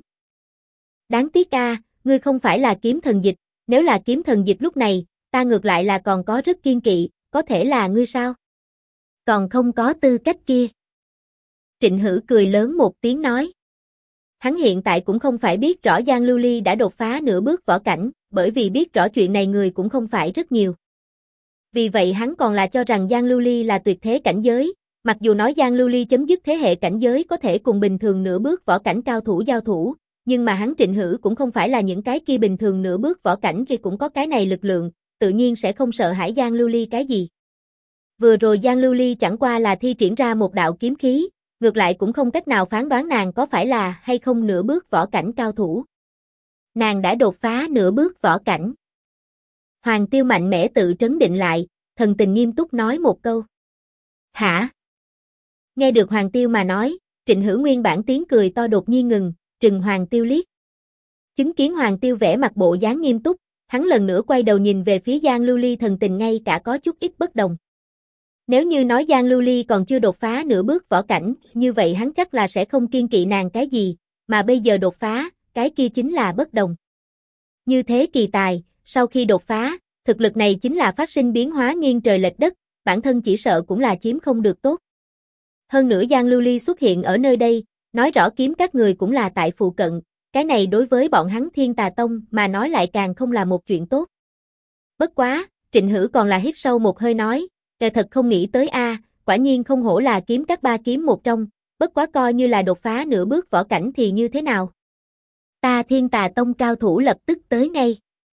Đáng tiếc a, ngươi không phải là kiếm thần dịch, nếu là kiếm thần dịch lúc này, ta ngược lại là còn có rất kiên kỵ, có thể là ngươi sao? Còn không có tư cách kia. Trịnh Hữu cười lớn một tiếng nói. Hắn hiện tại cũng không phải biết rõ Giang Lưu Ly đã đột phá nửa bước võ cảnh, bởi vì biết rõ chuyện này người cũng không phải rất nhiều. Vì vậy hắn còn là cho rằng Giang Lưu Ly là tuyệt thế cảnh giới, mặc dù nói Giang Lưu Ly chấm dứt thế hệ cảnh giới có thể cùng bình thường nửa bước võ cảnh cao thủ giao thủ, nhưng mà hắn Trịnh Hữu cũng không phải là những cái kia bình thường nửa bước võ cảnh kia cũng có cái này lực lượng, tự nhiên sẽ không sợ hãi Giang Lưu Ly cái gì. Vừa rồi Giang Lưu Ly chẳng qua là thi triển ra một đạo kiếm khí, ngược lại cũng không cách nào phán đoán nàng có phải là hay không nửa bước võ cảnh cao thủ. Nàng đã đột phá nửa bước võ cảnh. Hoàng Tiêu mạnh mẽ tự trấn định lại, thần tình nghiêm túc nói một câu. Hả? Nghe được Hoàng Tiêu mà nói, Trịnh Hữu nguyên bản tiếng cười to đột nhiên ngừng, trừng Hoàng Tiêu liếc. Chứng kiến Hoàng Tiêu vẻ mặt bộ dáng nghiêm túc, hắn lần nữa quay đầu nhìn về phía Giang Lưu Ly thần tình ngay cả có chút ít bất đồng. Nếu như nói Giang Lưu Ly còn chưa đột phá nửa bước võ cảnh, như vậy hắn chắc là sẽ không kiên kỵ nàng cái gì, mà bây giờ đột phá, cái kia chính là bất đồng. Như thế kỳ tài, sau khi đột phá, thực lực này chính là phát sinh biến hóa nghiêng trời lệch đất, bản thân chỉ sợ cũng là chiếm không được tốt. Hơn nữa Giang Lưu Ly xuất hiện ở nơi đây, nói rõ kiếm các người cũng là tại phụ cận, cái này đối với bọn hắn Thiên Tà Tông mà nói lại càng không là một chuyện tốt. Bất quá, Trịnh Hữu còn là hít sâu một hơi nói, thật không nghĩ tới a, quả nhiên không hổ là kiếm các ba kiếm một trong, bất quá coi như là đột phá nửa bước võ cảnh thì như thế nào. Ta Thiên Tà Tông cao thủ lập tức tới ngay.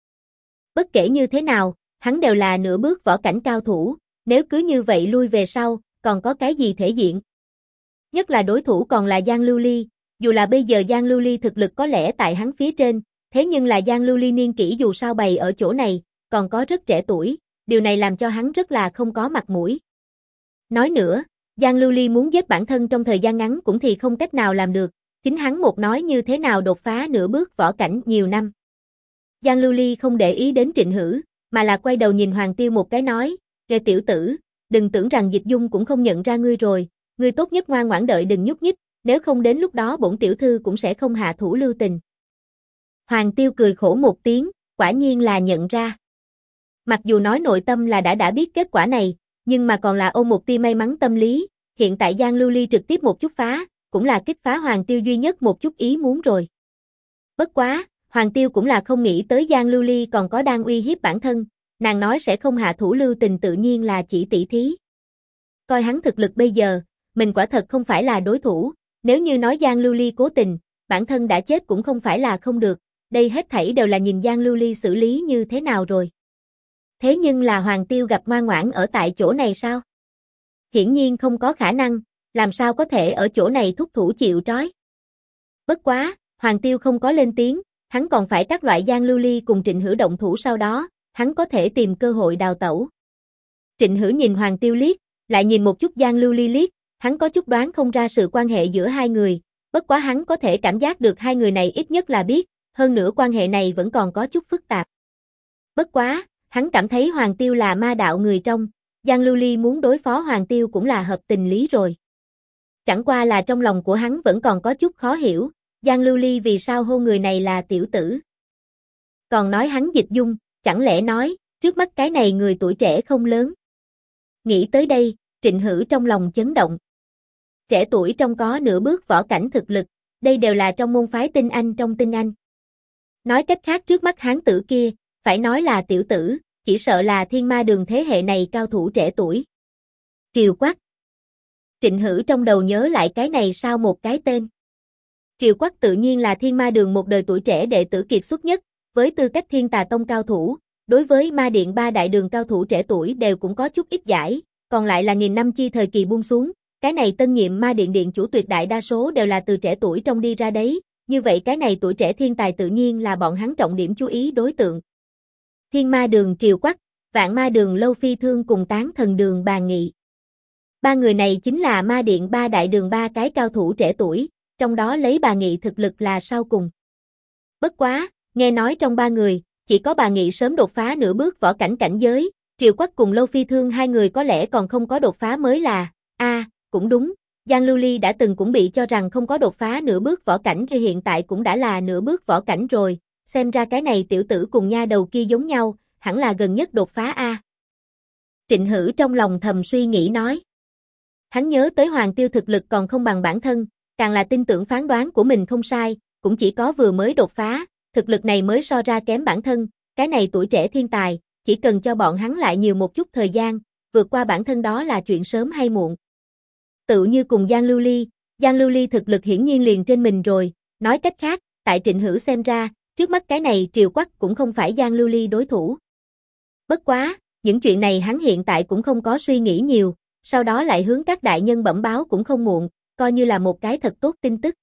Bất kể như thế nào, hắn đều là nửa bước võ cảnh cao thủ, nếu cứ như vậy lui về sau, còn có cái gì thể diện. Nhất là đối thủ còn là Giang Lưu Ly, dù là bây giờ Giang Lưu Ly thực lực có lẽ tại hắn phía trên, thế nhưng là Giang Lưu Ly niên kỷ dù sao bày ở chỗ này, còn có rất trẻ tuổi, điều này làm cho hắn rất là không có mặt mũi. Nói nữa, Giang Lưu Ly muốn giết bản thân trong thời gian ngắn cũng thì không cách nào làm được, chính hắn một nói như thế nào đột phá nửa bước võ cảnh nhiều năm. Giang Lưu Ly không để ý đến Trịnh Hữu, mà là quay đầu nhìn Hoàng Tiêu một cái nói, "Nghe tiểu tử, đừng tưởng rằng Dịch Dung cũng không nhận ra ngươi rồi, ngươi tốt nhất ngoan ngoãn đợi đừng nhúc nhích, nếu không đến lúc đó bổn tiểu thư cũng sẽ không hạ thủ lưu tình." Hoàng Tiêu cười khổ một tiếng, quả nhiên là nhận ra. Mặc dù nói nội tâm là đã biết kết quả này, nhưng mà còn là ôm một tia may mắn tâm lý, hiện tại Giang Lưu Ly trực tiếp một chút phá, cũng là kích phá Hoàng Tiêu duy nhất một chút ý muốn rồi. Bất quá, Hoàng Tiêu cũng là không nghĩ tới Giang Lưu Ly còn có đang uy hiếp bản thân, nàng nói sẽ không hạ thủ lưu tình tự nhiên là chỉ tỷ thí. Coi hắn thực lực bây giờ, mình quả thật không phải là đối thủ, nếu như nói Giang Lưu Ly cố tình, bản thân đã chết cũng không phải là không được, đây hết thảy đều là nhìn Giang Lưu Ly xử lý như thế nào rồi. Thế nhưng là Hoàng Tiêu gặp ngoan ngoãn ở tại chỗ này sao? Hiển nhiên không có khả năng, làm sao có thể ở chỗ này thúc thủ chịu trói. Bất quá, Hoàng Tiêu không có lên tiếng, hắn còn phải các loại Giang Lưu Ly cùng Trịnh Hữu động thủ sau đó, hắn có thể tìm cơ hội đào tẩu. Trịnh Hữu nhìn Hoàng Tiêu liếc, lại nhìn một chút Giang Lưu Ly liếc, hắn có chút đoán không ra sự quan hệ giữa hai người, bất quá hắn có thể cảm giác được hai người này ít nhất là biết, hơn nữa quan hệ này vẫn còn có chút phức tạp. Bất quá, hắn cảm thấy Hoàng Tiêu là ma đạo người trong, Giang Lưu Ly muốn đối phó Hoàng Tiêu cũng là hợp tình lý rồi. Chẳng qua là trong lòng của hắn vẫn còn có chút khó hiểu, Giang Lưu Ly vì sao hô người này là tiểu tử. Còn nói hắn Dịch Dung, chẳng lẽ nói, trước mắt cái này người tuổi trẻ không lớn. Nghĩ tới đây, Trịnh Hữu trong lòng chấn động. Trẻ tuổi trong có nửa bước võ cảnh thực lực, đây đều là trong môn phái tinh anh trong tinh anh. Nói cách khác trước mắt hán tử kia, phải nói là tiểu tử, chỉ sợ là Thiên Ma Đường thế hệ này cao thủ trẻ tuổi. Triều Quắc. Trịnh Hữu trong đầu nhớ lại cái này sao một cái tên. Triệu Quắc tự nhiên là Thiên Ma Đường một đời tuổi trẻ đệ tử kiệt xuất nhất, với tư cách Thiên Tà Tông cao thủ, đối với Ma Điện ba đại đường cao thủ trẻ tuổi đều cũng có chút ít giải, còn lại là nghìn năm chi thời kỳ buông xuống, cái này tân nhiệm Ma Điện điện chủ tuyệt đại đa số đều là từ trẻ tuổi trong đi ra đấy, như vậy cái này tuổi trẻ thiên tài tự nhiên là bọn hắn trọng điểm chú ý đối tượng. Thiên Ma Đường Triệu Quắc, Vạn Ma Đường Lâu Phi Thương cùng Tán Thần Đường Bàn Nghị. Ba người này chính là Ma Điện ba đại đường ba cái cao thủ trẻ tuổi, trong đó lấy Bàn Nghị thực lực là sau cùng. Bất quá, nghe nói trong ba người, chỉ có Bàn Nghị sớm đột phá nửa bước võ cảnh cảnh giới, Triệu Quắc cùng Lâu Phi Thương hai người có lẽ còn không có đột phá mới là, cũng đúng, Giang Lưu Ly đã từng cũng bị cho rằng không có đột phá nửa bước võ cảnh thì hiện tại cũng đã là nửa bước võ cảnh rồi, xem ra cái này tiểu tử cùng nha đầu kia giống nhau, hẳn là gần nhất đột phá a. Trịnh Hữu trong lòng thầm suy nghĩ nói. Hắn nhớ tới Hoàng Tiêu thực lực còn không bằng bản thân, càng là tin tưởng phán đoán của mình không sai, cũng chỉ có vừa mới đột phá, thực lực này mới so ra kém bản thân, cái này tuổi trẻ thiên tài, chỉ cần cho bọn hắn lại nhiều một chút thời gian, vượt qua bản thân đó là chuyện sớm hay muộn. Tự như cùng Giang Lưu Ly thực lực hiển nhiên liền trên mình rồi, nói cách khác, tại Trịnh Hữu xem ra, trước mắt cái này Triệu Quắc cũng không phải Giang Lưu Ly đối thủ. Bất quá, những chuyện này hắn hiện tại cũng không có suy nghĩ nhiều, sau đó lại hướng các đại nhân bẩm báo cũng không muộn, coi như là một cái thật tốt tin tức.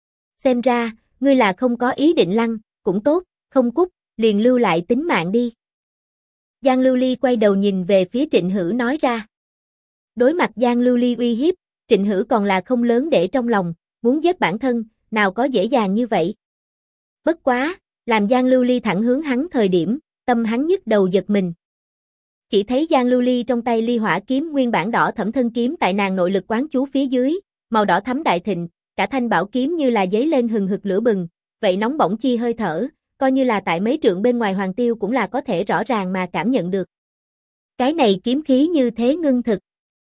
Xem ra, ngươi là không có ý định lăn, cũng tốt, không cút, liền lưu lại tính mạng đi. Giang Lưu Ly quay đầu nhìn về phía Trịnh Hữu nói ra. Đối mặt Giang Lưu Ly uy hiếp, Trịnh Hữu còn là không lớn để trong lòng, muốn giết bản thân, nào có dễ dàng như vậy. Bất quá, làm Giang Lưu Ly thẳng hướng hắn thời điểm, tâm hắn nhức đầu giật mình. Chỉ thấy Giang Lưu Ly trong tay ly hỏa kiếm nguyên bản đỏ thẫm thân kiếm tại nàng nội lực quán chú phía dưới, màu đỏ thắm đại thịnh, cả thanh bảo kiếm như là giấy lên hừng hực lửa bừng, vậy nóng bỏng chi hơi thở, coi như là tại mấy trượng bên ngoài Hoàng Tiêu cũng là có thể rõ ràng mà cảm nhận được. Cái này kiếm khí như thế ngưng thực.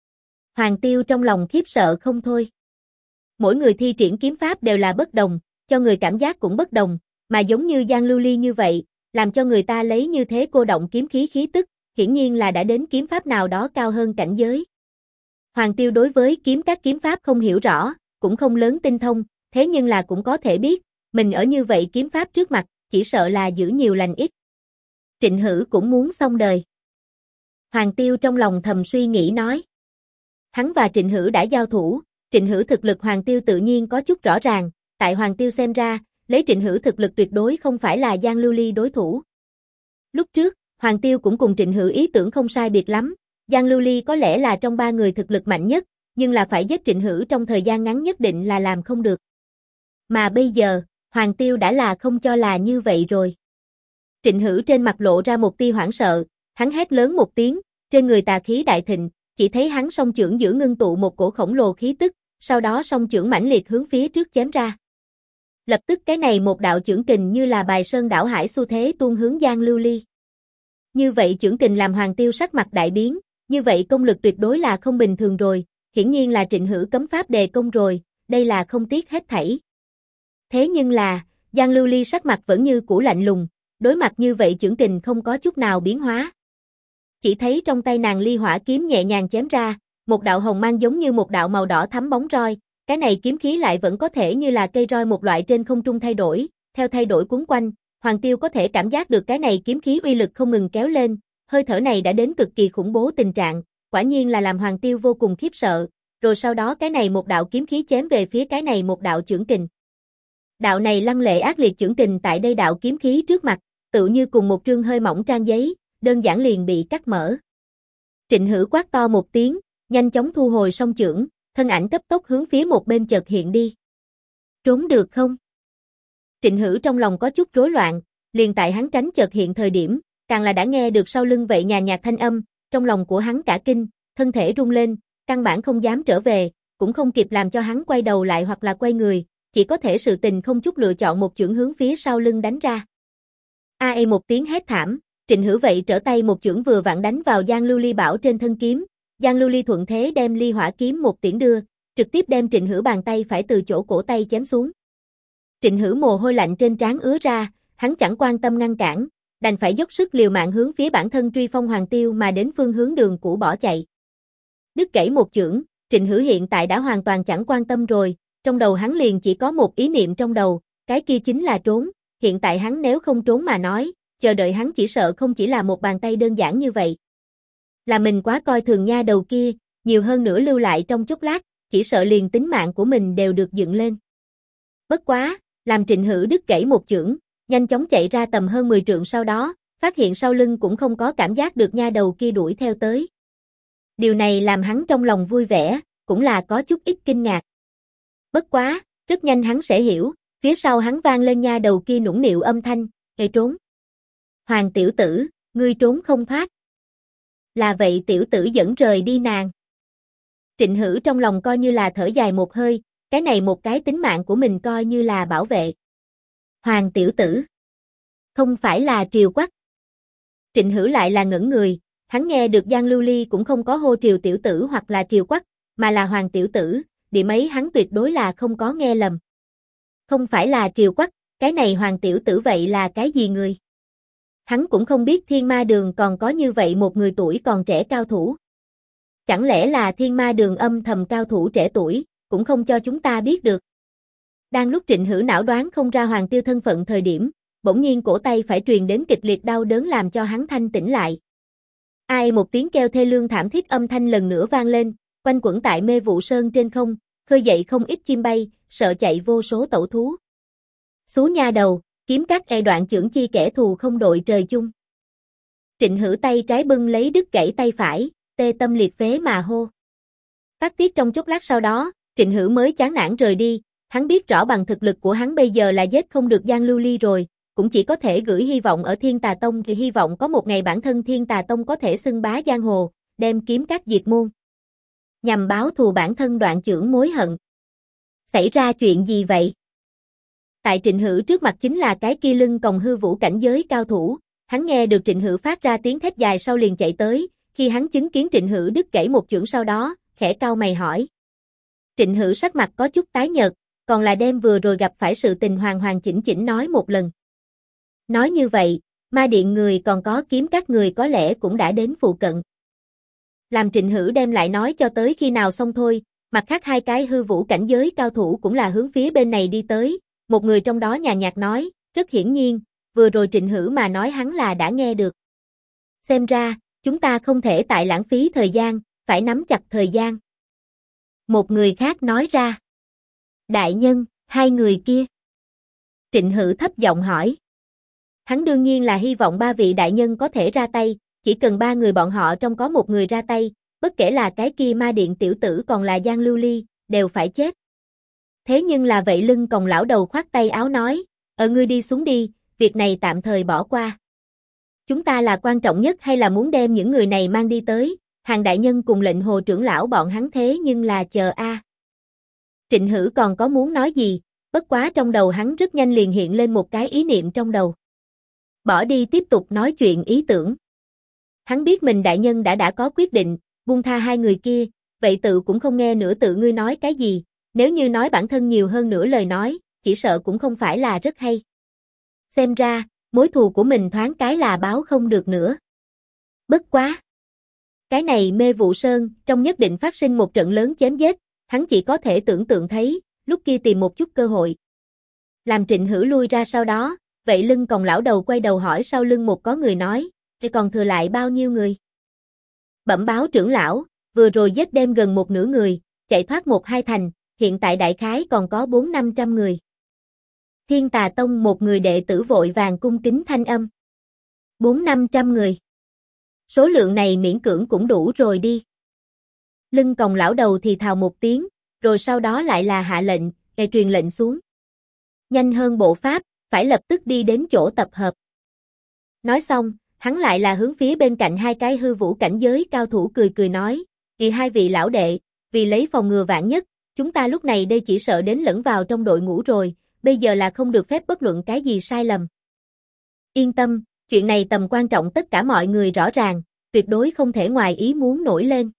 Hoàng Tiêu trong lòng khiếp sợ không thôi. Mỗi người thi triển kiếm pháp đều là bất đồng, cho người cảm giác cũng bất đồng, mà giống như Giang Lưu Ly như vậy, làm cho người ta lấy như thế cô động kiếm khí khí tức, hiển nhiên là đã đến kiếm pháp nào đó cao hơn cảnh giới. Hoàng Tiêu đối với các kiếm pháp không hiểu rõ, cũng không lớn tinh thông, thế nhưng là cũng có thể biết, mình ở như vậy kiếm pháp trước mặt, chỉ sợ là giữ nhiều lành ít. Trịnh Hữu cũng muốn xong đời. Hoàng Tiêu trong lòng thầm suy nghĩ nói. Hắn và Trịnh Hữu đã giao thủ, Trịnh Hữu thực lực Hoàng Tiêu tự nhiên có chút rõ ràng, tại Hoàng Tiêu xem ra, lấy Trịnh Hữu thực lực tuyệt đối không phải là Giang Lưu Ly đối thủ. Lúc trước, Hoàng Tiêu cũng cùng Trịnh Hữu ý tưởng không sai biệt lắm, Giang Lưu Ly có lẽ là trong ba người thực lực mạnh nhất, nhưng là phải giết Trịnh Hữu trong thời gian ngắn nhất định là làm không được. Mà bây giờ, Hoàng Tiêu đã là không cho là như vậy rồi. Trịnh Hữu trên mặt lộ ra một tia hoảng sợ, hắn hét lớn một tiếng, trên người tà khí đại thịnh, chỉ thấy hắn song chưởng giữa ngưng tụ một cổ khổng lồ khí tức, sau đó song chưởng mãnh liệt hướng phía trước chém ra. Lập tức cái này một đạo chưởng kình như là bài sơn đảo hải xu thế tuôn hướng Giang Lưu Ly. Như vậy chưởng kình làm Hoàng Tiêu sắc mặt đại biến, như vậy công lực tuyệt đối là không bình thường rồi, hiển nhiên là Trịnh Hữu cấm pháp đề công rồi, đây là không tiếc hết thảy. Thế nhưng là, Giang Lưu Ly sắc mặt vẫn như cũ lạnh lùng, đối mặt như vậy chưởng kình không có chút nào biến hóa. Chỉ thấy trong tay nàng ly hỏa kiếm nhẹ nhàng chém ra, một đạo hồng mang giống như một đạo màu đỏ thắm bóng roi, cái này kiếm khí lại vẫn có thể như là cây roi một loại trên không trung thay đổi, theo thay đổi cuốn quanh, Hoàng Tiêu có thể cảm giác được cái này kiếm khí uy lực không ngừng kéo lên, hơi thở này đã đến cực kỳ khủng bố tình trạng, quả nhiên là làm Hoàng Tiêu vô cùng khiếp sợ, rồi sau đó cái này một đạo kiếm khí chém về phía cái này một đạo chưởng kình. Đạo này lăng lệ ác liệt chưởng kình tại đây đạo kiếm khí trước mặt, tự như cùng một trương hơi mỏng trang giấy, đơn giản liền bị cắt mở. Trịnh Hữu quát to một tiếng, nhanh chóng thu hồi song chưởng, thân ảnh cấp tốc hướng phía một bên chợt hiện đi. Trốn được không? Trịnh Hữu trong lòng có chút rối loạn, liền tại hắn tránh chợt hiện thời điểm, càng là đã nghe được sau lưng vậy nhàn nhạt thanh âm, trong lòng của hắn cả kinh, thân thể rung lên, căn bản không dám trở về, cũng không kịp làm cho hắn quay đầu lại hoặc là quay người, chỉ có thể sự tình không chút lựa chọn một chưởng hướng phía sau lưng đánh ra. Một tiếng hét thảm, Trịnh Hữu vậy trở tay một chưởng vừa vặn đánh vào Giang Lưu Ly bảo trên thân kiếm, Giang Lưu Ly thuận thế đem ly hỏa kiếm một tiễn đưa, trực tiếp đem Trịnh Hữu bàn tay phải từ chỗ cổ tay chém xuống. Trịnh Hữu mồ hôi lạnh trên trán ứa ra, hắn chẳng quan tâm ngăn cản, đành phải dốc sức liều mạng hướng phía bản thân truy phong Hoàng Tiêu mà đến phương hướng đường cũ bỏ chạy. Đứt gãy một chưởng, Trịnh Hữu hiện tại đã hoàn toàn chẳng quan tâm rồi, trong đầu hắn liền chỉ có một ý niệm trong đầu, cái kia chính là trốn, hiện tại hắn nếu không trốn mà nói, chờ đợi hắn chỉ sợ không chỉ là một bàn tay đơn giản như vậy. Là mình quá coi thường nha đầu kia, nhiều hơn nữa lưu lại trong chốc lát, chỉ sợ liền tính mạng của mình đều được dựng lên. Bất quá, làm Trịnh Hữu đứt gãy một chưởng, nhanh chóng chạy ra tầm hơn 10 trượng sau đó, phát hiện sau lưng cũng không có cảm giác được nha đầu kia đuổi theo tới. Điều này làm hắn trong lòng vui vẻ, cũng là có chút ít kinh ngạc. Bất quá, rất nhanh hắn sẽ hiểu, phía sau hắn vang lên nha đầu kia nũng nịu âm thanh, "Ê trốn. Hoàng tiểu tử, ngươi trốn không thoát." Là vậy tiểu tử dẫn rời đi nàng. Trịnh Hữu trong lòng coi như là thở dài một hơi, cái này một cái tính mạng của mình coi như là bảo vệ. Hoàng tiểu tử. Không phải là Triều Quắc. Trịnh Hữu lại là ngẩn người, hắn nghe được Giang Lưu Ly cũng không có hô Triều tiểu tử hoặc là Triều Quắc, mà là Hoàng tiểu tử, điểm ấy hắn tuyệt đối là không có nghe lầm. Không phải là Triều Quắc, cái này Hoàng tiểu tử vậy là cái gì người? Hắn cũng không biết Thiên Ma Đường còn có như vậy một người tuổi còn trẻ cao thủ. Chẳng lẽ là Thiên Ma Đường âm thầm cao thủ trẻ tuổi, cũng không cho chúng ta biết được. Đang lúc Trịnh Hữu não đoán không ra Hoàng Tiêu thân phận thời điểm, bỗng nhiên cổ tay phải truyền đến kịch liệt đau đớn làm cho hắn thanh tỉnh lại. Ai một tiếng kêu thê lương thảm thiết âm thanh lần nữa vang lên, quanh quẩn tại Mê Vụ Sơn trên không, khơi dậy không ít chim bay, sợ chạy vô số tẩu thú. Xú nha đầu, kiếm các e đoạn chưởng chi kẻ thù không đội trời chung. Trịnh Hữu tay trái bưng lấy đứt gãy tay phải, tê tâm liệt phế mà hô. Phát tiết trong chốc lát sau đó, Trịnh Hữu mới chán nản rời đi, hắn biết rõ bằng thực lực của hắn bây giờ là giết không được Giang Lưu Ly rồi, cũng chỉ có thể gửi hy vọng ở Thiên Tà Tông, thì hy vọng có một ngày bản thân Thiên Tà Tông có thể xưng bá giang hồ, đem kiếm các diệt môn. Nhằm báo thù bản thân đoạn chưởng mối hận. Xảy ra chuyện gì vậy? Tại Trịnh Hữu trước mặt chính là cái kia lưng còng hư vũ cảnh giới cao thủ, hắn nghe được Trịnh Hữu phát ra tiếng thét dài sau liền chạy tới, khi hắn chứng kiến Trịnh Hữu đứt gãy một chưởng sau đó, khẽ cau mày hỏi. Trịnh Hữu sắc mặt có chút tái nhợt, còn là đem vừa rồi gặp phải sự tình hoàn hoàn chỉnh chỉnh nói một lần. Nói như vậy, ma điện người còn có kiếm các người có lẽ cũng đã đến phụ cận. Làm Trịnh Hữu đem lại nói cho tới khi nào xong thôi, mặt khác hai cái hư vũ cảnh giới cao thủ cũng là hướng phía bên này đi tới, một người trong đó nhàn nhạt nói, rất hiển nhiên, vừa rồi Trịnh Hữu mà nói hắn là đã nghe được. Xem ra, chúng ta không thể tại lãng phí thời gian, phải nắm chặt thời gian. Một người khác nói ra. Đại nhân, hai người kia. Trịnh Hữu thấp giọng hỏi. Hắn đương nhiên là hy vọng ba vị đại nhân có thể ra tay, chỉ cần ba người bọn họ trong có một người ra tay, bất kể là cái kia ma điện tiểu tử còn là Giang Lưu Ly, đều phải chết. Thế nhưng là vậy lưng còng lão đầu khoát tay áo nói, ngươi đi xuống đi, việc này tạm thời bỏ qua. Chúng ta là quan trọng nhất hay là muốn đem những người này mang đi tới, Hàng đại nhân cùng lệnh hồ trưởng lão bọn hắn thế nhưng là chờ a. Trịnh Hữu còn có muốn nói gì, bất quá trong đầu hắn rất nhanh liền hiện lên một cái ý niệm trong đầu. Bỏ đi tiếp tục nói chuyện ý tưởng. Hắn biết mình đại nhân đã có quyết định, buông tha hai người kia, vậy tự cũng không nghe nữa tự ngươi nói cái gì, nếu như nói bản thân nhiều hơn nữa lời nói, chỉ sợ cũng không phải là rất hay. Xem ra, mối thù của mình thoáng cái là báo không được nữa. Bất quá. Cái này Mê Vụ Sơn, trong nhất định phát sinh một trận lớn chém giết, hắn chỉ có thể tưởng tượng thấy, lúc kia tìm một chút cơ hội. Làm Trịnh Hữu lui ra sau đó, vậy lưng còng lão đầu quay đầu hỏi sau lưng một có người nói, thì còn thừa lại bao nhiêu người? Bẩm báo trưởng lão, vừa rồi giết đem gần một nửa người, chạy thoát một hai thành, hiện tại đại khái còn có 400-500 người. Thiên Tà Tông một người đệ tử vội vàng cung kính thanh âm. 400-500 người. Số lượng này miễn cưỡng cũng đủ rồi đi. Lưng còng lão đầu thì thào một tiếng, rồi sau đó lại là hạ lệnh, truyền lệnh xuống. Nhanh hơn bộ pháp, phải lập tức đi đến chỗ tập hợp. Nói xong, hắn lại là hướng phía bên cạnh hai cái hư vũ cảnh giới cao thủ cười cười nói, hai vị lão đệ, vì lấy phòng ngừa vạn nhất, chúng ta lúc này đây chỉ sợ đến lẫn vào trong đội ngũ rồi, bây giờ là không được phép bất luận cái gì sai lầm. Yên tâm, chuyện này tầm quan trọng tất cả mọi người rõ ràng, tuyệt đối không thể ngoài ý muốn nổi lên.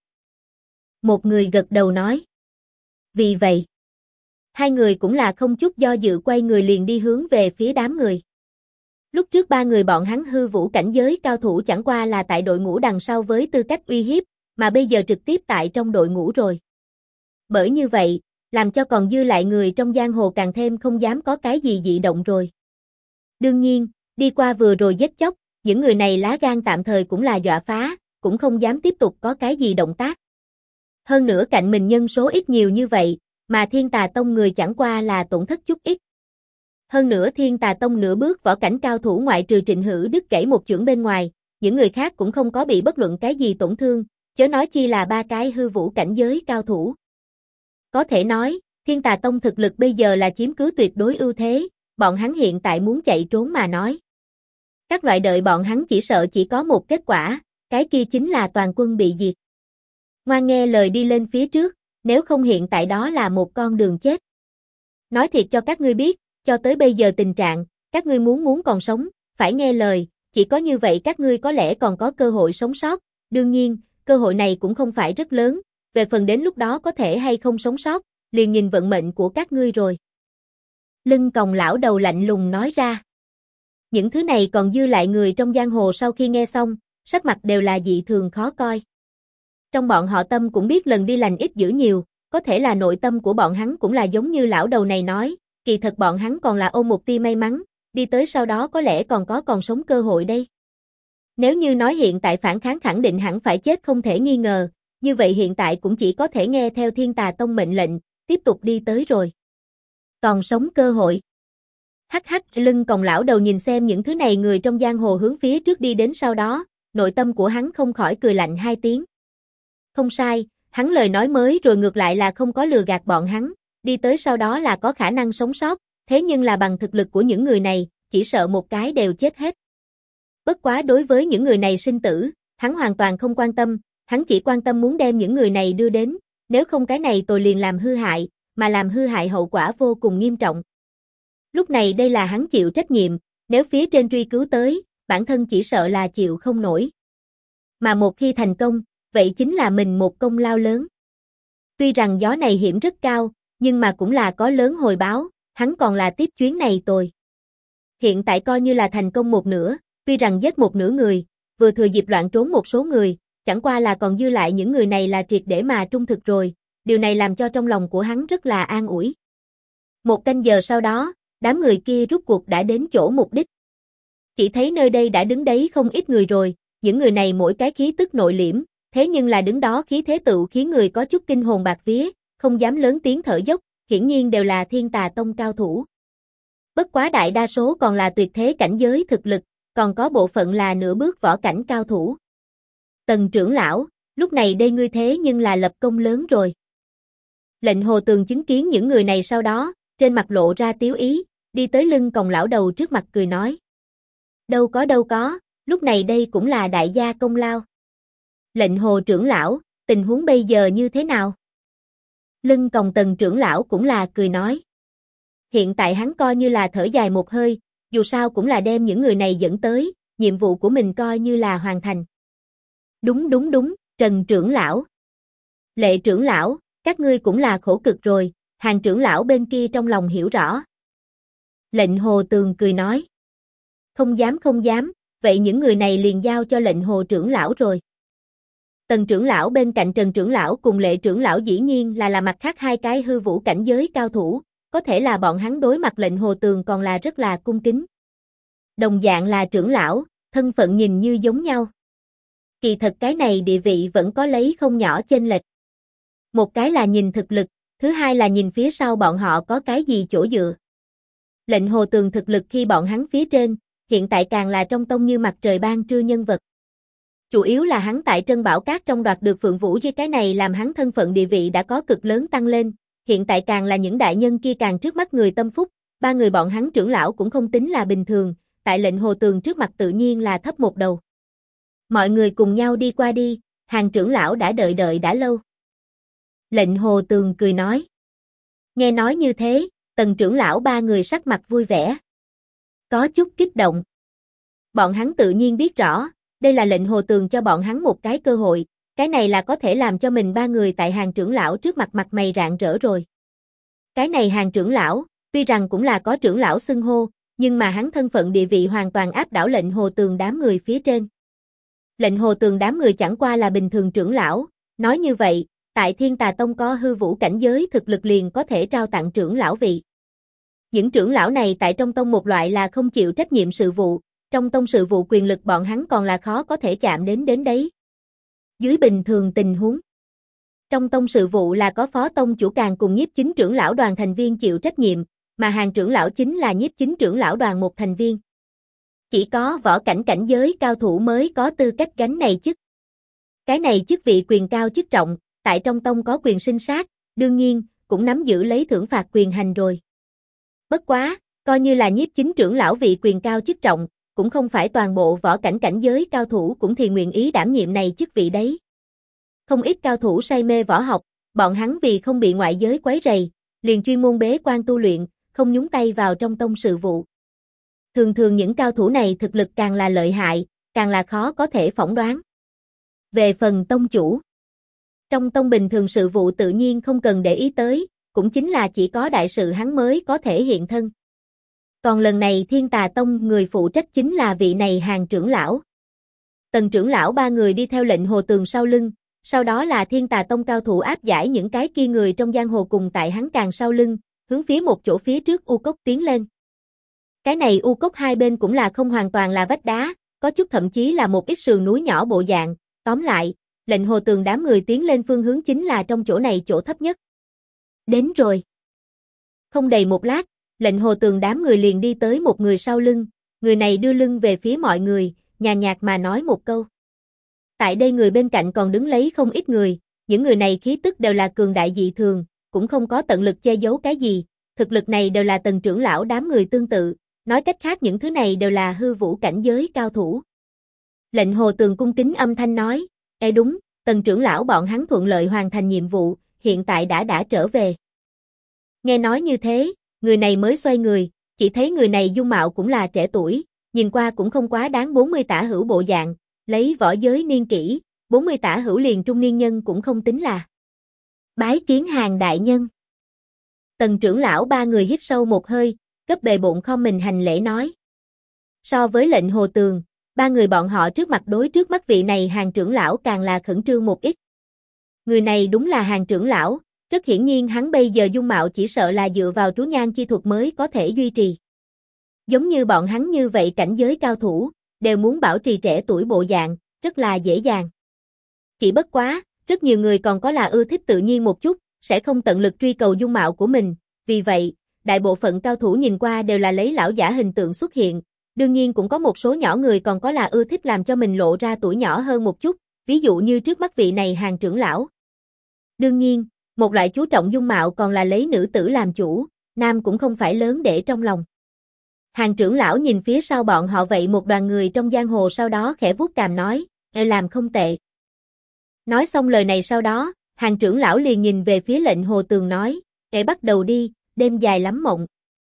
Một người gật đầu nói. Vì vậy, hai người cũng là không chút do dự quay người liền đi hướng về phía đám người. Lúc trước ba người bọn hắn hư vũ cảnh giới cao thủ chẳng qua là tại đội ngũ đằng sau với tư cách uy hiếp, mà bây giờ trực tiếp tại trong đội ngũ rồi. Bởi như vậy, làm cho còn dư lại người trong giang hồ càng thêm không dám có cái gì dị động rồi. Đương nhiên, đi qua vừa rồi giết chóc, những người này lá gan tạm thời cũng là dọa phá, cũng không dám tiếp tục có cái gì động tác. Hơn nữa cạnh mình nhân số ít nhiều như vậy, mà Thiên Tà Tông người chẳng qua là tổn thất chút ít. Hơn nữa Thiên Tà Tông nửa bước võ cảnh cao thủ ngoại trừ Trịnh Hữu đứt gãy một chưởng bên ngoài, những người khác cũng không có bị bất luận cái gì tổn thương, chớ nói chi là ba cái hư vũ cảnh giới cao thủ. Có thể nói, Thiên Tà Tông thực lực bây giờ là chiếm cứ tuyệt đối ưu thế, bọn hắn hiện tại muốn chạy trốn mà nói. Các loại đợi bọn hắn chỉ sợ chỉ có một kết quả, cái kia chính là toàn quân bị diệt. Ngoan nghe lời đi lên phía trước, nếu không hiện tại đó là một con đường chết. Nói thiệt cho các ngươi biết, cho tới bây giờ tình trạng, các ngươi muốn còn sống, phải nghe lời, chỉ có như vậy các ngươi có lẽ còn có cơ hội sống sót, đương nhiên, cơ hội này cũng không phải rất lớn, về phần đến lúc đó có thể hay không sống sót, liền nhìn vận mệnh của các ngươi rồi. Lưng còng lão đầu lạnh lùng nói ra. Những thứ này còn dư lại người trong giang hồ sau khi nghe xong, sắc mặt đều là dị thường khó coi. Trong bọn họ tâm cũng biết lần đi lành ít dữ nhiều, có thể là nội tâm của bọn hắn cũng là giống như lão đầu này nói, kỳ thật bọn hắn còn là ôm một tia may mắn, đi tới sau đó có lẽ còn sống cơ hội đây. Nếu như nói hiện tại phản kháng khẳng định hẳn phải chết không thể nghi ngờ, như vậy hiện tại cũng chỉ có thể nghe theo Thiên Tà Tông mệnh lệnh, tiếp tục đi tới rồi. Còn sống cơ hội. Hắc hắc, lưng còng lão đầu nhìn xem những thứ này người trong giang hồ hướng phía trước đi đến sau đó, nội tâm của hắn không khỏi cười lạnh hai tiếng. Không sai, hắn lời nói mới rồi ngược lại là không có lừa gạt bọn hắn, đi tới sau đó là có khả năng sống sót, thế nhưng là bằng thực lực của những người này, chỉ sợ một cái đều chết hết. Bất quá đối với những người này sinh tử, hắn hoàn toàn không quan tâm, hắn chỉ quan tâm muốn đem những người này đưa đến, nếu không cái này tôi liền làm hư hại, mà làm hư hại hậu quả vô cùng nghiêm trọng. Lúc này đây là hắn chịu trách nhiệm, nếu phía trên truy cứu tới, bản thân chỉ sợ là chịu không nổi. Mà một khi thành công, vậy chính là mình một công lao lớn. Tuy rằng gió này hiểm rất cao, nhưng mà cũng là có lớn hồi báo, hắn còn là tiếp chuyến này tồi. Hiện tại coi như là thành công một nửa, tuy rằng giết một nửa người, vừa thừa dịp loạn trốn một số người, chẳng qua là còn dư lại những người này là triệt để mà trung thực rồi, điều này làm cho trong lòng của hắn rất là an ủi. Một canh giờ sau đó, đám người kia rút cuộc đã đến chỗ mục đích. Chỉ thấy nơi đây đã đứng đấy không ít người rồi, những người này mỗi cái khí tức nội liễm, thế nhưng là đứng đó khí thế tựu khiến người có chút kinh hồn bạc vía, không dám lớn tiếng thở dốc, hiển nhiên đều là Thiên Tà Tông cao thủ. Bất quá đại đa số còn là tuyệt thế cảnh giới thực lực, còn có bộ phận là nửa bước võ cảnh cao thủ. Tần trưởng lão, lúc này đây ngươi thế nhưng là lập công lớn rồi. Lệnh Hồ Tường chứng kiến những người này sau đó, trên mặt lộ ra tiếu ý, đi tới lưng còng lão đầu trước mặt cười nói. Đâu có, lúc này đây cũng là đại gia công lao. Lệnh Hồ trưởng lão, tình huống bây giờ như thế nào? Lưng còng Tần trưởng lão cũng là cười nói. Hiện tại hắn coi như là thở dài một hơi, dù sao cũng là đem những người này dẫn tới, nhiệm vụ của mình coi như là hoàn thành. Đúng, Trần trưởng lão. Lệ trưởng lão, các ngươi cũng là khổ cực rồi, Hàng trưởng lão bên kia trong lòng hiểu rõ. Lệnh Hồ Tường cười nói. Không dám, vậy những người này liền giao cho lệnh Hồ trưởng lão rồi. Tần trưởng lão bên cạnh Trần trưởng lão cùng Lệ trưởng lão dĩ nhiên là mặt khác hai cái hư vũ cảnh giới cao thủ, có thể là bọn hắn đối mặt lệnh Hồ Tường còn là rất là cung kính. Đồng dạng là trưởng lão, thân phận nhìn như giống nhau. Kỳ thật cái này địa vị vẫn có lấy không nhỏ chênh lệch. Một cái là nhìn thực lực, thứ hai là nhìn phía sau bọn họ có cái gì chỗ dựa. Lệnh Hồ Tường thực lực khi bọn hắn phía trên, hiện tại càng là trong tông như mặt trời ban trưa nhân vật. Chủ yếu là hắn tại Trân Bảo Các trong đoạt được Phượng Vũ với cái này làm hắn thân phận địa vị đã có cực lớn tăng lên, hiện tại càng là những đại nhân kia càng trước mắt người tâm phúc, ba người bọn hắn trưởng lão cũng không tính là bình thường, tại lệnh Hồ Tường trước mặt tự nhiên là thấp một đầu. Mọi người cùng nhau đi qua đi, Hàng trưởng lão đã đợi đã lâu. Lệnh Hồ Tường cười nói. Nghe nói như thế, Tần trưởng lão ba người sắc mặt vui vẻ. Có chút kích động. Bọn hắn tự nhiên biết rõ, đây là lệnh Hồ Tường cho bọn hắn một cái cơ hội, cái này là có thể làm cho mình ba người tại Hàng trưởng lão trước mặt mặt mày rạng rỡ rồi. Cái này Hàng trưởng lão, tuy rằng cũng là có trưởng lão xưng hô, nhưng mà hắn thân phận địa vị hoàn toàn áp đảo lệnh Hồ Tường đám người phía trên. Lệnh Hồ Tường đám người chẳng qua là bình thường trưởng lão, nói như vậy, Tại Thiên Tà Tông có hư vũ cảnh giới thực lực liền có thể trao tặng trưởng lão vị. Những trưởng lão này tại trong tông một loại là không chịu trách nhiệm sự vụ, trong tông sự vụ quyền lực bọn hắn còn là khó có thể chạm đến đấy. Dưới bình thường tình huống, trong tông sự vụ là có phó tông chủ Càng cùng nhiếp chính trưởng lão đoàn thành viên chịu trách nhiệm, mà Hàng trưởng lão chính là nhiếp chính trưởng lão đoàn một thành viên. Chỉ có võ cảnh cảnh giới cao thủ mới có tư cách gánh này chức. Cái này chức vị quyền cao chức trọng, tại trong tông có quyền sinh sát, đương nhiên, cũng nắm giữ lấy thưởng phạt quyền hành rồi. Bất quá, coi như là nhiếp chính trưởng lão vị quyền cao chức trọng, cũng không phải toàn bộ võ cảnh cảnh giới cao thủ cũng thì nguyện ý đảm nhiệm này chức vị đấy. Không ít cao thủ say mê võ học, bọn hắn vì không bị ngoại giới quấy rầy, liền chuyên môn bế quan tu luyện, không nhúng tay vào trong tông sự vụ. Thường thường những cao thủ này thực lực càng là lợi hại, càng là khó có thể phỏng đoán. Về phần tông chủ, trong tông bình thường sự vụ tự nhiên không cần để ý tới, cũng chính là chỉ có đại sự hắn mới có thể hiện thân. Còn lần này Thiên Tà Tông người phụ trách chính là vị này Hàng trưởng lão. Tần trưởng lão ba người đi theo lệnh Hồ Tường sau lưng, sau đó là Thiên Tà Tông cao thủ áp giải những cái kia người trong giang hồ cùng tại hắn càng sau lưng, hướng phía một chỗ phía trước u cốc tiến lên. Cái này u cốc hai bên cũng là không hoàn toàn là vách đá, có chút thậm chí là một ít sườn núi nhỏ bộ dạng, tóm lại, lệnh Hồ Tường đám người tiến lên phương hướng chính là trong chỗ này chỗ thấp nhất. Đến rồi. Không đầy một lát, lệnh Hồ Tường đám người liền đi tới một người sau lưng, người này đưa lưng về phía mọi người, nhàn nhạt mà nói một câu. Tại đây người bên cạnh còn đứng lấy không ít người, những người này khí tức đều là cường đại dị thường, cũng không có tận lực che giấu cái gì, thực lực này đều là Tần trưởng lão đám người tương tự, nói cách khác những thứ này đều là hư vũ cảnh giới cao thủ. Lệnh Hồ Tường cung kính âm thanh nói, đúng, Tần trưởng lão bọn hắn thuận lợi hoàn thành nhiệm vụ, hiện tại đã trở về. Nghe nói như thế, người này mới xoay người, chỉ thấy người này dung mạo cũng là trẻ tuổi, nhìn qua cũng không quá đáng 40 tả hữu bộ dạng, lấy võ giới niên kỷ, 40 tả hữu liền trung niên nhân cũng không tính là. Bái kiến Hàng đại nhân. Tần trưởng lão ba người hít sâu một hơi, cấp bề bộn không mình hành lễ nói. So với lệnh Hồ Tường, ba người bọn họ trước mắt vị này Hàng trưởng lão càng là khẩn trương một ít. Người này đúng là Hàng trưởng lão, rất hiển nhiên hắn bây giờ dung mạo chỉ sợ là dựa vào trú nhan chi thuật mới có thể duy trì. Giống như bọn hắn như vậy cảnh giới cao thủ, đều muốn bảo trì trẻ tuổi bộ dạng, rất là dễ dàng. Chỉ bất quá, rất nhiều người còn có là ưa thích tự nhiên một chút, sẽ không tận lực truy cầu dung mạo của mình, vì vậy, đại bộ phận cao thủ nhìn qua đều là lấy lão giả hình tượng xuất hiện, đương nhiên cũng có một số nhỏ người còn có là ưa thích làm cho mình lộ ra tuổi nhỏ hơn một chút, ví dụ như trước mắt vị này Hàng trưởng lão. Đương nhiên, một loại chú trọng dung mạo còn là lấy nữ tử làm chủ, nam cũng không phải lớn để trong lòng. Hàng trưởng lão nhìn phía sau bọn họ vậy một đoàn người trong giang hồ sau đó khẽ vuốt cằm nói, làm không tệ. Nói xong lời này sau đó, Hàng trưởng lão liền nhìn về phía lệnh Hồ Tường nói, bắt đầu đi, đêm dài lắm mộng.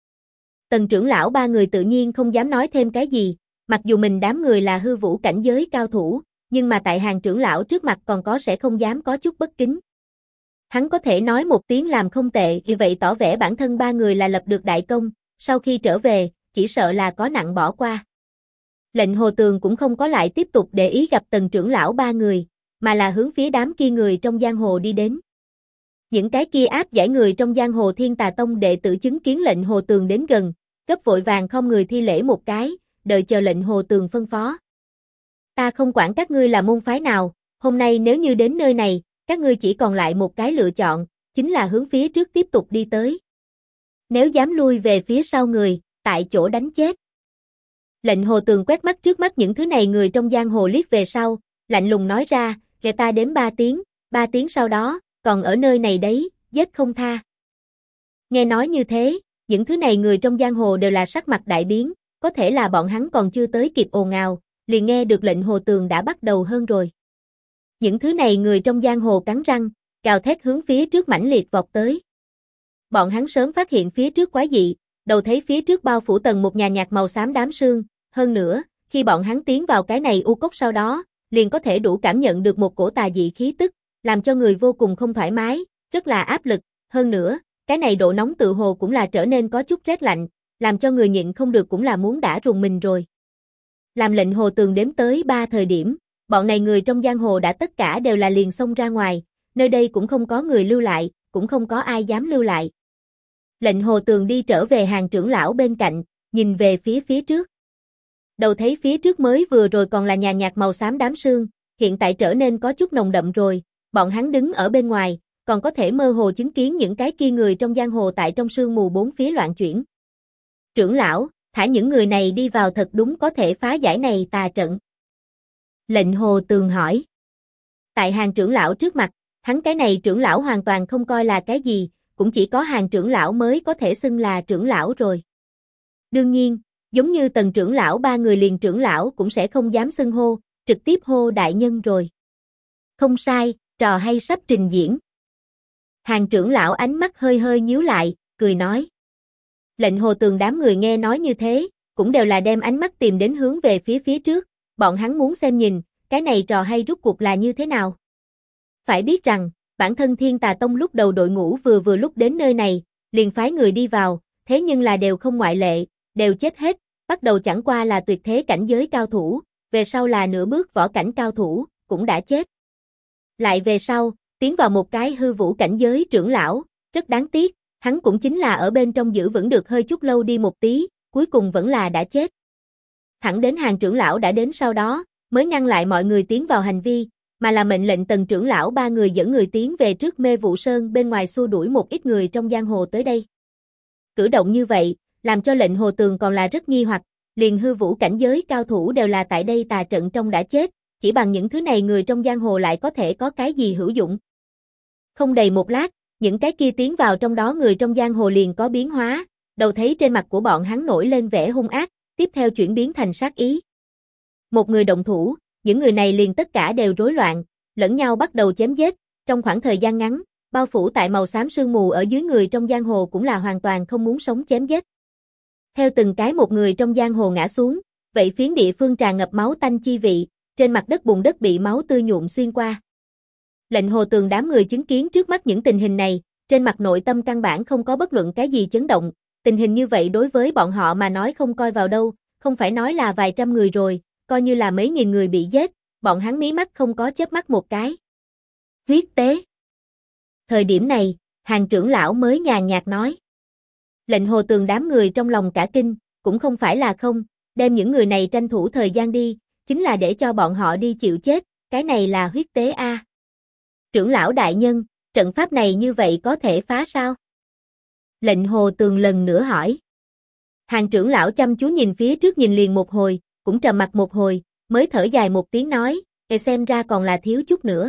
Tần trưởng lão ba người tự nhiên không dám nói thêm cái gì, mặc dù mình đám người là hư vũ cảnh giới cao thủ, nhưng mà tại Hàng trưởng lão trước mặt còn có sẽ không dám có chút bất kính. Hắn có thể nói một tiếng làm không tệ, như vậy tỏ vẻ bản thân ba người là lập được đại công, sau khi trở về, chỉ sợ là có nặng bỏ qua. Lệnh Hồ Tường cũng không có lại tiếp tục để ý gặp Tần trưởng lão ba người, mà là hướng phía đám kia người trong giang hồ đi đến. Những cái kia áp giải người trong giang hồ Thiên Tà Tông đệ tử chứng kiến lệnh Hồ Tường đến gần, gấp vội vàng không người thi lễ một cái, đợi chờ lệnh Hồ Tường phân phó. Ta không quản các ngươi là môn phái nào, hôm nay nếu như đến nơi này, các ngươi chỉ còn lại một cái lựa chọn, chính là hướng phía trước tiếp tục đi tới. Nếu dám lui về phía sau người, tại chỗ đánh chết. Lệnh Hồ Tường quét mắt trước mắt những thứ này người trong giang hồ liếc về sau, lạnh lùng nói ra, để ta đếm 3 tiếng sau đó, còn ở nơi này đấy, giết không tha. Nghe nói như thế, những thứ này người trong giang hồ đều là sắc mặt đại biến, có thể là bọn hắn còn chưa tới kịp ồn ào, liền nghe được lệnh Hồ Tường đã bắt đầu hơn rồi. Những thứ này người trong giang hồ cắn răng, gào thét hướng phía trước mãnh liệt vọt tới. Bọn hắn sớm phát hiện phía trước quái dị, đầu thấy phía trước bao phủ tầng một nhà nhạt màu xám đám sương, hơn nữa, khi bọn hắn tiến vào cái này u cốc sau đó, liền có thể đủ cảm nhận được một cổ tà dị khí tức, làm cho người vô cùng không thoải mái, rất là áp lực, hơn nữa, cái này độ nóng tự hồ cũng là trở nên có chút rét lạnh, làm cho người nhịn không được cũng là muốn đã rùng mình rồi. Làm lệnh Hồ Tường đếm tới 3 thời điểm, bọn này người trong giang hồ đã tất cả đều là liền xông ra ngoài, nơi đây cũng không có người lưu lại, cũng không có ai dám lưu lại. Lệnh Hồ Tường đi trở về hàng trưởng lão bên cạnh, nhìn về phía trước. Đầu thấy phía trước mới vừa rồi còn là nhàn nhạt màu xám đám sương, hiện tại trở nên có chút nồng đậm rồi, bọn hắn đứng ở bên ngoài, còn có thể mơ hồ chứng kiến những cái kia người trong giang hồ tại trong sương mù bốn phía loạn chuyển. Trưởng lão, thả những người này đi vào thật đúng có thể phá giải này tà trận. Lệnh Hồ Tường hỏi. Tại hàng trưởng lão trước mặt, hắn cái này trưởng lão hoàn toàn không coi là cái gì, cũng chỉ có hàng trưởng lão mới có thể xưng là trưởng lão rồi. Đương nhiên, giống như Tần trưởng lão ba người liền trưởng lão cũng sẽ không dám xưng hô, trực tiếp hô đại nhân rồi. Không sai, trò hay sắp trình diễn. Hàng trưởng lão ánh mắt hơi hơi nhíu lại, cười nói. Lệnh Hồ Tường đám người nghe nói như thế, cũng đều là đem ánh mắt tìm đến hướng về phía trước, bọn hắn muốn xem nhìn, cái này trò hay rút cuộc là như thế nào. Phải biết rằng, bản thân Thiên Tà Tông lúc đầu đội ngũ vừa lúc đến nơi này, liền phái người đi vào, thế nhưng là đều không ngoại lệ, đều chết hết, bắt đầu chẳng qua là tuyệt thế cảnh giới cao thủ, về sau là nửa bước võ cảnh cao thủ, cũng đã chết. Lại về sau, tiến vào một cái hư vũ cảnh giới trưởng lão, rất đáng tiếc, hắn cũng chính là ở bên trong giữ vững được hơi chút lâu đi một tí, cuối cùng vẫn là đã chết. Thẳng đến hàng trưởng lão đã đến sau đó, mới ngăn lại mọi người tiến vào hành vi, mà là mệnh lệnh Tần trưởng lão ba người dẫn người tiến về trước Mê Vụ Sơn bên ngoài xua đuổi một ít người trong giang hồ tới đây. Cử động như vậy, làm cho Lệnh Hồ Tường còn là rất nghi hoặc, liền hư vũ cảnh giới cao thủ đều là tại đây tà trận trong đã chết, chỉ bằng những thứ này người trong giang hồ lại có thể có cái gì hữu dụng. Không đầy một lát, những cái kia tiến vào trong đó người trong giang hồ liền có biến hóa, đầu thấy trên mặt của bọn hắn nổi lên vẻ hung ác, tiếp theo chuyển biến thành sát ý. Một người động thủ, những người này liền tất cả đều rối loạn, lẫn nhau bắt đầu chém giết, trong khoảng thời gian ngắn, bao phủ tại màu xám sương mù ở dưới người trong giang hồ cũng là hoàn toàn không muốn sống chém giết. Theo từng cái một người trong giang hồ ngã xuống, vậy phiến địa phương tràn ngập máu tanh chi vị, trên mặt đất bùn đất bị máu tươi nhuộm xuyên qua. Lệnh Hồ Tường đám người chứng kiến trước mắt những tình hình này, trên mặt nội tâm căn bản không có bất luận cái gì chấn động, tình hình như vậy đối với bọn họ mà nói không coi vào đâu, không phải nói là vài trăm người rồi, coi như là mấy nghìn người bị giết, bọn hắn mí mắt không có chớp mắt một cái. Huyết tế. Thời điểm này, hàng trưởng lão mới nhàn nhạt nói. Lệnh Hồ Tường đám người trong lòng cả kinh, cũng không phải là không, đem những người này tranh thủ thời gian đi, chính là để cho bọn họ đi chịu chết, cái này là huyết tế a. Trưởng lão đại nhân, trận pháp này như vậy có thể phá sao? Lệnh Hồ Tường lần nữa hỏi. Hàng trưởng lão chăm chú nhìn phía trước nhìn liền một hồi, cũng trầm mặt một hồi, mới thở dài một tiếng nói, xem ra còn là thiếu chút nữa.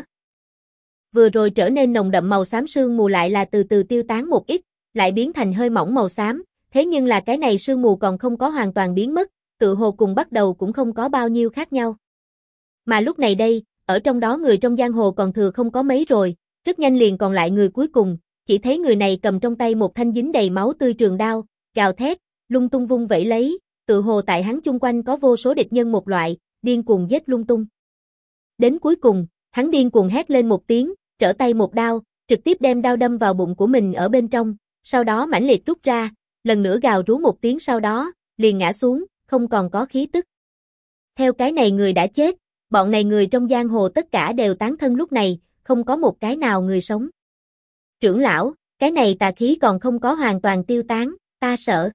Vừa rồi trở nên nồng đậm màu xám sương mù lại là từ từ tiêu tán một ít, lại biến thành hơi mỏng màu xám, thế nhưng là cái này sương mù còn không có hoàn toàn biến mất, tự hồ cùng bắt đầu cũng không có bao nhiêu khác nhau. Mà lúc này đây, ở trong đó người trong giang hồ còn thừa không có mấy rồi, rất nhanh liền còn lại người cuối cùng, chỉ thấy người này cầm trong tay một thanh dính đầy máu tươi trường đao, gào thét, lung tung vung vẩy lấy, tự hồ tại hắn chung quanh có vô số địch nhân một loại, điên cuồng giết lung tung. Đến cuối cùng, hắn điên cuồng hét lên một tiếng, trở tay một đao, trực tiếp đem đao đâm vào bụng của mình ở bên trong, sau đó mãnh liệt rút ra, lần nữa gào rú một tiếng sau đó, liền ngã xuống, không còn có khí tức. Theo cái này người đã chết, bọn này người trong giang hồ tất cả đều tán thân lúc này, không có một cái nào người sống. Trưởng lão, cái này tà khí còn không có hoàn toàn tiêu tán, ta sợ.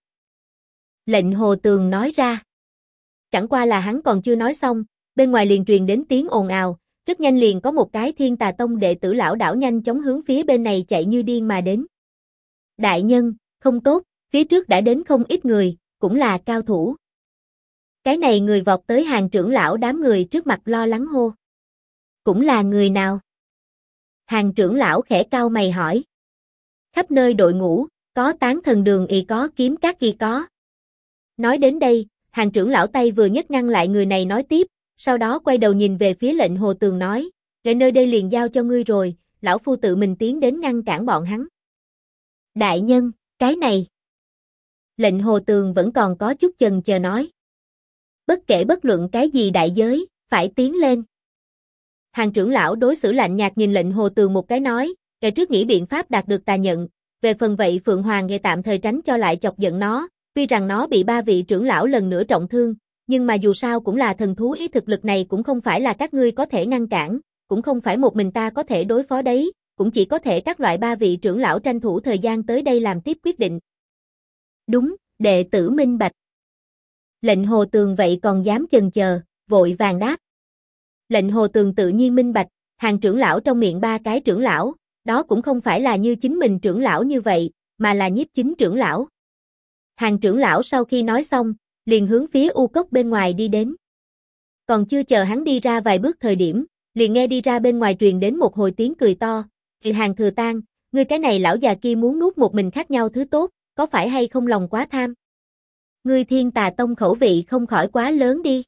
Lệnh Hồ Tường nói ra. Chẳng qua là hắn còn chưa nói xong, bên ngoài liền truyền đến tiếng ồn ào, rất nhanh liền có một cái Thiên Tà Tông đệ tử lão đảo nhanh chóng hướng phía bên này chạy như điên mà đến. Đại nhân, không tốt, phía trước đã đến không ít người, cũng là cao thủ. Cái này người vọt tới hàng trưởng lão đám người trước mặt lo lắng hô. Cũng là người nào? Hàng trưởng lão khẽ cau mày hỏi. Khắp nơi đội ngũ, có Tán Thần Đường y có Kiếm Các y có. Nói đến đây, hàng trưởng lão tay vừa nhấc ngăn lại người này nói tiếp, sau đó quay đầu nhìn về phía Lệnh Hồ Tường nói, "Để nơi đây liền giao cho ngươi rồi, lão phu tự mình tiến đến ngăn cản bọn hắn." Đại nhân, cái này. Lệnh Hồ Tường vẫn còn có chút chần chờ nói. Bất kể bất luận cái gì đại giới, phải tiến lên. Hàng trưởng lão đối xử lạnh nhạt nhìn Lệnh Hồ Tường một cái nói, "Kể trước nghĩ biện pháp đạt được tà nhận, về phần vậy Phượng Hoàng nghe tạm thời tránh cho lại chọc giận nó, tuy rằng nó bị ba vị trưởng lão lần nữa trọng thương, nhưng mà dù sao cũng là thần thú, ý thực lực này cũng không phải là các ngươi có thể ngăn cản, cũng không phải một mình ta có thể đối phó đấy, cũng chỉ có thể các loại 3 vị trưởng lão tranh thủ thời gian tới đây làm tiếp quyết định. Đúng, đệ tử minh bạch. Lệnh Hồ Tường vậy còn dám chần chờ, vội vàng đáp. Lệnh Hồ Tường tự nhiên minh bạch, Hàng trưởng lão trong miệng 3 cái trưởng lão, đó cũng không phải là như chính mình trưởng lão như vậy, mà là Nhiếp Chính trưởng lão. Hàng trưởng lão sau khi nói xong, liền hướng phía u cốc bên ngoài đi đến. Còn chưa chờ hắn đi ra vài bước thời điểm, liền nghe đi ra bên ngoài truyền đến một hồi tiếng cười to. Hàng Thừa Tang, ngươi cái này lão già kia muốn nuốt một mình khác nhau thứ tốt, có phải hay không lòng quá tham? Ngươi Thiên Tà Tông khẩu vị không khỏi quá lớn đi.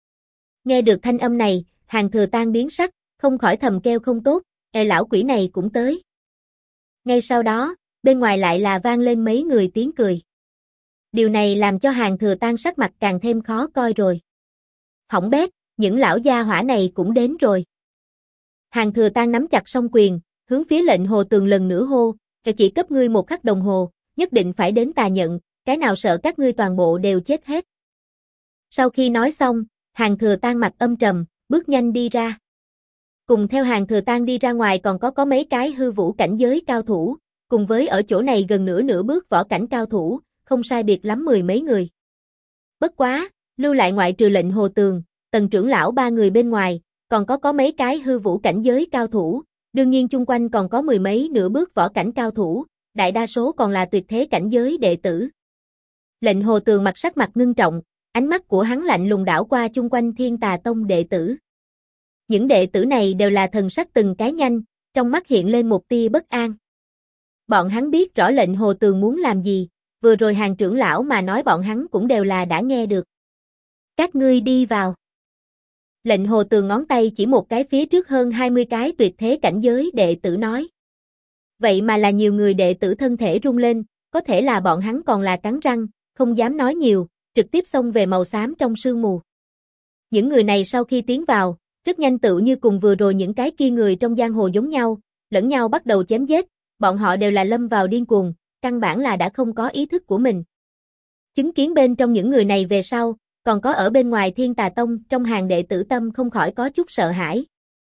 Nghe được thanh âm này, Hàng Thừa Tang biến sắc, không khỏi thầm kêu không tốt, lão quỷ này cũng tới. Ngay sau đó, bên ngoài lại là vang lên mấy người tiếng cười. Điều này làm cho Hàng Thừa Tang sắc mặt càng thêm khó coi rồi. Hỏng bét, những lão gia hỏa này cũng đến rồi. Hàng Thừa Tang nắm chặt song quyền, hướng phía Lệnh Hồ Tường lần nữa hô, chỉ cấp ngươi 1 khắc đồng hồ, nhất định phải đến tà nhận, cái nào sợ các ngươi toàn bộ đều chết hết. Sau khi nói xong, Hàng Thừa Tang mặt âm trầm, bước nhanh đi ra. Cùng theo Hàng Thừa Tang đi ra ngoài còn có mấy cái hư vũ cảnh giới cao thủ, cùng với ở chỗ này gần nửa bước võ cảnh cao thủ, không sai biệt lắm 10 mấy người. Bất quá, lưu lại ngoại trừ Lệnh Hồ Tường, Tần trưởng lão 3 người bên ngoài, còn có mấy cái hư vũ cảnh giới cao thủ, đương nhiên chung quanh còn có 10 mấy nửa bước võ cảnh cao thủ, đại đa số còn là tuyệt thế cảnh giới đệ tử. Lệnh Hồ Tường sắc mặt ngưng trọng, ánh mắt của hắn lạnh lùng đảo qua chung quanh Thiên Tà Tông đệ tử. Những đệ tử này đều là thần sắc từng cái nhanh, trong mắt hiện lên một tia bất an. Bọn hắn biết rõ Lệnh Hồ Tường muốn làm gì, vừa rồi Hàng trưởng lão mà nói bọn hắn cũng đều là đã nghe được. Các ngươi đi vào. Lệnh Hồ Tường ngón tay chỉ một cái phía trước hơn 20 cái tuyệt thế cảnh giới đệ tử nói. Vậy mà là nhiều người đệ tử thân thể rung lên, có thể là bọn hắn còn là cắn răng, không dám nói nhiều, trực tiếp xông về màu xám trong sương mù. Những người này sau khi tiến vào, rất nhanh tựu như cùng vừa rồi những cái kia người trong giang hồ giống nhau, lẫn nhau bắt đầu chém giết, bọn họ đều là lâm vào điên cuồng, căn bản là đã không có ý thức của mình. Chứng kiến bên trong những người này về sau, còn có ở bên ngoài Thiên Tà Tông trong hàng đệ tử tâm không khỏi có chút sợ hãi.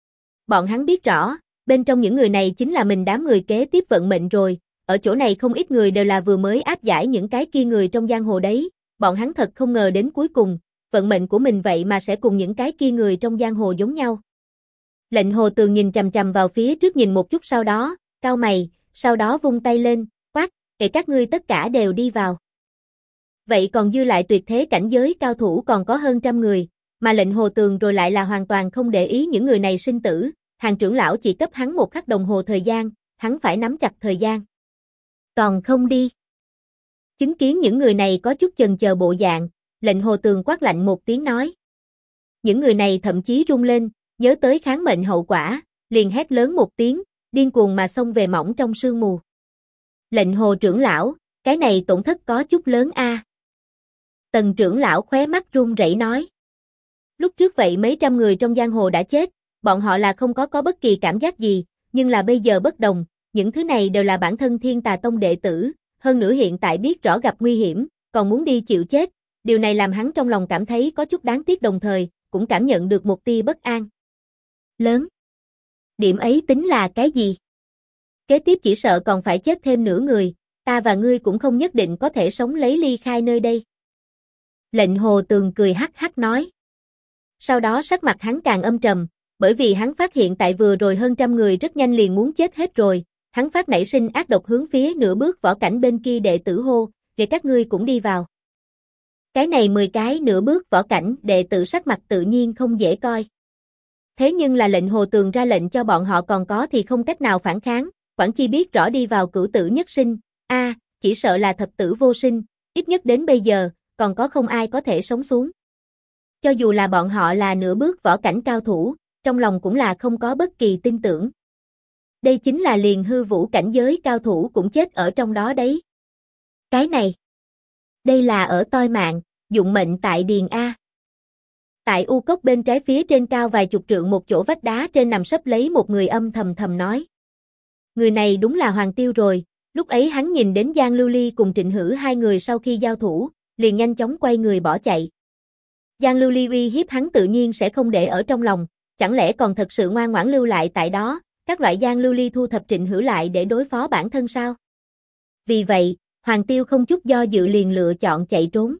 Bọn hắn biết rõ, bên trong những người này chính là mình đám người kế tiếp vận mệnh rồi, ở chỗ này không ít người đều là vừa mới áp giải những cái kia người trong giang hồ đấy, bọn hắn thật không ngờ đến cuối cùng, vận mệnh của mình vậy mà sẽ cùng những cái kia người trong giang hồ giống nhau. Lệnh Hồ Tường nhìn chằm chằm vào phía trước nhìn một chút sau đó, cau mày, sau đó vung tay lên, quát, các ngươi tất cả đều đi vào. Vậy còn dư lại tuyệt thế cảnh giới cao thủ còn có hơn 100 người, mà Lệnh Hồ Tường rồi lại là hoàn toàn không để ý những người này sinh tử, Hàng trưởng lão chỉ cấp hắn 1 khắc đồng hồ thời gian, hắn phải nắm chặt thời gian. Còn không đi. Chứng kiến những người này có chút chần chờ bộ dạng, Lệnh Hồ Tường quát lạnh một tiếng nói. Những người này thậm chí rung lên, nhớ tới kháng mệnh hậu quả, liền hét lớn một tiếng, điên cuồng mà xông về mỏng trong sương mù. Lệnh Hồ trưởng lão, cái này tổn thất có chút lớn a. Tần trưởng lão khóe mắt run rẩy nói. Lúc trước vậy mấy trăm người trong giang hồ đã chết, bọn họ là không có bất kỳ cảm giác gì, nhưng là bây giờ bất đồng, những thứ này đều là bản thân Thiên Tà Tông đệ tử, hơn nữa hiện tại biết rõ gặp nguy hiểm, còn muốn đi chịu chết, điều này làm hắn trong lòng cảm thấy có chút đáng tiếc đồng thời, cũng cảm nhận được một tia bất an. Lớn. Điểm ấy tính là cái gì? Kế tiếp chỉ sợ còn phải chết thêm nửa người, ta và ngươi cũng không nhất định có thể sống lấy ly khai nơi đây. Lệnh Hồ Tường cười hắc hắc nói. Sau đó sắc mặt hắn càng âm trầm, bởi vì hắn phát hiện tại vừa rồi hơn 100 người rất nhanh liền muốn chết hết rồi, hắn phát nảy sinh ác độc hướng phía nửa bước võ cảnh bên kia đệ tử hô, để các ngươi cũng đi vào. Cái này 10 cái nửa bước võ cảnh đệ tử sắc mặt tự nhiên không dễ coi. Thế nhưng là Lệnh Hồ Tường ra lệnh cho bọn họ còn có thì không cách nào phản kháng, quản chi biết rõ đi vào cửu tử nhất sinh, chỉ sợ là thập tử vô sinh, ít nhất đến bây giờ, còn có không ai có thể sống xuống. Cho dù là bọn họ là nửa bước võ cảnh cao thủ, trong lòng cũng là không có bất kỳ tin tưởng. Đây chính là liền hư vũ cảnh giới cao thủ cũng chết ở trong đó đấy. Cái này, đây là ở toi mạng, dụng mệnh tại điền A. Tại u cốc bên trái phía trên cao vài chục trượng một chỗ vách đá trên nằm sấp lấy một người âm thầm thầm nói. Người này đúng là Hoàng Tiêu rồi, lúc ấy hắn nhìn đến Giang Lưu Ly cùng Trịnh Hử hai người sau khi giao thủ, liền nhanh chóng quay người bỏ chạy. Giang Lưu Ly uy hiếp hắn tự nhiên sẽ không để ở trong lòng, chẳng lẽ còn thật sự ngoan ngoãn lưu lại tại đó, các loại giang lưu ly thu thập Trịnh Hữu lại để đối phó bản thân sao? Vì vậy, Hoàng Tiêu không chút do dự liền lựa chọn chạy trốn.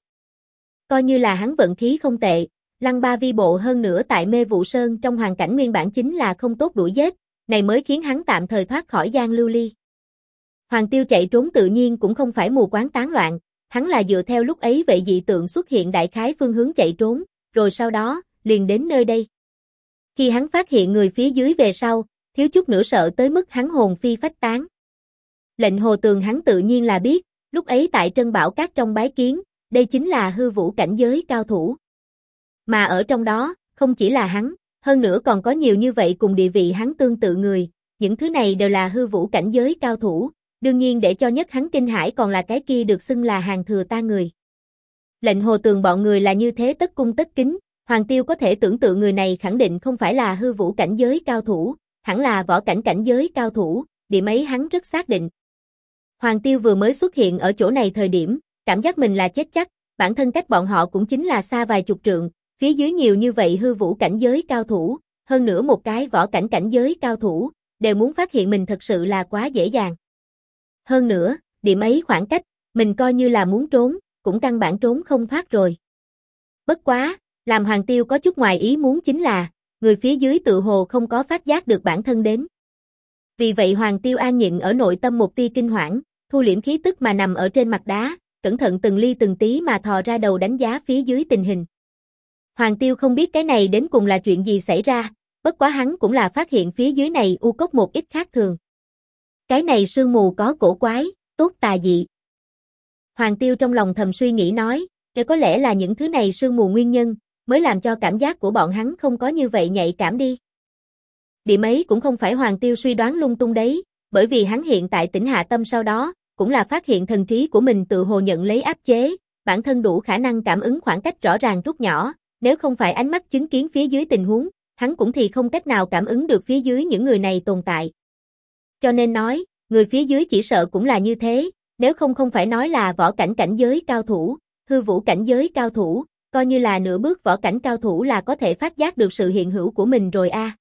Coi như là hắn vận khí không tệ, Lăng Ba Vi bộ hơn nữa tại Mê Vụ Sơn trong hoàn cảnh nguyên bản chính là không tốt đuổi giết, này mới khiến hắn tạm thời thoát khỏi giang lưu ly. Hoàng Tiêu chạy trốn tự nhiên cũng không phải mù quáng tán loạn, hắn là dựa theo lúc ấy vệ dị tượng xuất hiện đại khái phương hướng chạy trốn, rồi sau đó, liền đến nơi đây. Khi hắn phát hiện người phía dưới về sau, thiếu chút nữa sợ tới mức hắn hồn phi phách tán. Lệnh Hồ Tường hắn tự nhiên là biết, lúc ấy tại Trân Bảo Các trong bái kiến, đây chính là hư vũ cảnh giới cao thủ. Mà ở trong đó, không chỉ là hắn, hơn nữa còn có nhiều như vậy cùng địa vị hắn tương tự người, những thứ này đều là hư vũ cảnh giới cao thủ, đương nhiên để cho nhất hắn kinh hãi còn là cái kia được xưng là hàng thừa ta người. Lệnh Hồ Tường bọn người là như thế tất cung tất kính, Hoàng Tiêu có thể tưởng tượng người này khẳng định không phải là hư vũ cảnh giới cao thủ, hẳn là võ cảnh cảnh giới cao thủ, điểm ấy hắn rất xác định. Hoàng Tiêu vừa mới xuất hiện ở chỗ này thời điểm, cảm giác mình là chết chắc, bản thân cách bọn họ cũng chính là xa vài chục trượng, phía dưới nhiều như vậy hư vũ cảnh giới cao thủ, hơn nữa một cái võ cảnh cảnh giới cao thủ, đều muốn phát hiện mình thật sự là quá dễ dàng. Hơn nữa, điểm ấy khoảng cách, mình coi như là muốn trốn, cũng căn bản trốn không thoát rồi. Bất quá, làm Hoàng Tiêu có chút ngoài ý muốn chính là, người phía dưới tự hồ không có phát giác được bản thân đến. Vì vậy Hoàng Tiêu an nhịn ở nội tâm một tia kinh hoảng, thu liễm khí tức mà nằm ở trên mặt đá, cẩn thận từng ly từng tí mà thò ra đầu đánh giá phía dưới tình hình. Hoàng Tiêu không biết cái này đến cùng là chuyện gì xảy ra, bất quá hắn cũng là phát hiện phía dưới này u cốc một ít khác thường. Cái này sương mù có cổ quái, tốt tà dị. Hoàng Tiêu trong lòng thầm suy nghĩ nói, để có lẽ là những thứ này sương mù nguyên nhân, mới làm cho cảm giác của bọn hắn không có như vậy nhạy cảm đi. Điểm ấy cũng không phải Hoàng Tiêu suy đoán lung tung đấy, bởi vì hắn hiện tại tỉnh hạ tâm sau đó, cũng là phát hiện thần trí của mình tự hồ nhận lấy áp chế, bản thân đủ khả năng cảm ứng khoảng cách rõ ràng rút nhỏ, nếu không phải ánh mắt chứng kiến phía dưới tình huống, hắn cũng thì không cách nào cảm ứng được phía dưới những người này tồn tại. Cho nên nói, người phía dưới chỉ sợ cũng là như thế, nếu không phải nói là võ cảnh cảnh giới cao thủ, hư vũ cảnh giới cao thủ, coi như là nửa bước võ cảnh cao thủ là có thể phát giác được sự hiện hữu của mình rồi a.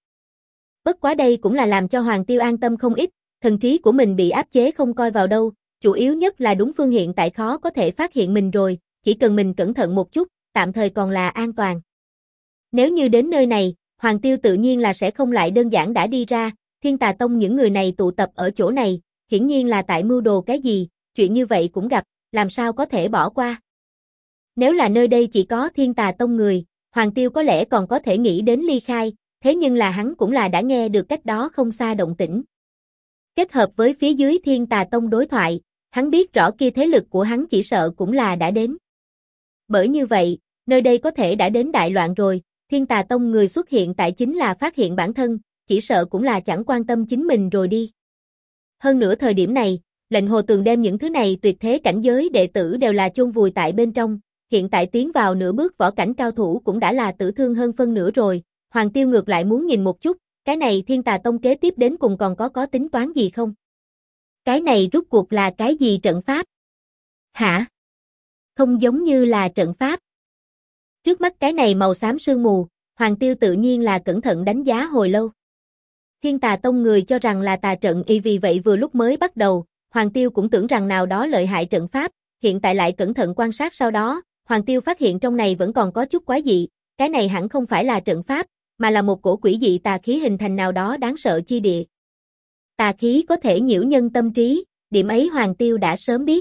Bất quá đây cũng là làm cho Hoàng Tiêu an tâm không ít, thần trí của mình bị áp chế không coi vào đâu, chủ yếu nhất là đúng phương hiện tại khó có thể phát hiện mình rồi, chỉ cần mình cẩn thận một chút, tạm thời còn là an toàn. Nếu như đến nơi này, Hoàng Tiêu tự nhiên là sẽ không lại đơn giản đã đi ra, Thiên Tà Tông những người này tụ tập ở chỗ này, hiển nhiên là tại mưu đồ cái gì, chuyện như vậy cũng gặp, làm sao có thể bỏ qua. Nếu là nơi đây chỉ có Thiên Tà Tông người, Hoàng Tiêu có lẽ còn có thể nghĩ đến ly khai, thế nhưng là hắn cũng là đã nghe được cách đó không xa động tĩnh. Kết hợp với phía dưới Thiên Tà Tông đối thoại, hắn biết rõ kia thế lực của hắn chỉ sợ cũng là đã đến. Bởi như vậy, nơi đây có thể đã đến đại loạn rồi, Thiên Tà Tông người xuất hiện tại chính là phát hiện bản thân, chỉ sợ cũng là chẳng quan tâm chính mình rồi đi. Hơn nữa thời điểm này, Lệnh Hồ Tường đem những thứ này tuyệt thế cảnh giới đệ tử đều là chôn vùi tại bên trong, hiện tại tiến vào nửa bước võ cảnh cao thủ cũng đã là tử thương hơn phân nửa rồi, Hoàng Tiêu ngược lại muốn nhìn một chút, cái này Thiên Tà Tông kế tiếp đến cùng còn có tính toán gì không? Cái này rút cuộc là cái gì trận pháp? Hả? Không giống như là trận pháp. Trước mắt cái này màu xám sương mù, Hoàng Tiêu tự nhiên là cẩn thận đánh giá hồi lâu. Thiên Tà Tông người cho rằng là tà trận y vì vậy vừa lúc mới bắt đầu, Hoàng Tiêu cũng tưởng rằng nào đó lợi hại trận pháp, hiện tại lại cẩn thận quan sát sau đó, Hoàng Tiêu phát hiện trong này vẫn còn có chút quái dị, cái này hẳn không phải là trận pháp, mà là một cổ quỷ dị tà khí hình thành nào đó đáng sợ chi địa. Tà khí có thể nhiễu nhân tâm trí, điểm ấy Hoàng Tiêu đã sớm biết.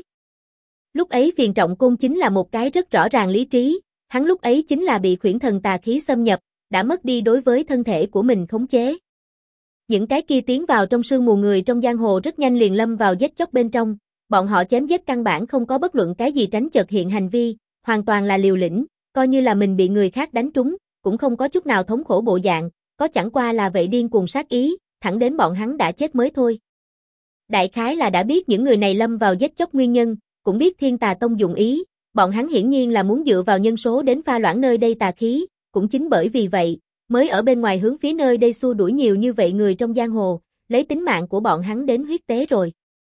Lúc ấy Phiền Trọng Côn chính là một cái rất rõ ràng lý trí, hắn lúc ấy chính là bị khuyển thần tà khí xâm nhập, đã mất đi đối với thân thể của mình khống chế. Những cái kia tiến vào trong sương mù người trong giang hồ rất nhanh liền lâm vào giết chóc bên trong, bọn họ chém giết căn bản không có bất luận cái gì tránh chợt hiện hành vi, hoàn toàn là liều lĩnh, coi như là mình bị người khác đánh trúng, cũng không có chút nào thống khổ bộ dạng, có chẳng qua là vậy điên cuồng sát ý, thẳng đến bọn hắn đã chết mới thôi. Đại khái là đã biết những người này lâm vào giết chóc nguyên nhân, cũng biết Thiên Tà Tông dụng ý, bọn hắn hiển nhiên là muốn dựa vào nhân số đến pha loãng nơi đây tà khí, cũng chính bởi vì vậy, mới ở bên ngoài hướng phía nơi đây xua đuổi nhiều như vậy người trong giang hồ, lấy tính mạng của bọn hắn đến huyết tế rồi.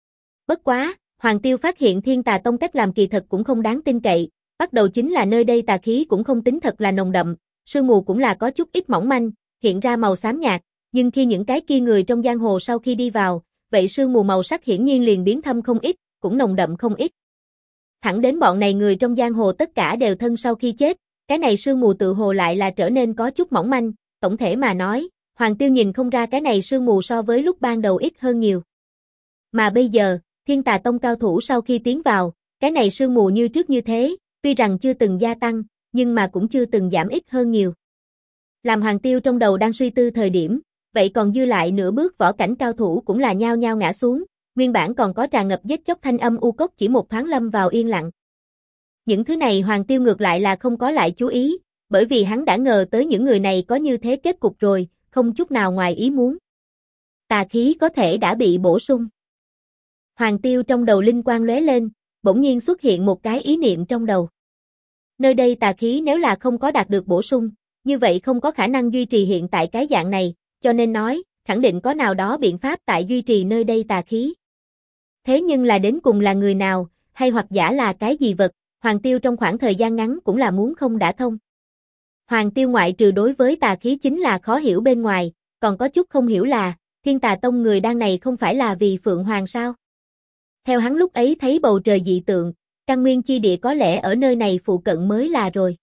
Bất quá, Hoàng Tiêu phát hiện Thiên Tà Tông cách làm kỳ thật cũng không đáng tin cậy, bắt đầu chính là nơi đây tà khí cũng không tính thật là nồng đậm, sương mù cũng là có chút ít mỏng manh, hiện ra màu xám nhạt, nhưng khi những cái kia người trong giang hồ sau khi đi vào, vậy sương mù màu sắc hiển nhiên liền biến thâm không ít, cũng nồng đậm không ít. Thẳng đến bọn này người trong giang hồ tất cả đều thân sau khi chết, cái này sương mù tự hồ lại là trở nên có chút mỏng manh, tổng thể mà nói, Hoàng Tiêu nhìn không ra cái này sương mù so với lúc ban đầu ít hơn nhiều. Mà bây giờ, Thiên Tà Tông cao thủ sau khi tiến vào, cái này sương mù như trước như thế, tuy rằng chưa từng gia tăng, nhưng mà cũng chưa từng giảm ít hơn nhiều. Làm Hoàng Tiêu trong đầu đang suy tư thời điểm, vậy còn dư lại nửa bước võ cảnh cao thủ cũng là nhao nhao ngã xuống, nguyên bản còn có tràn ngập giết chóc thanh âm u cốc chỉ một thoáng lâm vào yên lặng. Những thứ này Hoàng Tiêu ngược lại là không có lại chú ý, bởi vì hắn đã ngờ tới những người này có như thế kết cục rồi, không chút nào ngoài ý muốn. Tà khí có thể đã bị bổ sung. Hoàng Tiêu trong đầu linh quang lóe lên, bỗng nhiên xuất hiện một cái ý niệm trong đầu. Nơi đây tà khí nếu là không có đạt được bổ sung, như vậy không có khả năng duy trì hiện tại cái dạng này, cho nên nói, khẳng định có nào đó biện pháp tại duy trì nơi đây tà khí. Thế nhưng là đến cùng là người nào, hay hoặc giả là cái gì vật, Hoàng Tiêu trong khoảng thời gian ngắn cũng là muốn không đã thông. Hoàng Tiêu ngoại trừ đối với tà khí chính là khó hiểu bên ngoài, còn có chút không hiểu là, Thiên Tà Tông người đang này không phải là vì Phượng Hoàng sao? Theo hắn lúc ấy thấy bầu trời dị tượng, căn nguyên chi địa có lẽ ở nơi này phụ cận mới là rồi.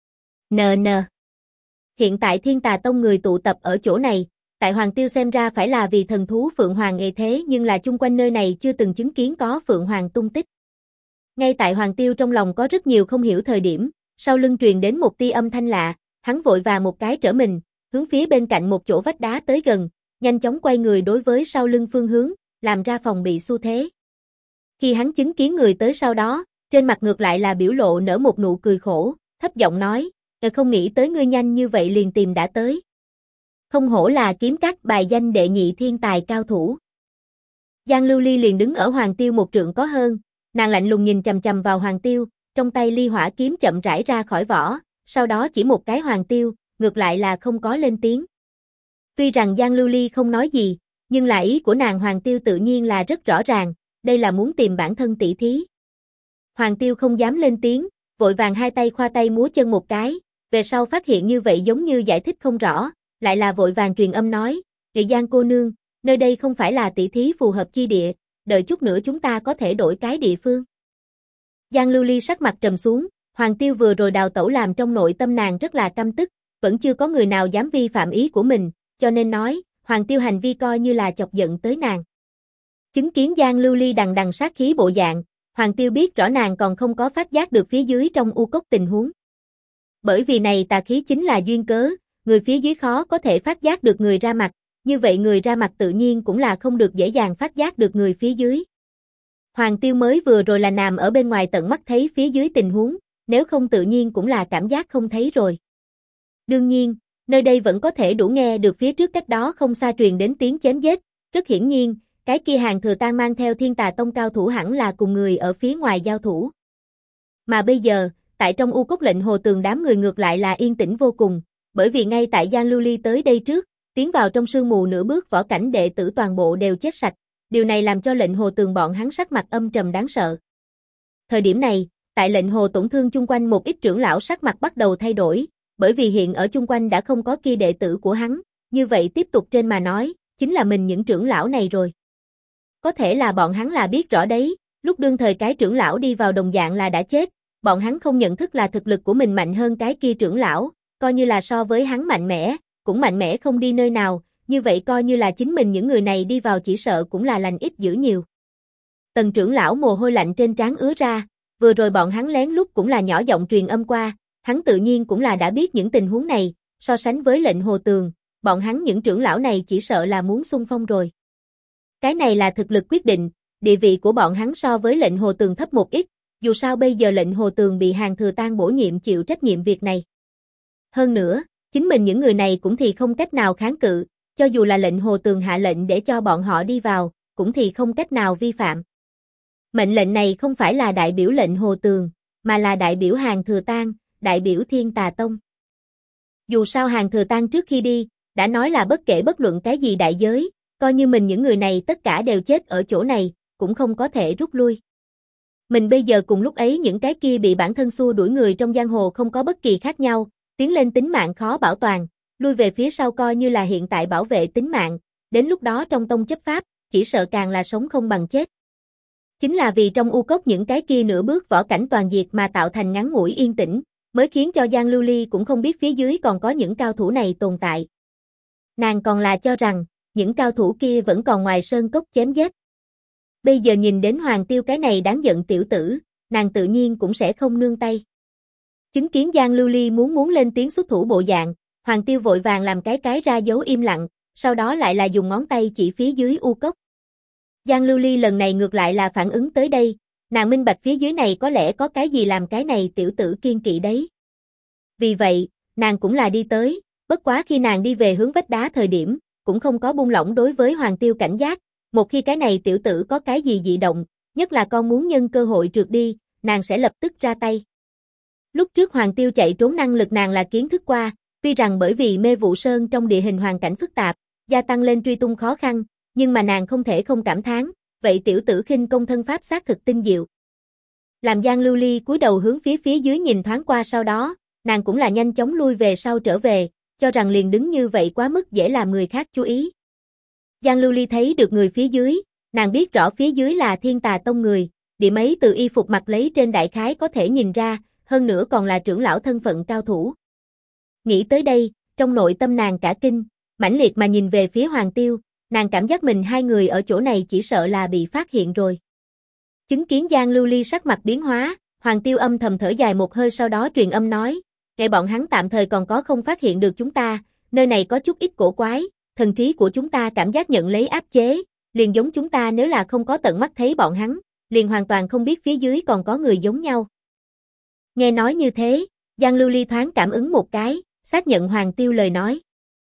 NN. Hiện tại Thiên Tà Tông người tụ tập ở chỗ này, tại Hoàng Tiêu xem ra phải là vì thần thú Phượng Hoàng ê thế nhưng là chung quanh nơi này chưa từng chứng kiến có Phượng Hoàng tung tích. Ngay tại Hoàng Tiêu trong lòng có rất nhiều không hiểu thời điểm, sau lưng truyền đến một tia âm thanh lạ, hắn vội vàng một cái trở mình, hướng phía bên cạnh một chỗ vách đá tới gần, nhanh chóng quay người đối với sau lưng phương hướng, làm ra phòng bị xu thế. Khi hắn chứng kiến người tới sau đó, trên mặt ngược lại là biểu lộ nở một nụ cười khổ, thấp giọng nói, không nghĩ tới ngươi nhanh như vậy liền tìm đã tới. Không hổ là kiếm các bài danh đệ nhị thiên tài cao thủ. Giang Lưu Ly liền đứng ở Hoàng Tiêu một trượng có hơn, nàng lạnh lùng nhìn chằm chằm vào Hoàng Tiêu, trong tay ly hỏa kiếm chậm rãi ra khỏi vỏ, sau đó chỉ một cái Hoàng Tiêu, ngược lại là không có lên tiếng. Tuy rằng Giang Lưu Ly không nói gì, nhưng là ý của nàng Hoàng Tiêu tự nhiên là rất rõ ràng, đây là muốn tìm bản thân tỷ thí. Hoàng Tiêu không dám lên tiếng, vội vàng hai tay khoa tay múa chân một cái, về sau phát hiện như vậy giống như giải thích không rõ, lại là vội vàng truyền âm nói, Giang cô nương, nơi đây không phải là tỷ thí phù hợp chi địa, đợi chút nữa chúng ta có thể đổi cái địa phương. Giang Lưu Ly sắc mặt trầm xuống, Hoàng Tiêu vừa rồi đào tẩu làm trong nội tâm nàng rất là căm tức, vẫn chưa có người nào dám vi phạm ý của mình, cho nên nói, Hoàng Tiêu hành vi coi như là chọc giận tới nàng. Chứng kiến Giang Lưu Ly đằng đằng sát khí bộ dạng, Hoàng Tiêu biết rõ nàng còn không có phát giác được phía dưới trong u cốc tình huống. Bởi vì này tà khí chính là duyên cớ, người phía dưới khó có thể phát giác được người ra mặt, như vậy người ra mặt tự nhiên cũng là không được dễ dàng phát giác được người phía dưới. Hoàng Tiêu mới vừa rồi là nằm ở bên ngoài tận mắt thấy phía dưới tình huống, nếu không tự nhiên cũng là cảm giác không thấy rồi. Đương nhiên, nơi đây vẫn có thể đủ nghe được phía trước cách đó không xa truyền đến tiếng chém giết, rất hiển nhiên, cái kia Hàng Thừa Tang mang theo Thiên Tà Tông cao thủ hẳn là cùng người ở phía ngoài giao thủ. Mà bây giờ, tại trong u cốc lệnh hồ tường đám người ngược lại là yên tĩnh vô cùng, bởi vì ngay tại Giang Lưu Ly tới đây trước, tiến vào trong sương mù nửa bước võ cảnh đệ tử toàn bộ đều chết sạch, điều này làm cho lệnh hồ tường bọn hắn sắc mặt âm trầm đáng sợ. Thời điểm này, tại lệnh hồ tổn thương chung quanh một ít trưởng lão sắc mặt bắt đầu thay đổi, bởi vì hiện ở chung quanh đã không có kia đệ tử của hắn, như vậy tiếp tục trên mà nói, chính là mình những trưởng lão này rồi. Có thể là bọn hắn là biết rõ đấy, lúc đương thời cái trưởng lão đi vào đồng dạng là đã chết, bọn hắn không nhận thức là thực lực của mình mạnh hơn cái kia trưởng lão, coi như là so với hắn mạnh mẽ, cũng mạnh mẽ không đi nơi nào, như vậy coi như là chính mình những người này đi vào chỉ sợ cũng là lành ít dữ nhiều. Tần trưởng lão mồ hôi lạnh trên trán ứa ra, vừa rồi bọn hắn lén lút cũng là nhỏ giọng truyền âm qua, hắn tự nhiên cũng là đã biết những tình huống này, so sánh với lệnh hồ tường, bọn hắn những trưởng lão này chỉ sợ là muốn xung phong rồi. Cái này là thực lực quyết định, địa vị của bọn hắn so với lệnh hồ tường thấp một ít, dù sao bây giờ lệnh hồ tường bị Hàng Thừa Tang bổ nhiệm chịu trách nhiệm việc này. Hơn nữa, chính mình những người này cũng thì không cách nào kháng cự, cho dù là lệnh hồ tường hạ lệnh để cho bọn họ đi vào, cũng thì không cách nào vi phạm. Mệnh lệnh này không phải là đại biểu lệnh hồ tường, mà là đại biểu Hàng Thừa Tang, đại biểu Thiên Tà Tông. Dù sao Hàng Thừa Tang trước khi đi, đã nói là bất kể bất luận cái gì đại giới, coi như mình những người này tất cả đều chết ở chỗ này, cũng không có thể rút lui. Mình bây giờ cùng lúc ấy những cái kia bị bản thân xua đuổi người trong giang hồ không có bất kỳ khác nhau, tiến lên tính mạng khó bảo toàn, lui về phía sau coi như là hiện tại bảo vệ tính mạng, đến lúc đó trong tông chấp pháp, chỉ sợ càng là sống không bằng chết. Chính là vì trong u cốc những cái kia nửa bước võ cảnh toàn diệt mà tạo thành ngắn ngủi yên tĩnh, mới khiến cho Giang Lưu Ly cũng không biết phía dưới còn có những cao thủ này tồn tại. Nàng còn là cho rằng, những cao thủ kia vẫn còn ngoài sơn cốc chém giết. Bây giờ nhìn đến Hoàng Tiêu cái này đáng giận tiểu tử, nàng tự nhiên cũng sẽ không nương tay. Chứng kiến Giang Lưu Ly muốn lên tiếng xuất thủ bộ dạng, Hoàng Tiêu vội vàng làm cái ra dấu im lặng, sau đó lại là dùng ngón tay chỉ phía dưới u cốc. Giang Lưu Ly lần này ngược lại là phản ứng tới đây, nàng minh bạch phía dưới này có lẽ có cái gì làm cái này tiểu tử kiên kỵ đấy. Vì vậy, nàng cũng là đi tới, bất quá khi nàng đi về hướng vách đá thời điểm, cũng không có buông lỏng đối với Hoàng Tiêu cảnh giác, một khi cái này tiểu tử có cái gì dị động, nhất là con muốn nhân cơ hội trượt đi, nàng sẽ lập tức ra tay. Lúc trước Hoàng Tiêu chạy trốn năng lực nàng là kiến thức qua, tuy rằng bởi vì Mê Vụ Sơn trong địa hình hoàn cảnh phức tạp, gia tăng lên truy tung khó khăn, nhưng mà nàng không thể không cảm thán, vậy tiểu tử khinh công thân pháp xác thực tinh diệu. Làm Giang Lưu Ly cúi đầu hướng phía dưới nhìn thoáng qua sau đó, nàng cũng là nhanh chóng lui về sau trở về, cho rằng liền đứng như vậy quá mức dễ làm người khác chú ý. Giang Lưu Ly thấy được người phía dưới, nàng biết rõ phía dưới là Thiên Tà Tông người, điểm ấy từ y phục mặc lấy trên đại khái có thể nhìn ra, hơn nữa còn là trưởng lão thân phận cao thủ. Nghĩ tới đây, trong nội tâm nàng cả kinh, mãnh liệt mà nhìn về phía Hoàng Tiêu, nàng cảm giác mình hai người ở chỗ này chỉ sợ là bị phát hiện rồi. Chứng kiến Giang Lưu Ly sắc mặt biến hóa, Hoàng Tiêu âm thầm thở dài một hơi sau đó truyền âm nói, kệ bọn hắn tạm thời còn có không phát hiện được chúng ta, nơi này có chút ít cổ quái, thần trí của chúng ta cảm giác nhận lấy áp chế, liền giống chúng ta nếu là không có tận mắt thấy bọn hắn, liền hoàn toàn không biết phía dưới còn có người giống nhau. Nghe nói như thế, Giang Lưu Ly thoáng cảm ứng một cái, xác nhận Hoàng Tiêu lời nói.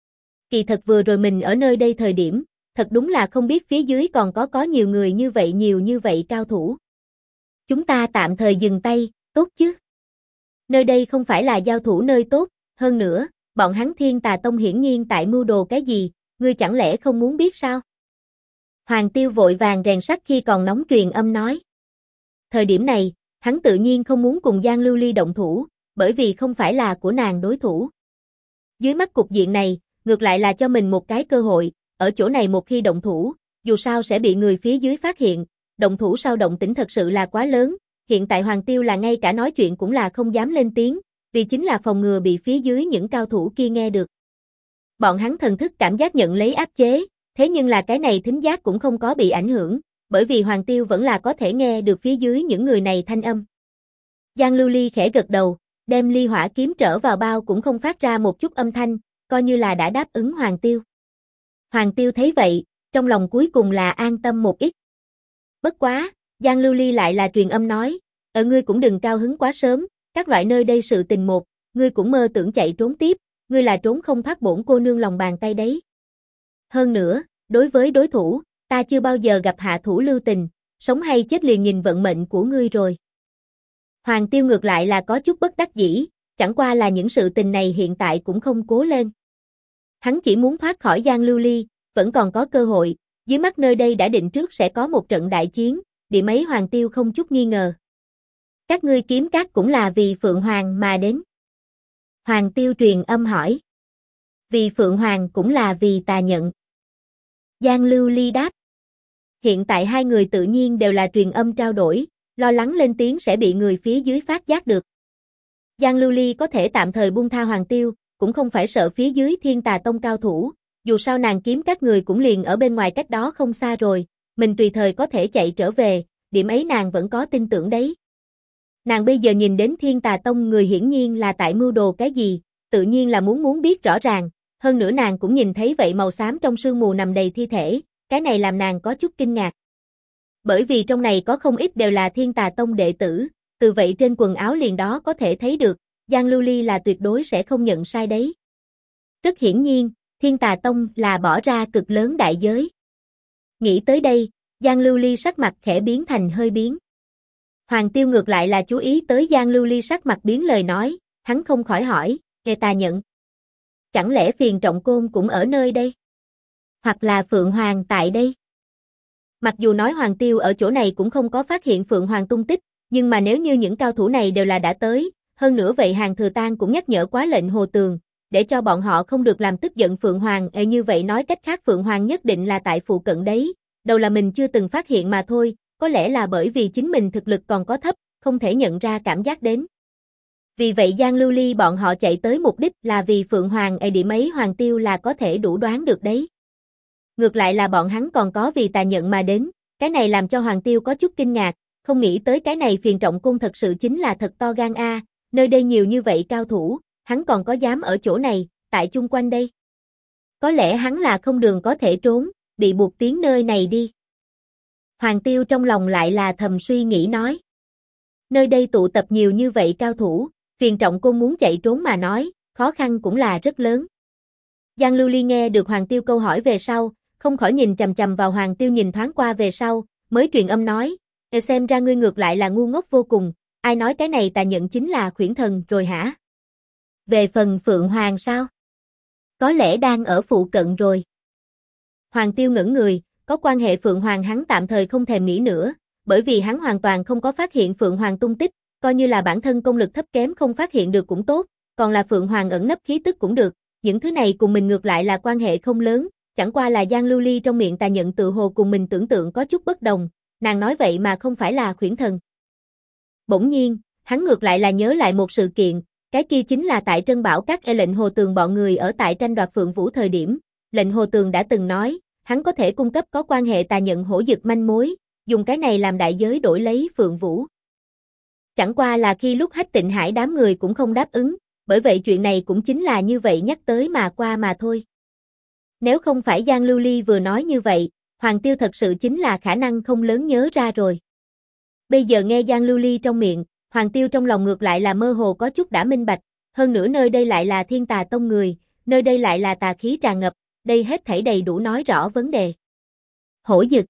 Kỳ thật vừa rồi mình ở nơi đây thời điểm, thật đúng là không biết phía dưới còn có nhiều người nhiều như vậy cao thủ. Chúng ta tạm thời dừng tay, tốt chứ? Nơi đây không phải là giao thủ nơi tốt, hơn nữa, bọn hắn Thiên Tà Tông hiển nhiên tại mưu đồ cái gì, ngươi chẳng lẽ không muốn biết sao? Hoàng Tiêu vội vàng rèn sắt khi còn nóng truyền âm nói. Thời điểm này, hắn tự nhiên không muốn cùng Giang Lưu Ly động thủ, bởi vì không phải là của nàng đối thủ. Dưới mắt cục diện này, ngược lại là cho mình một cái cơ hội, ở chỗ này một khi động thủ, dù sao sẽ bị người phía dưới phát hiện, động thủ sau động tĩnh thật sự là quá lớn, hiện tại Hoàng Tiêu là ngay cả nói chuyện cũng là không dám lên tiếng, vì chính là phòng ngừa bị phía dưới những cao thủ kia nghe được. Bọn hắn thần thức cảm giác nhận lấy áp chế, thế nhưng là cái này thính giác cũng không có bị ảnh hưởng, bởi vì Hoàng Tiêu vẫn là có thể nghe được phía dưới những người này thanh âm. Giang Lưu Ly khẽ gật đầu, đem ly hỏa kiếm trở vào bao cũng không phát ra một chút âm thanh, coi như là đã đáp ứng Hoàng Tiêu. Hoàng Tiêu thấy vậy, trong lòng cuối cùng là an tâm một ít. Bất quá, Giang Lưu Ly lại là truyền âm nói, ngươi cũng đừng cao hứng quá sớm, các loại nơi đây sự tình một, ngươi cũng mơ tưởng chạy trốn tiếp, ngươi là trốn không thoát bổn cô nương lòng bàn tay đấy. Hơn nữa, đối với đối thủ, ta chưa bao giờ gặp hạ thủ lưu tình, sống hay chết liền nhìn vận mệnh của ngươi rồi. Hoàng Tiêu ngược lại là có chút bất đắc dĩ, chẳng qua là những sự tình này hiện tại cũng không cố lên. Hắn chỉ muốn thoát khỏi Giang Lưu Ly, vẫn còn có cơ hội, dưới mắt nơi đây đã định trước sẽ có một trận đại chiến, điểm ấy Hoàng Tiêu không chút nghi ngờ. Các ngươi kiếm cát cũng là vì Phượng Hoàng mà đến. Hoàng Tiêu truyền âm hỏi. Vì Phượng Hoàng cũng là vì tà nhận. Giang Lưu Ly đáp. Hiện tại hai người tự nhiên đều là truyền âm trao đổi, lo lắng lên tiếng sẽ bị người phía dưới phát giác được. Giang Lưu Ly có thể tạm thời buông tha Hoàng Tiêu, cũng không phải sợ phía dưới Thiên Tà Tông cao thủ, dù sao nàng kiếm các người cũng liền ở bên ngoài cách đó không xa rồi, mình tùy thời có thể chạy trở về, điểm ấy nàng vẫn có tin tưởng đấy. Nàng bây giờ nhìn đến Thiên Tà Tông người hiển nhiên là tại mưu đồ cái gì, tự nhiên là muốn biết rõ ràng, hơn nữa nàng cũng nhìn thấy vậy màu xám trong sương mù nằm đầy thi thể, cái này làm nàng có chút kinh ngạc. Bởi vì trong này có không ít đều là Thiên Tà Tông đệ tử, từ vậy trên quần áo liền đó có thể thấy được, Giang Lưu Ly là tuyệt đối sẽ không nhận sai đấy. Rất hiển nhiên, Thiên Tà Tông là bỏ ra cực lớn đại giới. Nghĩ tới đây, Giang Lưu Ly sắc mặt khẽ biến thành hơi biến. Hoàng Tiêu ngược lại là chú ý tới Giang Lưu Ly sắc mặt biến lời nói, hắn không khỏi hỏi, tà nhận. Chẳng lẽ Phiền Trọng Côn cũng ở nơi đây? Hoặc là Phượng Hoàng tại đây? Mặc dù nói Hoàng Tiêu ở chỗ này cũng không có phát hiện Phượng Hoàng tung tích, nhưng mà nếu như những cao thủ này đều là đã tới, hơn nữa vậy Hàng Thừa Tang cũng nhắc nhở quá lệnh Hồ Tường, để cho bọn họ không được làm tức giận Phượng Hoàng. Như vậy nói cách khác Phượng Hoàng nhất định là tại phụ cận đấy, đầu là mình chưa từng phát hiện mà thôi, có lẽ là bởi vì chính mình thực lực còn có thấp, không thể nhận ra cảm giác đến. Vì vậy Giang Lưu Ly bọn họ chạy tới mục đích là vì Phượng Hoàng. Điểm ấy Hoàng Tiêu là có thể đủ đoán được đấy. Ngược lại là bọn hắn còn có vì tà nhận mà đến, cái này làm cho Hoàng Tiêu có chút kinh ngạc, không nghĩ tới cái này Phiền Trọng Côn thật sự chính là thật to gan a, nơi đây nhiều như vậy cao thủ, hắn còn có dám ở chỗ này, tại chung quanh đây. Có lẽ hắn là không đường có thể trốn, bị buộc tiến nơi này đi. Hoàng Tiêu trong lòng lại là thầm suy nghĩ nói. Nơi đây tụ tập nhiều như vậy cao thủ, Phiền Trọng Côn muốn chạy trốn mà nói, khó khăn cũng là rất lớn. Giang Lưu Ly nghe được Hoàng Tiêu câu hỏi về sau, không khỏi nhìn chằm chằm vào Hoàng Tiêu nhìn thoáng qua về sau, mới truyền âm nói, xem ra ngươi ngược lại là ngu ngốc vô cùng, ai nói cái này tà nhận chính là khuyển thần rồi hả? Về phần Phượng Hoàng sao? Có lẽ đang ở phụ cận rồi. Hoàng Tiêu ngẩn người, có quan hệ Phượng Hoàng hắn tạm thời không thèm nghĩ nữa, bởi vì hắn hoàn toàn không có phát hiện Phượng Hoàng tung tích, coi như là bản thân công lực thấp kém không phát hiện được cũng tốt, còn là Phượng Hoàng ẩn nấp khí tức cũng được, những thứ này cùng mình ngược lại là quan hệ không lớn, chẳng qua là Giang Lưu Ly trong miệng tà nhận tự hồ cùng mình tưởng tượng có chút bất đồng, nàng nói vậy mà không phải là khuyển thần. Bỗng nhiên, hắn ngược lại là nhớ lại một sự kiện, cái kia chính là tại Trân Bảo Các lệnh Hồ Tường bọn người ở tại tranh đoạt Phượng Vũ thời điểm, lệnh Hồ Tường đã từng nói, hắn có thể cung cấp có quan hệ tà nhận hổ dực manh mối, dùng cái này làm đại giới đổi lấy Phượng Vũ. Chẳng qua là khi lúc Hách Tịnh Hải đám người cũng không đáp ứng, bởi vậy chuyện này cũng chính là như vậy nhắc tới mà qua mà thôi. Nếu không phải Giang Lưu Ly vừa nói như vậy, Hoàng Tiêu thật sự chính là khả năng không lớn nhớ ra rồi. Bây giờ nghe Giang Lưu Ly trong miệng, Hoàng Tiêu trong lòng ngược lại là mơ hồ có chút đã minh bạch, hơn nữa nơi đây lại là Thiên Tà Tông người, nơi đây lại là tà khí tràn ngập, đây hết thảy đầy đủ nói rõ vấn đề. Hổ dực.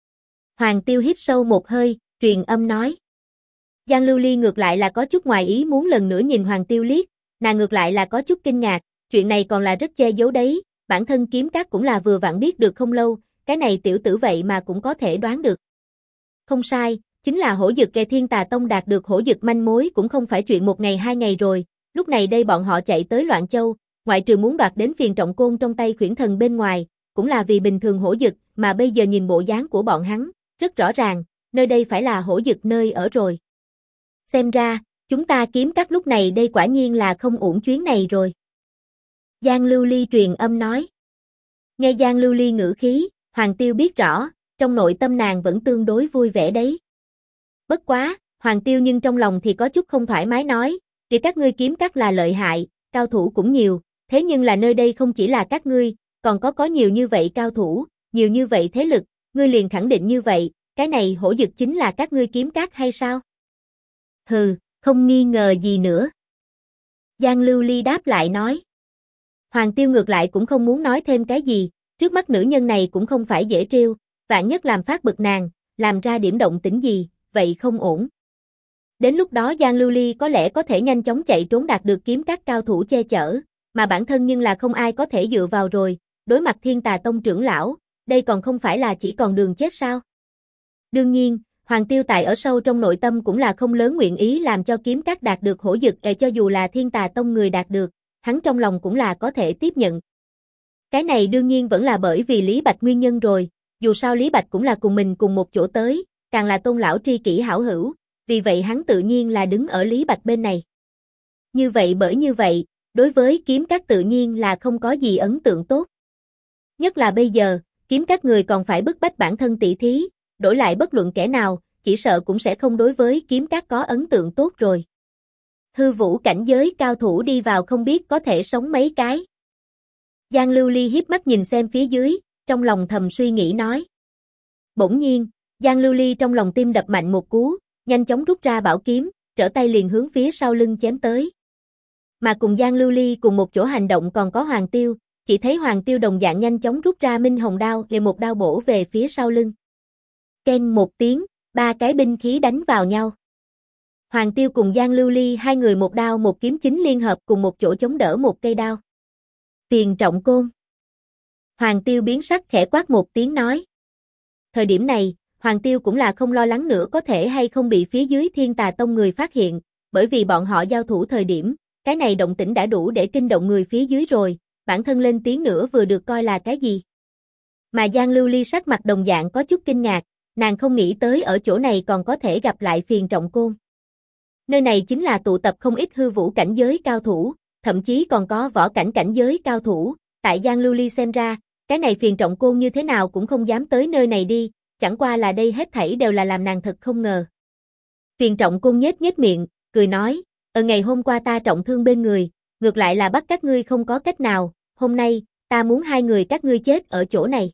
Hoàng Tiêu hít sâu một hơi, truyền âm nói. Giang Lưu Ly ngược lại là có chút ngoài ý muốn lần nữa nhìn Hoàng Tiêu liếc, nàng ngược lại là có chút kinh ngạc, chuyện này còn là rất che giấu đấy, bản thân Kiếm Các cũng là vừa vặn biết được không lâu, cái này tiểu tử vậy mà cũng có thể đoán được. Không sai, chính là hổ dực. Thiên Tà Tông đạt được hổ dực manh mối cũng không phải chuyện một ngày hai ngày rồi, lúc này đây bọn họ chạy tới Loạn Châu, ngoại trừ muốn đoạt đến Phiền Trọng Côn trong tay khuyển thần bên ngoài, cũng là vì bình thường hổ dực, mà bây giờ nhìn bộ dáng của bọn hắn, rất rõ ràng, nơi đây phải là hổ dực nơi ở rồi. Xem ra, chúng ta Kiếm Các lúc này đây quả nhiên là không uổng chuyến này rồi. Giang Lưu Ly truyền âm nói. Nghe Giang Lưu Ly ngữ khí, Hoàng Tiêu biết rõ, trong nội tâm nàng vẫn tương đối vui vẻ đấy. Bất quá, Hoàng Tiêu nhưng trong lòng thì có chút không thoải mái nói, thì các ngươi Kiếm Các là lợi hại, cao thủ cũng nhiều, thế nhưng là nơi đây không chỉ là các ngươi, còn có nhiều như vậy cao thủ, nhiều như vậy thế lực, ngươi liền khẳng định như vậy, cái này hổ dực chính là các ngươi Kiếm Các hay sao? Hừ, không nghi ngờ gì nữa. Giang Lưu Ly đáp lại nói. Hoàng Tiêu ngược lại cũng không muốn nói thêm cái gì, trước mắt nữ nhân này cũng không phải dễ trêu, vạn nhất làm phát bực nàng, làm ra điểm động tĩnh gì, vậy không ổn. Đến lúc đó Giang Lưu Ly có lẽ có thể nhanh chóng chạy trốn đạt được Kiếm Các cao thủ che chở, mà bản thân nhưng là không ai có thể dựa vào rồi, đối mặt Thiên Tà Tông trưởng lão, đây còn không phải là chỉ còn đường chết sao? Đương nhiên, Hoàng Tiêu tại ở sâu trong nội tâm cũng là không lớn nguyện ý làm cho Kiếm Các đạt được hổ dực, cho dù là Thiên Tà Tông người đạt được, hắn trong lòng cũng là có thể tiếp nhận. Cái này đương nhiên vẫn là bởi vì Lý Bạch nguyên nhân rồi, dù sao Lý Bạch cũng là cùng mình cùng một chỗ tới, càng là Tôn lão tri kỷ hảo hữu, vì vậy hắn tự nhiên là đứng ở Lý Bạch bên này. Như vậy, đối với Kiếm Các tự nhiên là không có gì ấn tượng tốt. Nhất là bây giờ, Kiếm Các người còn phải bức bách bản thân tỷ thí, đổi lại bất luận kẻ nào, chỉ sợ cũng sẽ không đối với Kiếm Các có ấn tượng tốt rồi. Hư vũ cảnh giới cao thủ đi vào không biết có thể sống mấy cái. Giang Lưu Ly hiếp mắt nhìn xem phía dưới, trong lòng thầm suy nghĩ nói. Bỗng nhiên, Giang Lưu Ly trong lòng tim đập mạnh một cú, nhanh chóng rút ra bảo kiếm, trở tay liền hướng phía sau lưng chém tới. Mà cùng Giang Lưu Ly cùng một chỗ hành động còn có Hoàng Tiêu, chỉ thấy Hoàng Tiêu đồng dạng nhanh chóng rút ra Minh Hồng đao, liền một đao bổ về phía sau lưng. Keng một tiếng, ba cái binh khí đánh vào nhau. Hoàng Tiêu cùng Giang Lưu Ly hai người một đao một kiếm chính liên hợp cùng một chỗ chống đỡ một cây đao. Phiền Trọng Côn. Hoàng Tiêu biến sắc khẽ quát một tiếng nói. Thời điểm này, Hoàng Tiêu cũng là không lo lắng nữa có thể hay không bị phía dưới Thiên Tà Tông người phát hiện, bởi vì bọn họ giao thủ thời điểm, cái này động tĩnh đã đủ để kinh động người phía dưới rồi, bản thân lên tiếng nữa vừa được coi là cái gì. Mà Giang Lưu Ly sắc mặt đồng dạng có chút kinh ngạc, nàng không nghĩ tới ở chỗ này còn có thể gặp lại Phiền Trọng Côn. Nơi này chính là tụ tập không ít hư vũ cảnh giới cao thủ, thậm chí còn có võ cảnh cảnh giới cao thủ, tại Giang Lưu Ly xem ra, cái này Phiền Trọng Côn như thế nào cũng không dám tới nơi này đi, chẳng qua là đây hết thảy đều là làm nàng thật không ngờ. Phiền Trọng Côn nhếch nhếch miệng, cười nói, ngày hôm qua ta trọng thương bên người, ngược lại là bắt các ngươi không có cách nào, hôm nay, ta muốn hai người các ngươi chết ở chỗ này.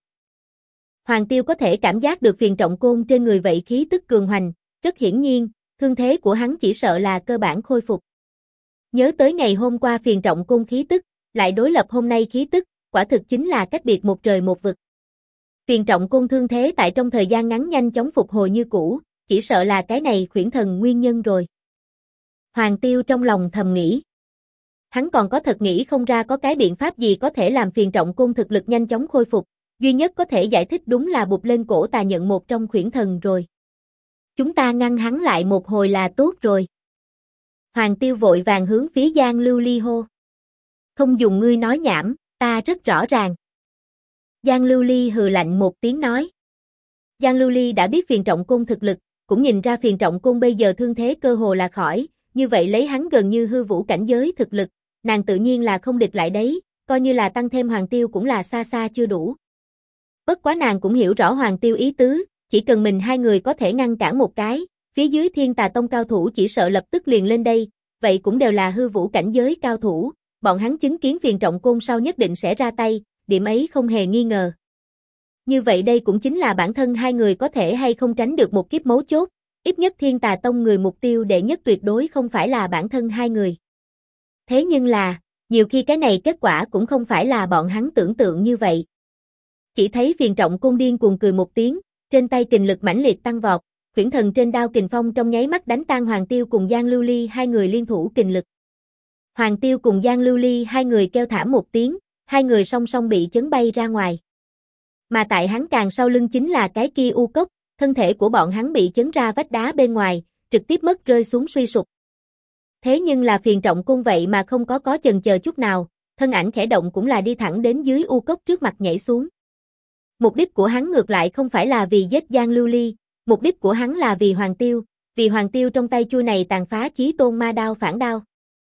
Hoàng Tiêu có thể cảm giác được Phiền Trọng Côn trên người vậy khí tức cường hoành, rất hiển nhiên, thương thế của hắn chỉ sợ là cơ bản khôi phục. Nhớ tới ngày hôm qua Phiền Trọng Côn khí tức, lại đối lập hôm nay khí tức, quả thực chính là cách biệt một trời một vực. Phiền Trọng Côn thương thế tại trong thời gian ngắn nhanh chóng phục hồi như cũ, chỉ sợ là cái này Khuyển Thần nguyên nhân rồi. Hoàng Tiêu trong lòng thầm nghĩ. Hắn còn có thật nghĩ không ra có cái biện pháp gì có thể làm Phiền Trọng Côn thực lực nhanh chóng khôi phục, duy nhất có thể giải thích đúng là bụp lên cổ tà nhận một trong Khuyển Thần rồi. Chúng ta ngăn hắn lại một hồi là tốt rồi. Hoàng Tiêu vội vàng hướng phía Giang Lưu Ly hô. Không dùng ngươi nói nhảm, ta rất rõ ràng. Giang Lưu Ly hừ lạnh một tiếng nói. Giang Lưu Ly đã biết Phiền Trọng Côn thực lực, cũng nhìn ra Phiền Trọng Côn bây giờ thương thế cơ hồ là khỏi, như vậy lấy hắn gần như hư vũ cảnh giới thực lực, nàng tự nhiên là không địch lại đấy, coi như là tăng thêm Hoàng Tiêu cũng là xa xa chưa đủ. Bất quá nàng cũng hiểu rõ Hoàng Tiêu ý tứ, chỉ cần mình hai người có thể ngăn cản một cái, phía dưới Thiên Tà Tông cao thủ chỉ sợ lập tức liền lên đây, vậy cũng đều là hư vũ cảnh giới cao thủ, bọn hắn chứng kiến Phiền Trọng Côn sau nhất định sẽ ra tay, điểm ấy không hề nghi ngờ. Như vậy đây cũng chính là bản thân hai người có thể hay không tránh được một kiếp mấu chốt, ít nhất Thiên Tà Tông người mục tiêu đệ nhất tuyệt đối không phải là bản thân hai người. Thế nhưng là, nhiều khi cái này kết quả cũng không phải là bọn hắn tưởng tượng như vậy. Chỉ thấy Phiền Trọng Côn điên cuồng cười một tiếng, trên tay kình lực mãnh liệt tăng vọt, Khuyển Thần trên đao kình phong trong nháy mắt đánh tan Hoàng Tiêu cùng Giang Lưu Ly hai người liên thủ kình lực. Hoàng Tiêu cùng Giang Lưu Ly hai người kêu thảm một tiếng, hai người song song bị chấn bay ra ngoài. Mà tại hắn càng sau lưng chính là cái kia u cốc, thân thể của bọn hắn bị chấn ra vách đá bên ngoài, trực tiếp mất rơi xuống suy sụp. Thế nhưng là Phiền Trọng Côn vậy mà không có chần chờ chút nào, thân ảnh khẽ động cũng là đi thẳng đến dưới u cốc trước mặt nhảy xuống. Mục đích của hắn ngược lại không phải là vì giết Giang Lưu Ly, mục đích của hắn là vì Hoàng Tiêu trong tay chuôi này tàn phá chí tôn ma đao phản đao.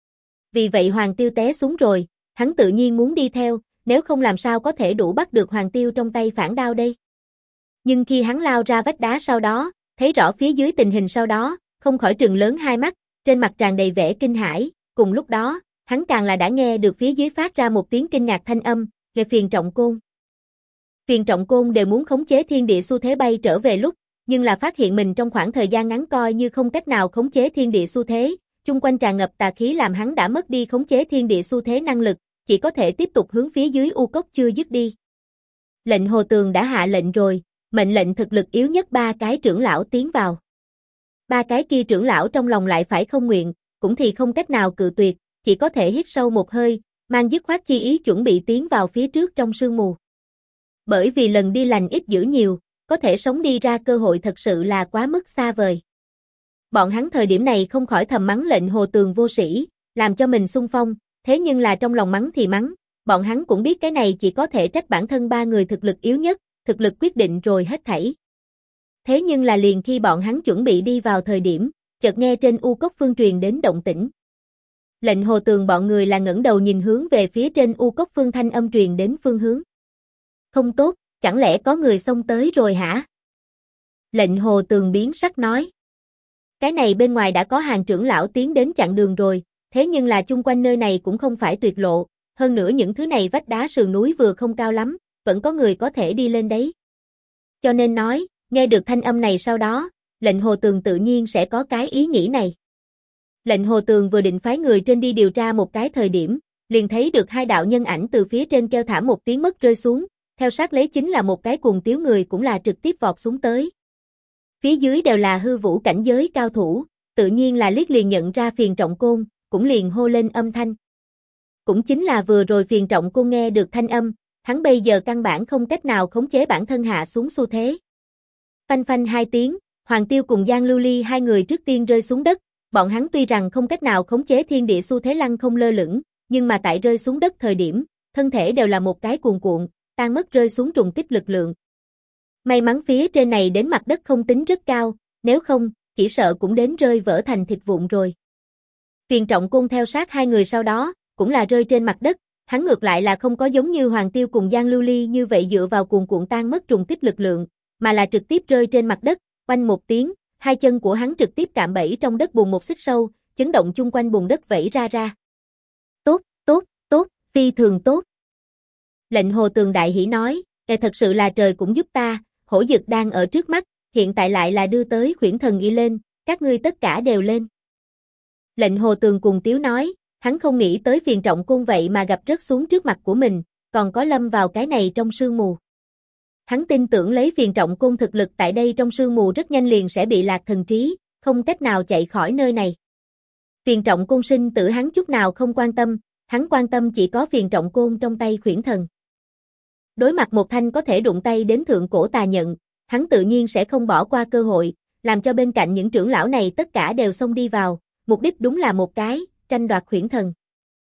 Vì vậy Hoàng Tiêu té xuống rồi, hắn tự nhiên muốn đi theo, nếu không làm sao có thể đủ bắt được Hoàng Tiêu trong tay phản đao đây. Nhưng khi hắn lao ra vách đá sau đó, thấy rõ phía dưới tình hình sau đó, không khỏi trừng lớn hai mắt, trên mặt tràn đầy vẻ kinh hãi, cùng lúc đó, hắn càng là đã nghe được phía dưới phát ra một tiếng kinh ngạc thanh âm, về Phiền Trọng Côn. Phiền Trọng Côn đều muốn khống chế thiên địa xu thế bay trở về lúc, nhưng là phát hiện mình trong khoảng thời gian ngắn coi như không cách nào khống chế thiên địa xu thế, chung quanh tràn ngập tà khí làm hắn đã mất đi khống chế thiên địa xu thế năng lực, chỉ có thể tiếp tục hướng phía dưới u cốc chưa dứt đi. Lệnh Hồ Tường đã hạ lệnh rồi, mệnh lệnh thực lực yếu nhất ba cái trưởng lão tiến vào. Ba cái kia trưởng lão trong lòng lại phải không nguyện, cũng thì không cách nào cự tuyệt, chỉ có thể hít sâu một hơi, mang dứt khoát chi ý chuẩn bị tiến vào phía trước trong sương mù. Bởi vì lần đi lành ít dữ nhiều, có thể sống đi ra cơ hội thật sự là quá mức xa vời. Bọn hắn thời điểm này không khỏi thầm mắng Lệnh Hồ Tường vô sĩ, làm cho mình xung phong, thế nhưng là trong lòng mắng thì mắng, bọn hắn cũng biết cái này chỉ có thể trách bản thân ba người thực lực yếu nhất, thực lực quyết định rồi hết thảy. Thế nhưng là liền khi bọn hắn chuẩn bị đi vào thời điểm, chợt nghe trên u cốc phương truyền đến động tĩnh. Lệnh Hồ Tường bọn người là ngẩng đầu nhìn hướng về phía trên u cốc phương thanh âm truyền đến phương hướng. Không tốt, chẳng lẽ có người xông tới rồi hả? Lệnh Hồ Tường biến sắc nói. Cái này bên ngoài đã có hàng trưởng lão tiến đến chặn đường rồi, thế nhưng là chung quanh nơi này cũng không phải tuyệt lộ, hơn nữa những thứ này vách đá sườn núi vừa không cao lắm, vẫn có người có thể đi lên đấy. Cho nên nói, nghe được thanh âm này sau đó, Lệnh Hồ Tường tự nhiên sẽ có cái ý nghĩ này. Lệnh Hồ Tường vừa định phái người trên đi điều tra một cái thời điểm, liền thấy được hai đạo nhân ảnh từ phía trên kêu thảm một tiếng mất rơi xuống, theo sát lấy chính là một cái cuồng tiếu người cũng là trực tiếp vọt xuống tới. Phía dưới đều là hư vũ cảnh giới cao thủ, tự nhiên là liếc liền nhận ra Phiền Trọng Côn, cũng liền hô lên âm thanh. Cũng chính là vừa rồi Phiền Trọng Côn nghe được thanh âm, hắn bây giờ căn bản không cách nào khống chế bản thân hạ xuống xu thế. Phanh phanh hai tiếng, Hoàng Tiêu cùng Giang Lưu Ly hai người trước tiên rơi xuống đất, Bọn hắn tuy rằng không cách nào khống chế thiên địa xu thế lăng không lơ lửng, nhưng mà tại rơi xuống đất thời điểm, thân thể đều là một cái cuồn cuộn, tan mất rơi xuống trùng kích lực lượng. May mắn phía trên này đến mặt đất không tính rất cao, nếu không, chỉ sợ cũng đến rơi vỡ thành thịt vụn rồi. Phiền Trọng Côn theo sát hai người sau đó, cũng là rơi trên mặt đất, hắn ngược lại là không có giống như Hoàng Tiêu cùng Giang Lưu Ly như vậy dựa vào cuồn cuộn tan mất trùng kích lực lượng, mà là trực tiếp rơi trên mặt đất, oanh một tiếng, hai chân của hắn trực tiếp cạm bẫy trong đất bùn một xích sâu, chấn động chung quanh bùn đất vẩy ra. Tốt, tốt, tốt, phi thường tốt. Lệnh Hồ Tường đại hỉ nói, thật sự là trời cũng giúp ta, hổ dực đang ở trước mắt, hiện tại lại là đưa tới Khuyển Thần Y lên, các ngươi tất cả đều lên. Lệnh Hồ Tường cùng tiếu nói, hắn không nghĩ tới Phiền Trọng Côn vậy mà gặp rớt xuống trước mặt của mình, còn có lâm vào cái này trong sương mù. Hắn tin tưởng lấy Phiền Trọng Côn thực lực tại đây trong sương mù rất nhanh liền sẽ bị lạc thần trí, không cách nào chạy khỏi nơi này. Phiền Trọng Côn sinh tử hắn chút nào không quan tâm, hắn quan tâm chỉ có Phiền Trọng Côn trong tay Khuyển Thần. Đối mặt một thanh có thể đụng tay đến thượng cổ tà nhận, hắn tự nhiên sẽ không bỏ qua cơ hội, làm cho bên cạnh những trưởng lão này tất cả đều xông đi vào, mục đích đúng là một cái, tranh đoạt Khuyển Thần.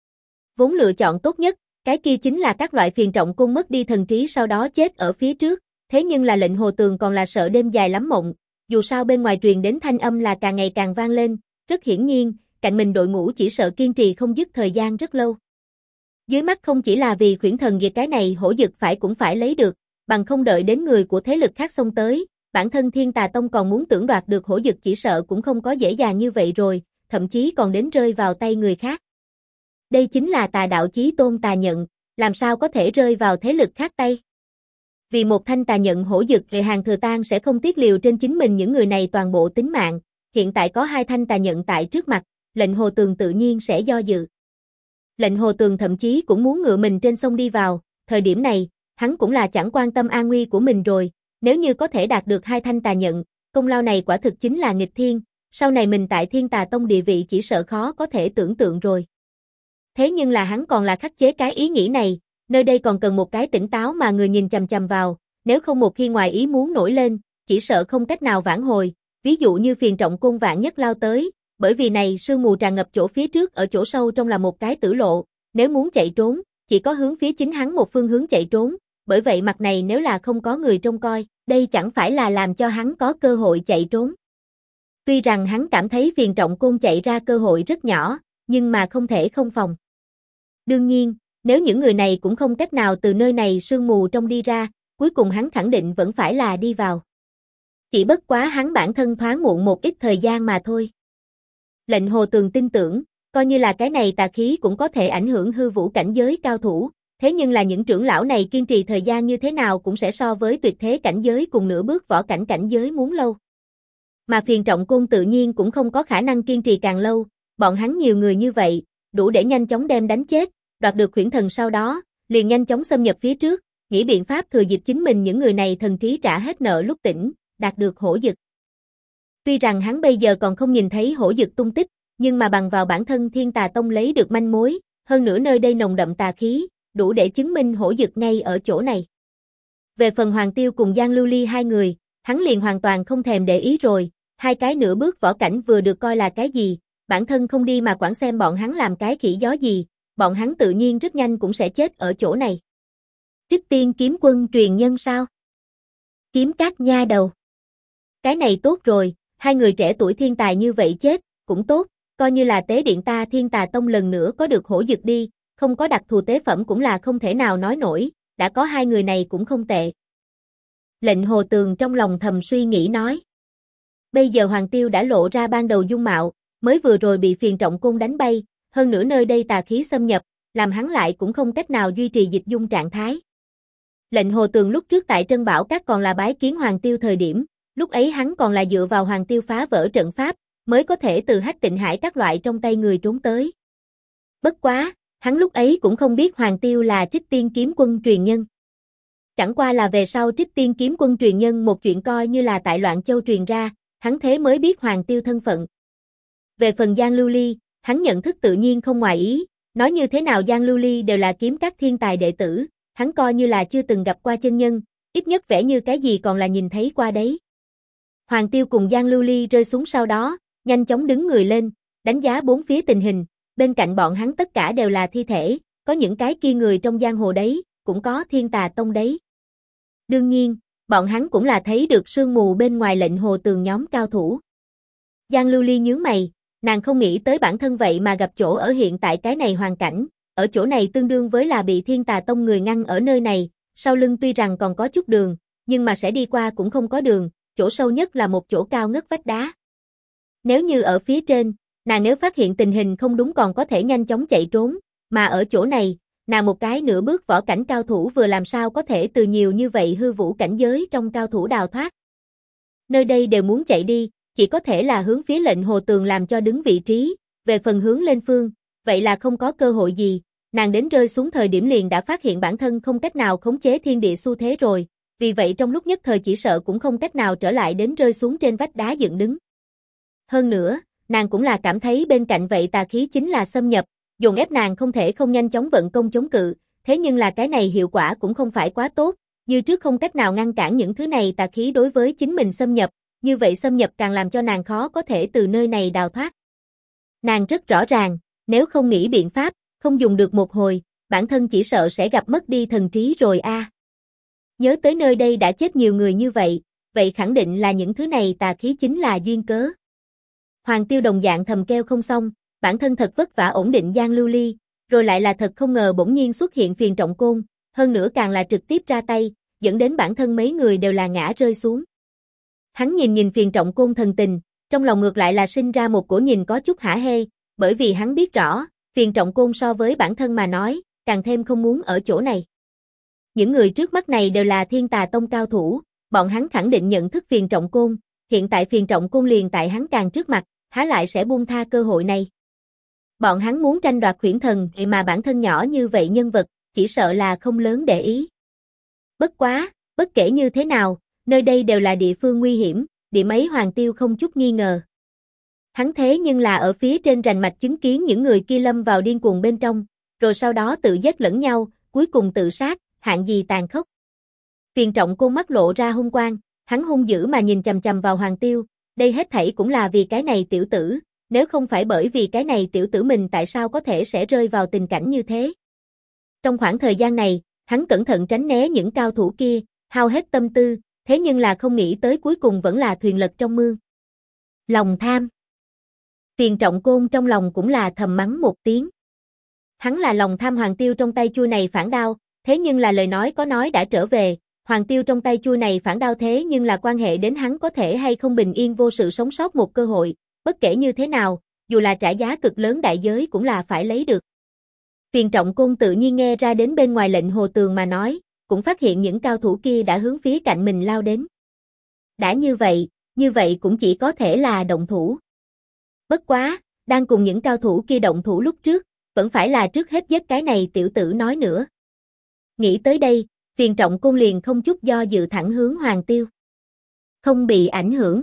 Vốn lựa chọn tốt nhất, cái kia chính là các loại Phiền Trọng Côn mất đi thần trí sau đó chết ở phía trước, thế nhưng là Lệnh Hồ Tường còn là sợ đêm dài lắm mộng, dù sao bên ngoài truyền đến thanh âm là càng ngày càng vang lên, rất hiển nhiên, cạnh mình đội ngũ chỉ sợ kiên trì không dứt thời gian rất lâu. Dưới mắt không chỉ là vì Khuyển Thần việc cái này hổ dực cũng phải lấy được, bằng không đợi đến người của thế lực khác xông tới, bản thân Thiên Tà Tông còn muốn tưởng đoạt được hổ dực chỉ sợ cũng không có dễ dàng như vậy rồi, thậm chí còn đến rơi vào tay người khác. Đây chính là tà đạo chí tôn tà nhận, làm sao có thể rơi vào thế lực khác tay. Vì một thanh tà nhận hổ dực Hàng Thừa Tang sẽ không tiếc liều trên chính mình những người này toàn bộ tính mạng, hiện tại có hai thanh tà nhận tại trước mặt, Lệnh Hồ Tường tự nhiên sẽ do dự. Lệnh Hồ Tường thậm chí cũng muốn ngựa mình trên sông đi vào, thời điểm này, hắn cũng là chẳng quan tâm an nguy của mình rồi, nếu như có thể đạt được hai thanh tà nhận, công lao này quả thực chính là nghịch thiên, sau này mình tại Thiên Tà Tông địa vị chỉ sợ khó có thể tưởng tượng rồi. Thế nhưng là hắn còn là khắc chế cái ý nghĩ này, nơi đây còn cần một cái tỉnh táo mà người nhìn chằm chằm vào, nếu không một khi ngoài ý muốn nổi lên, chỉ sợ không cách nào vãn hồi, ví dụ như Phiền Trọng Côn vạn nhất lao tới, bởi vì này sương mù tràn ngập chỗ phía trước ở chỗ sâu trong là một cái tử lộ, nếu muốn chạy trốn, chỉ có hướng phía chính hắn một phương hướng chạy trốn, bởi vậy mặt này nếu là không có người trông coi, đây chẳng phải là làm cho hắn có cơ hội chạy trốn. Tuy rằng hắn cảm thấy Phiền Trọng Côn chạy ra cơ hội rất nhỏ, nhưng mà không thể không phòng. Đương nhiên, nếu những người này cũng không cách nào từ nơi này sương mù trong đi ra, cuối cùng hắn khẳng định vẫn phải là đi vào. Chỉ bất quá hắn bản thân thoáng muộn một ít thời gian mà thôi. Lệnh Hồ Tường tin tưởng, coi như là cái này tà khí cũng có thể ảnh hưởng hư vũ cảnh giới cao thủ, thế nhưng là những trưởng lão này kiên trì thời gian như thế nào cũng sẽ so với tuyệt thế cảnh giới cùng nửa bước võ cảnh cảnh giới muốn lâu. Mà Phiền Trọng Côn tự nhiên cũng không có khả năng kiên trì càng lâu, bọn hắn nhiều người như vậy, đủ để nhanh chóng đem đánh chết, đoạt được Khuyển Thần sau đó, liền nhanh chóng xâm nhập phía trước, nghĩ biện pháp thừa dịp chính mình những người này thần trí trả hết nợ lúc tỉnh, đạt được hổ dực. Tuy rằng hắn bây giờ còn không nhìn thấy hổ dực tung tích, nhưng mà bằng vào bản thân Thiên Tà Tông lấy được manh mối, hơn nữa nơi đây nồng đậm tà khí, đủ để chứng minh hổ dực ngay ở chỗ này. Về phần Hoàng Tiêu cùng Giang Lưu Ly hai người, hắn liền hoàn toàn không thèm để ý rồi, hai cái nửa bước võ cảnh vừa được coi là cái gì, bản thân không đi mà quản xem bọn hắn làm cái khỉ gió gì, bọn hắn tự nhiên rất nhanh cũng sẽ chết ở chỗ này. Trích Tiên kiếm quân truyền nhân sao? Kiếm Các nha đầu. Cái này tốt rồi, hai người trẻ tuổi thiên tài như vậy chết, cũng tốt, coi như là tế điện ta Thiên Tà Tông lần nữa có được hổ dực đi, không có đặc thù tế phẩm cũng là không thể nào nói nổi, đã có hai người này cũng không tệ. Lệnh Hồ Tường trong lòng thầm suy nghĩ nói. Bây giờ Hoàng Tiêu đã lộ ra ban đầu dung mạo, mới vừa rồi bị Phiền Trọng Côn đánh bay, hơn nữa nơi đây tà khí xâm nhập, làm hắn lại cũng không cách nào duy trì dịch dung trạng thái. Lệnh Hồ Tường lúc trước tại Trân Bảo Các còn là bái kiến Hoàng Tiêu thời điểm, lúc ấy hắn còn là dựa vào Hoàng Tiêu phá vỡ trận pháp, mới có thể từ Hách Tịnh Hải các loại trong tay người trốn tới. Bất quá, hắn lúc ấy cũng không biết Hoàng Tiêu là Trích Tiên kiếm quân truyền nhân. Chẳng qua là về sau Trích Tiên kiếm quân truyền nhân một chuyện coi như là tại Loạn Châu truyền ra, hắn thế mới biết Hoàng Tiêu thân phận. Về phần Giang Lưu Ly, hắn nhận thức tự nhiên không ngoài ý, nói như thế nào Giang Lưu Ly đều là Kiếm Các thiên tài đệ tử, hắn coi như là chưa từng gặp qua chân nhân, ít nhất vẻ như cái gì còn là nhìn thấy qua đấy. Hoàng Tiêu cùng Giang Lưu Ly rơi xuống sau đó, nhanh chóng đứng người lên, đánh giá bốn phía tình hình, bên cạnh bọn hắn tất cả đều là thi thể, có những cái kia người trong giang hồ đấy, cũng có Thiên Tà Tông đấy. Đương nhiên, bọn hắn cũng là thấy được sương mù bên ngoài lệnh hồ tường nhóm cao thủ. Giang Lưu Ly nhướng mày, nàng không nghĩ tới bản thân vậy mà gặp chỗ ở hiện tại cái này hoàn cảnh, ở chỗ này tương đương với là bị Thiên Tà Tông người ngăn ở nơi này, sau lưng tuy rằng còn có chút đường, nhưng mà sẽ đi qua cũng không có đường, chỗ sâu nhất là một chỗ cao ngất vách đá. Nếu như ở phía trên, nàng nếu phát hiện tình hình không đúng còn có thể nhanh chóng chạy trốn, mà ở chỗ này, nàng một cái nửa bước võ cảnh cao thủ vừa làm sao có thể từ nhiều như vậy hư vũ cảnh giới trong cao thủ đào thoát. Nơi đây đều muốn chạy đi, chỉ có thể là hướng phía lệnh hồ tường làm cho đứng vị trí, về phần hướng lên phương, vậy là không có cơ hội gì, nàng đến rơi xuống thời điểm liền đã phát hiện bản thân không cách nào khống chế thiên địa xu thế rồi, vì vậy trong lúc nhất thời chỉ sợ cũng không cách nào trở lại đến rơi xuống trên vách đá dựng đứng. Hơn nữa, nàng cũng là cảm thấy bên cạnh vậy tà khí chính là xâm nhập, dồn ép nàng không thể không nhanh chóng vận công chống cự, thế nhưng là cái này hiệu quả cũng không phải quá tốt, như trước không cách nào ngăn cản những thứ này tà khí đối với chính mình xâm nhập, như vậy xâm nhập càng làm cho nàng khó có thể từ nơi này đào thoát. Nàng rất rõ ràng, nếu không nghĩ biện pháp, không dùng được một hồi, bản thân chỉ sợ sẽ gặp mất đi thần trí rồi a. Nhớ tới nơi đây đã chết nhiều người như vậy khẳng định là những thứ này tà khí chính là duyên cớ. Hoàng Tiêu đồng dạng thầm kêu không xong, bản thân thật vất vả ổn định Giang Lưu Ly, rồi lại là thật không ngờ bỗng nhiên xuất hiện Phiền Trọng Côn, hơn nữa càng là trực tiếp ra tay, dẫn đến bản thân mấy người đều là ngã rơi xuống. Hắn nhìn Phiền Trọng Côn thần tình, trong lòng ngược lại là sinh ra một cổ nhìn có chút hả hê, bởi vì hắn biết rõ, Phiền Trọng Côn so với bản thân mà nói, càng thêm không muốn ở chỗ này. Những người trước mắt này đều là Thiên Tà Tông cao thủ, bọn hắn khẳng định nhận thức Phiền Trọng Côn, hiện tại Phiền Trọng Côn liền tại hắn càng trước mặt, há lại sẽ buông tha cơ hội này. Bọn hắn muốn tranh đoạt Khuyển Thần mà bản thân nhỏ như vậy nhân vật, chỉ sợ là không lớn để ý. Bất quá, bất kể như thế nào, nơi đây đều là địa phương nguy hiểm, điểm ấy Hoàng Tiêu không chút nghi ngờ. Hắn thế nhưng là ở phía trên rành mạch chứng kiến những người kia lâm vào điên cuồng bên trong, rồi sau đó tự giết lẫn nhau, cuối cùng tự sát, hạng gì tàn khốc. Phiền Trọng Côn mắt lộ ra hung quang, hắn hung dữ mà nhìn chằm chằm vào Hoàng Tiêu, đây hết thảy cũng là vì cái này tiểu tử, nếu không phải bởi vì cái này tiểu tử mình tại sao có thể sẽ rơi vào tình cảnh như thế. Trong khoảng thời gian này, hắn cẩn thận tránh né những cao thủ kia, hao hết tâm tư, thế nhưng là không nghĩ tới cuối cùng vẫn là thuyền lật trong mương. Lòng tham. Phiền Trọng Côn trong lòng cũng là thầm mắng một tiếng. Hắn là lòng tham Hoàng Tiêu trong tay chui này phản đao, thế nhưng là lời nói có nói đã trở về, Hoàng Tiêu trong tay chui này phản đao thế nhưng là quan hệ đến hắn có thể hay không bình yên vô sự sống sót một cơ hội, bất kể như thế nào, dù là trả giá cực lớn đại giới cũng là phải lấy được. Phiền Trọng Côn tự nhiên nghe ra đến bên ngoài lệnh hồ tường mà nói, cũng phát hiện những cao thủ kia đã hướng phía cạnh mình lao đến. Đã như vậy cũng chỉ có thể là động thủ. Bất quá, đang cùng những cao thủ kia động thủ lúc trước, vẫn phải là trước hết giết cái này tiểu tử nói nữa. Nghĩ tới đây, Phiền Trọng Côn liền không chút do dự thẳng hướng Hoàng Tiêu. Không bị ảnh hưởng.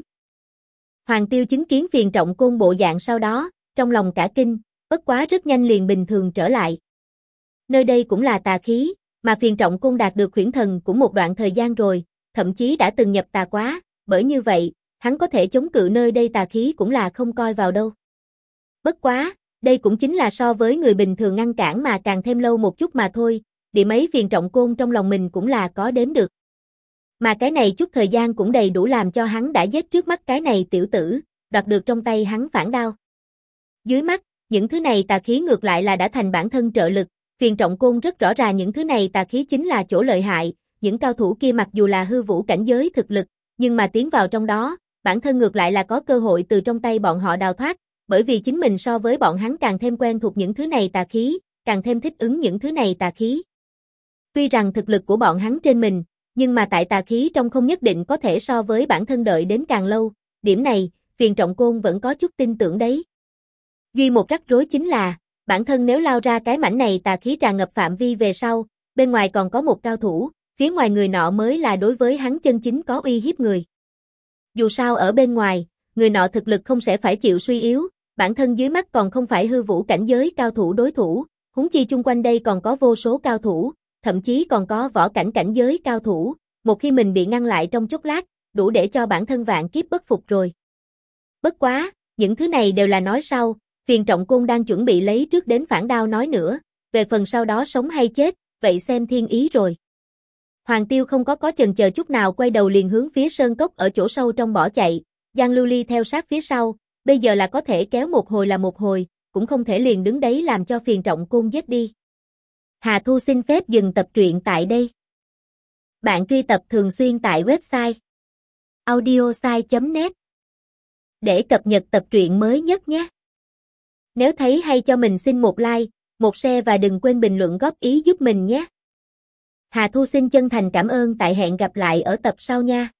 Hoàng Tiêu chứng kiến Phiền Trọng Côn bộ dạng sau đó, trong lòng cả kinh, bất quá rất nhanh liền bình thường trở lại. Nơi đây cũng là tà khí, mà Phiền Trọng Côn đạt được Khuyển Thần cũng một đoạn thời gian rồi, thậm chí đã từng nhập tà quá, bởi như vậy, hắn có thể chống cự nơi đây tà khí cũng là không coi vào đâu. Bất quá, đây cũng chính là so với người bình thường ngăn cản mà càng thêm lâu một chút mà thôi, điểm ấy Phiền Trọng Côn trong lòng mình cũng là có đếm được. Mà cái này chút thời gian cũng đầy đủ làm cho hắn đã giết trước mắt cái này tiểu tử, đoạt được trong tay hắn phản đao. Dưới mắt, những thứ này tà khí ngược lại là đã thành bản thân trợ lực, Phiền Trọng Côn rất rõ ràng những thứ này tà khí chính là chỗ lợi hại, những cao thủ kia mặc dù là hư vũ cảnh giới thực lực, nhưng mà tiến vào trong đó, bản thân ngược lại là có cơ hội từ trong tay bọn họ đào thoát, bởi vì chính mình so với bọn hắn càng thêm quen thuộc những thứ này tà khí, càng thêm thích ứng những thứ này tà khí. Tuy rằng thực lực của bọn hắn trên mình, nhưng mà tại tà khí trong không nhất định có thể so với bản thân đợi đến càng lâu, điểm này, Phiền Trọng Côn vẫn có chút tin tưởng đấy. Duy một rắc rối chính là, bản thân nếu lao ra cái mảnh này tà khí tràn ngập phạm vi về sau, bên ngoài còn có một cao thủ, phía ngoài người nọ mới là đối với hắn chân chính có uy hiếp người. Dù sao ở bên ngoài, người nọ thực lực không sẽ phải chịu suy yếu, bản thân dưới mắt còn không phải hư vũ cảnh giới cao thủ đối thủ, huống chi chung quanh đây còn có vô số cao thủ, thậm chí còn có võ cảnh cảnh giới cao thủ, một khi mình bị ngăn lại trong chốc lát, đủ để cho bản thân vạn kiếp bất phục rồi. Bất quá, những thứ này đều là nói sau, Phiền Trọng Côn đang chuẩn bị lấy trước đến phản đao nói nữa, về phần sau đó sống hay chết, vậy xem thiên ý rồi. Hoàng Tiêu không có chần chờ chút nào quay đầu liền hướng phía sơn cốc ở chỗ sâu trong bỏ chạy, Giang Lưu Ly theo sát phía sau, bây giờ là có thể kéo một hồi là một hồi, cũng không thể liền đứng đấy làm cho Phiền Trọng Côn giết đi. Hà Thu xin phép dừng tập truyện tại đây. Bạn truy tập thường xuyên tại website audiosai.net để cập nhật tập truyện mới nhất nhé. Nếu thấy hay cho mình xin một like, một share và đừng quên bình luận góp ý giúp mình nhé. Hà Thu xin chân thành cảm ơn, tại hẹn gặp lại ở tập sau nha.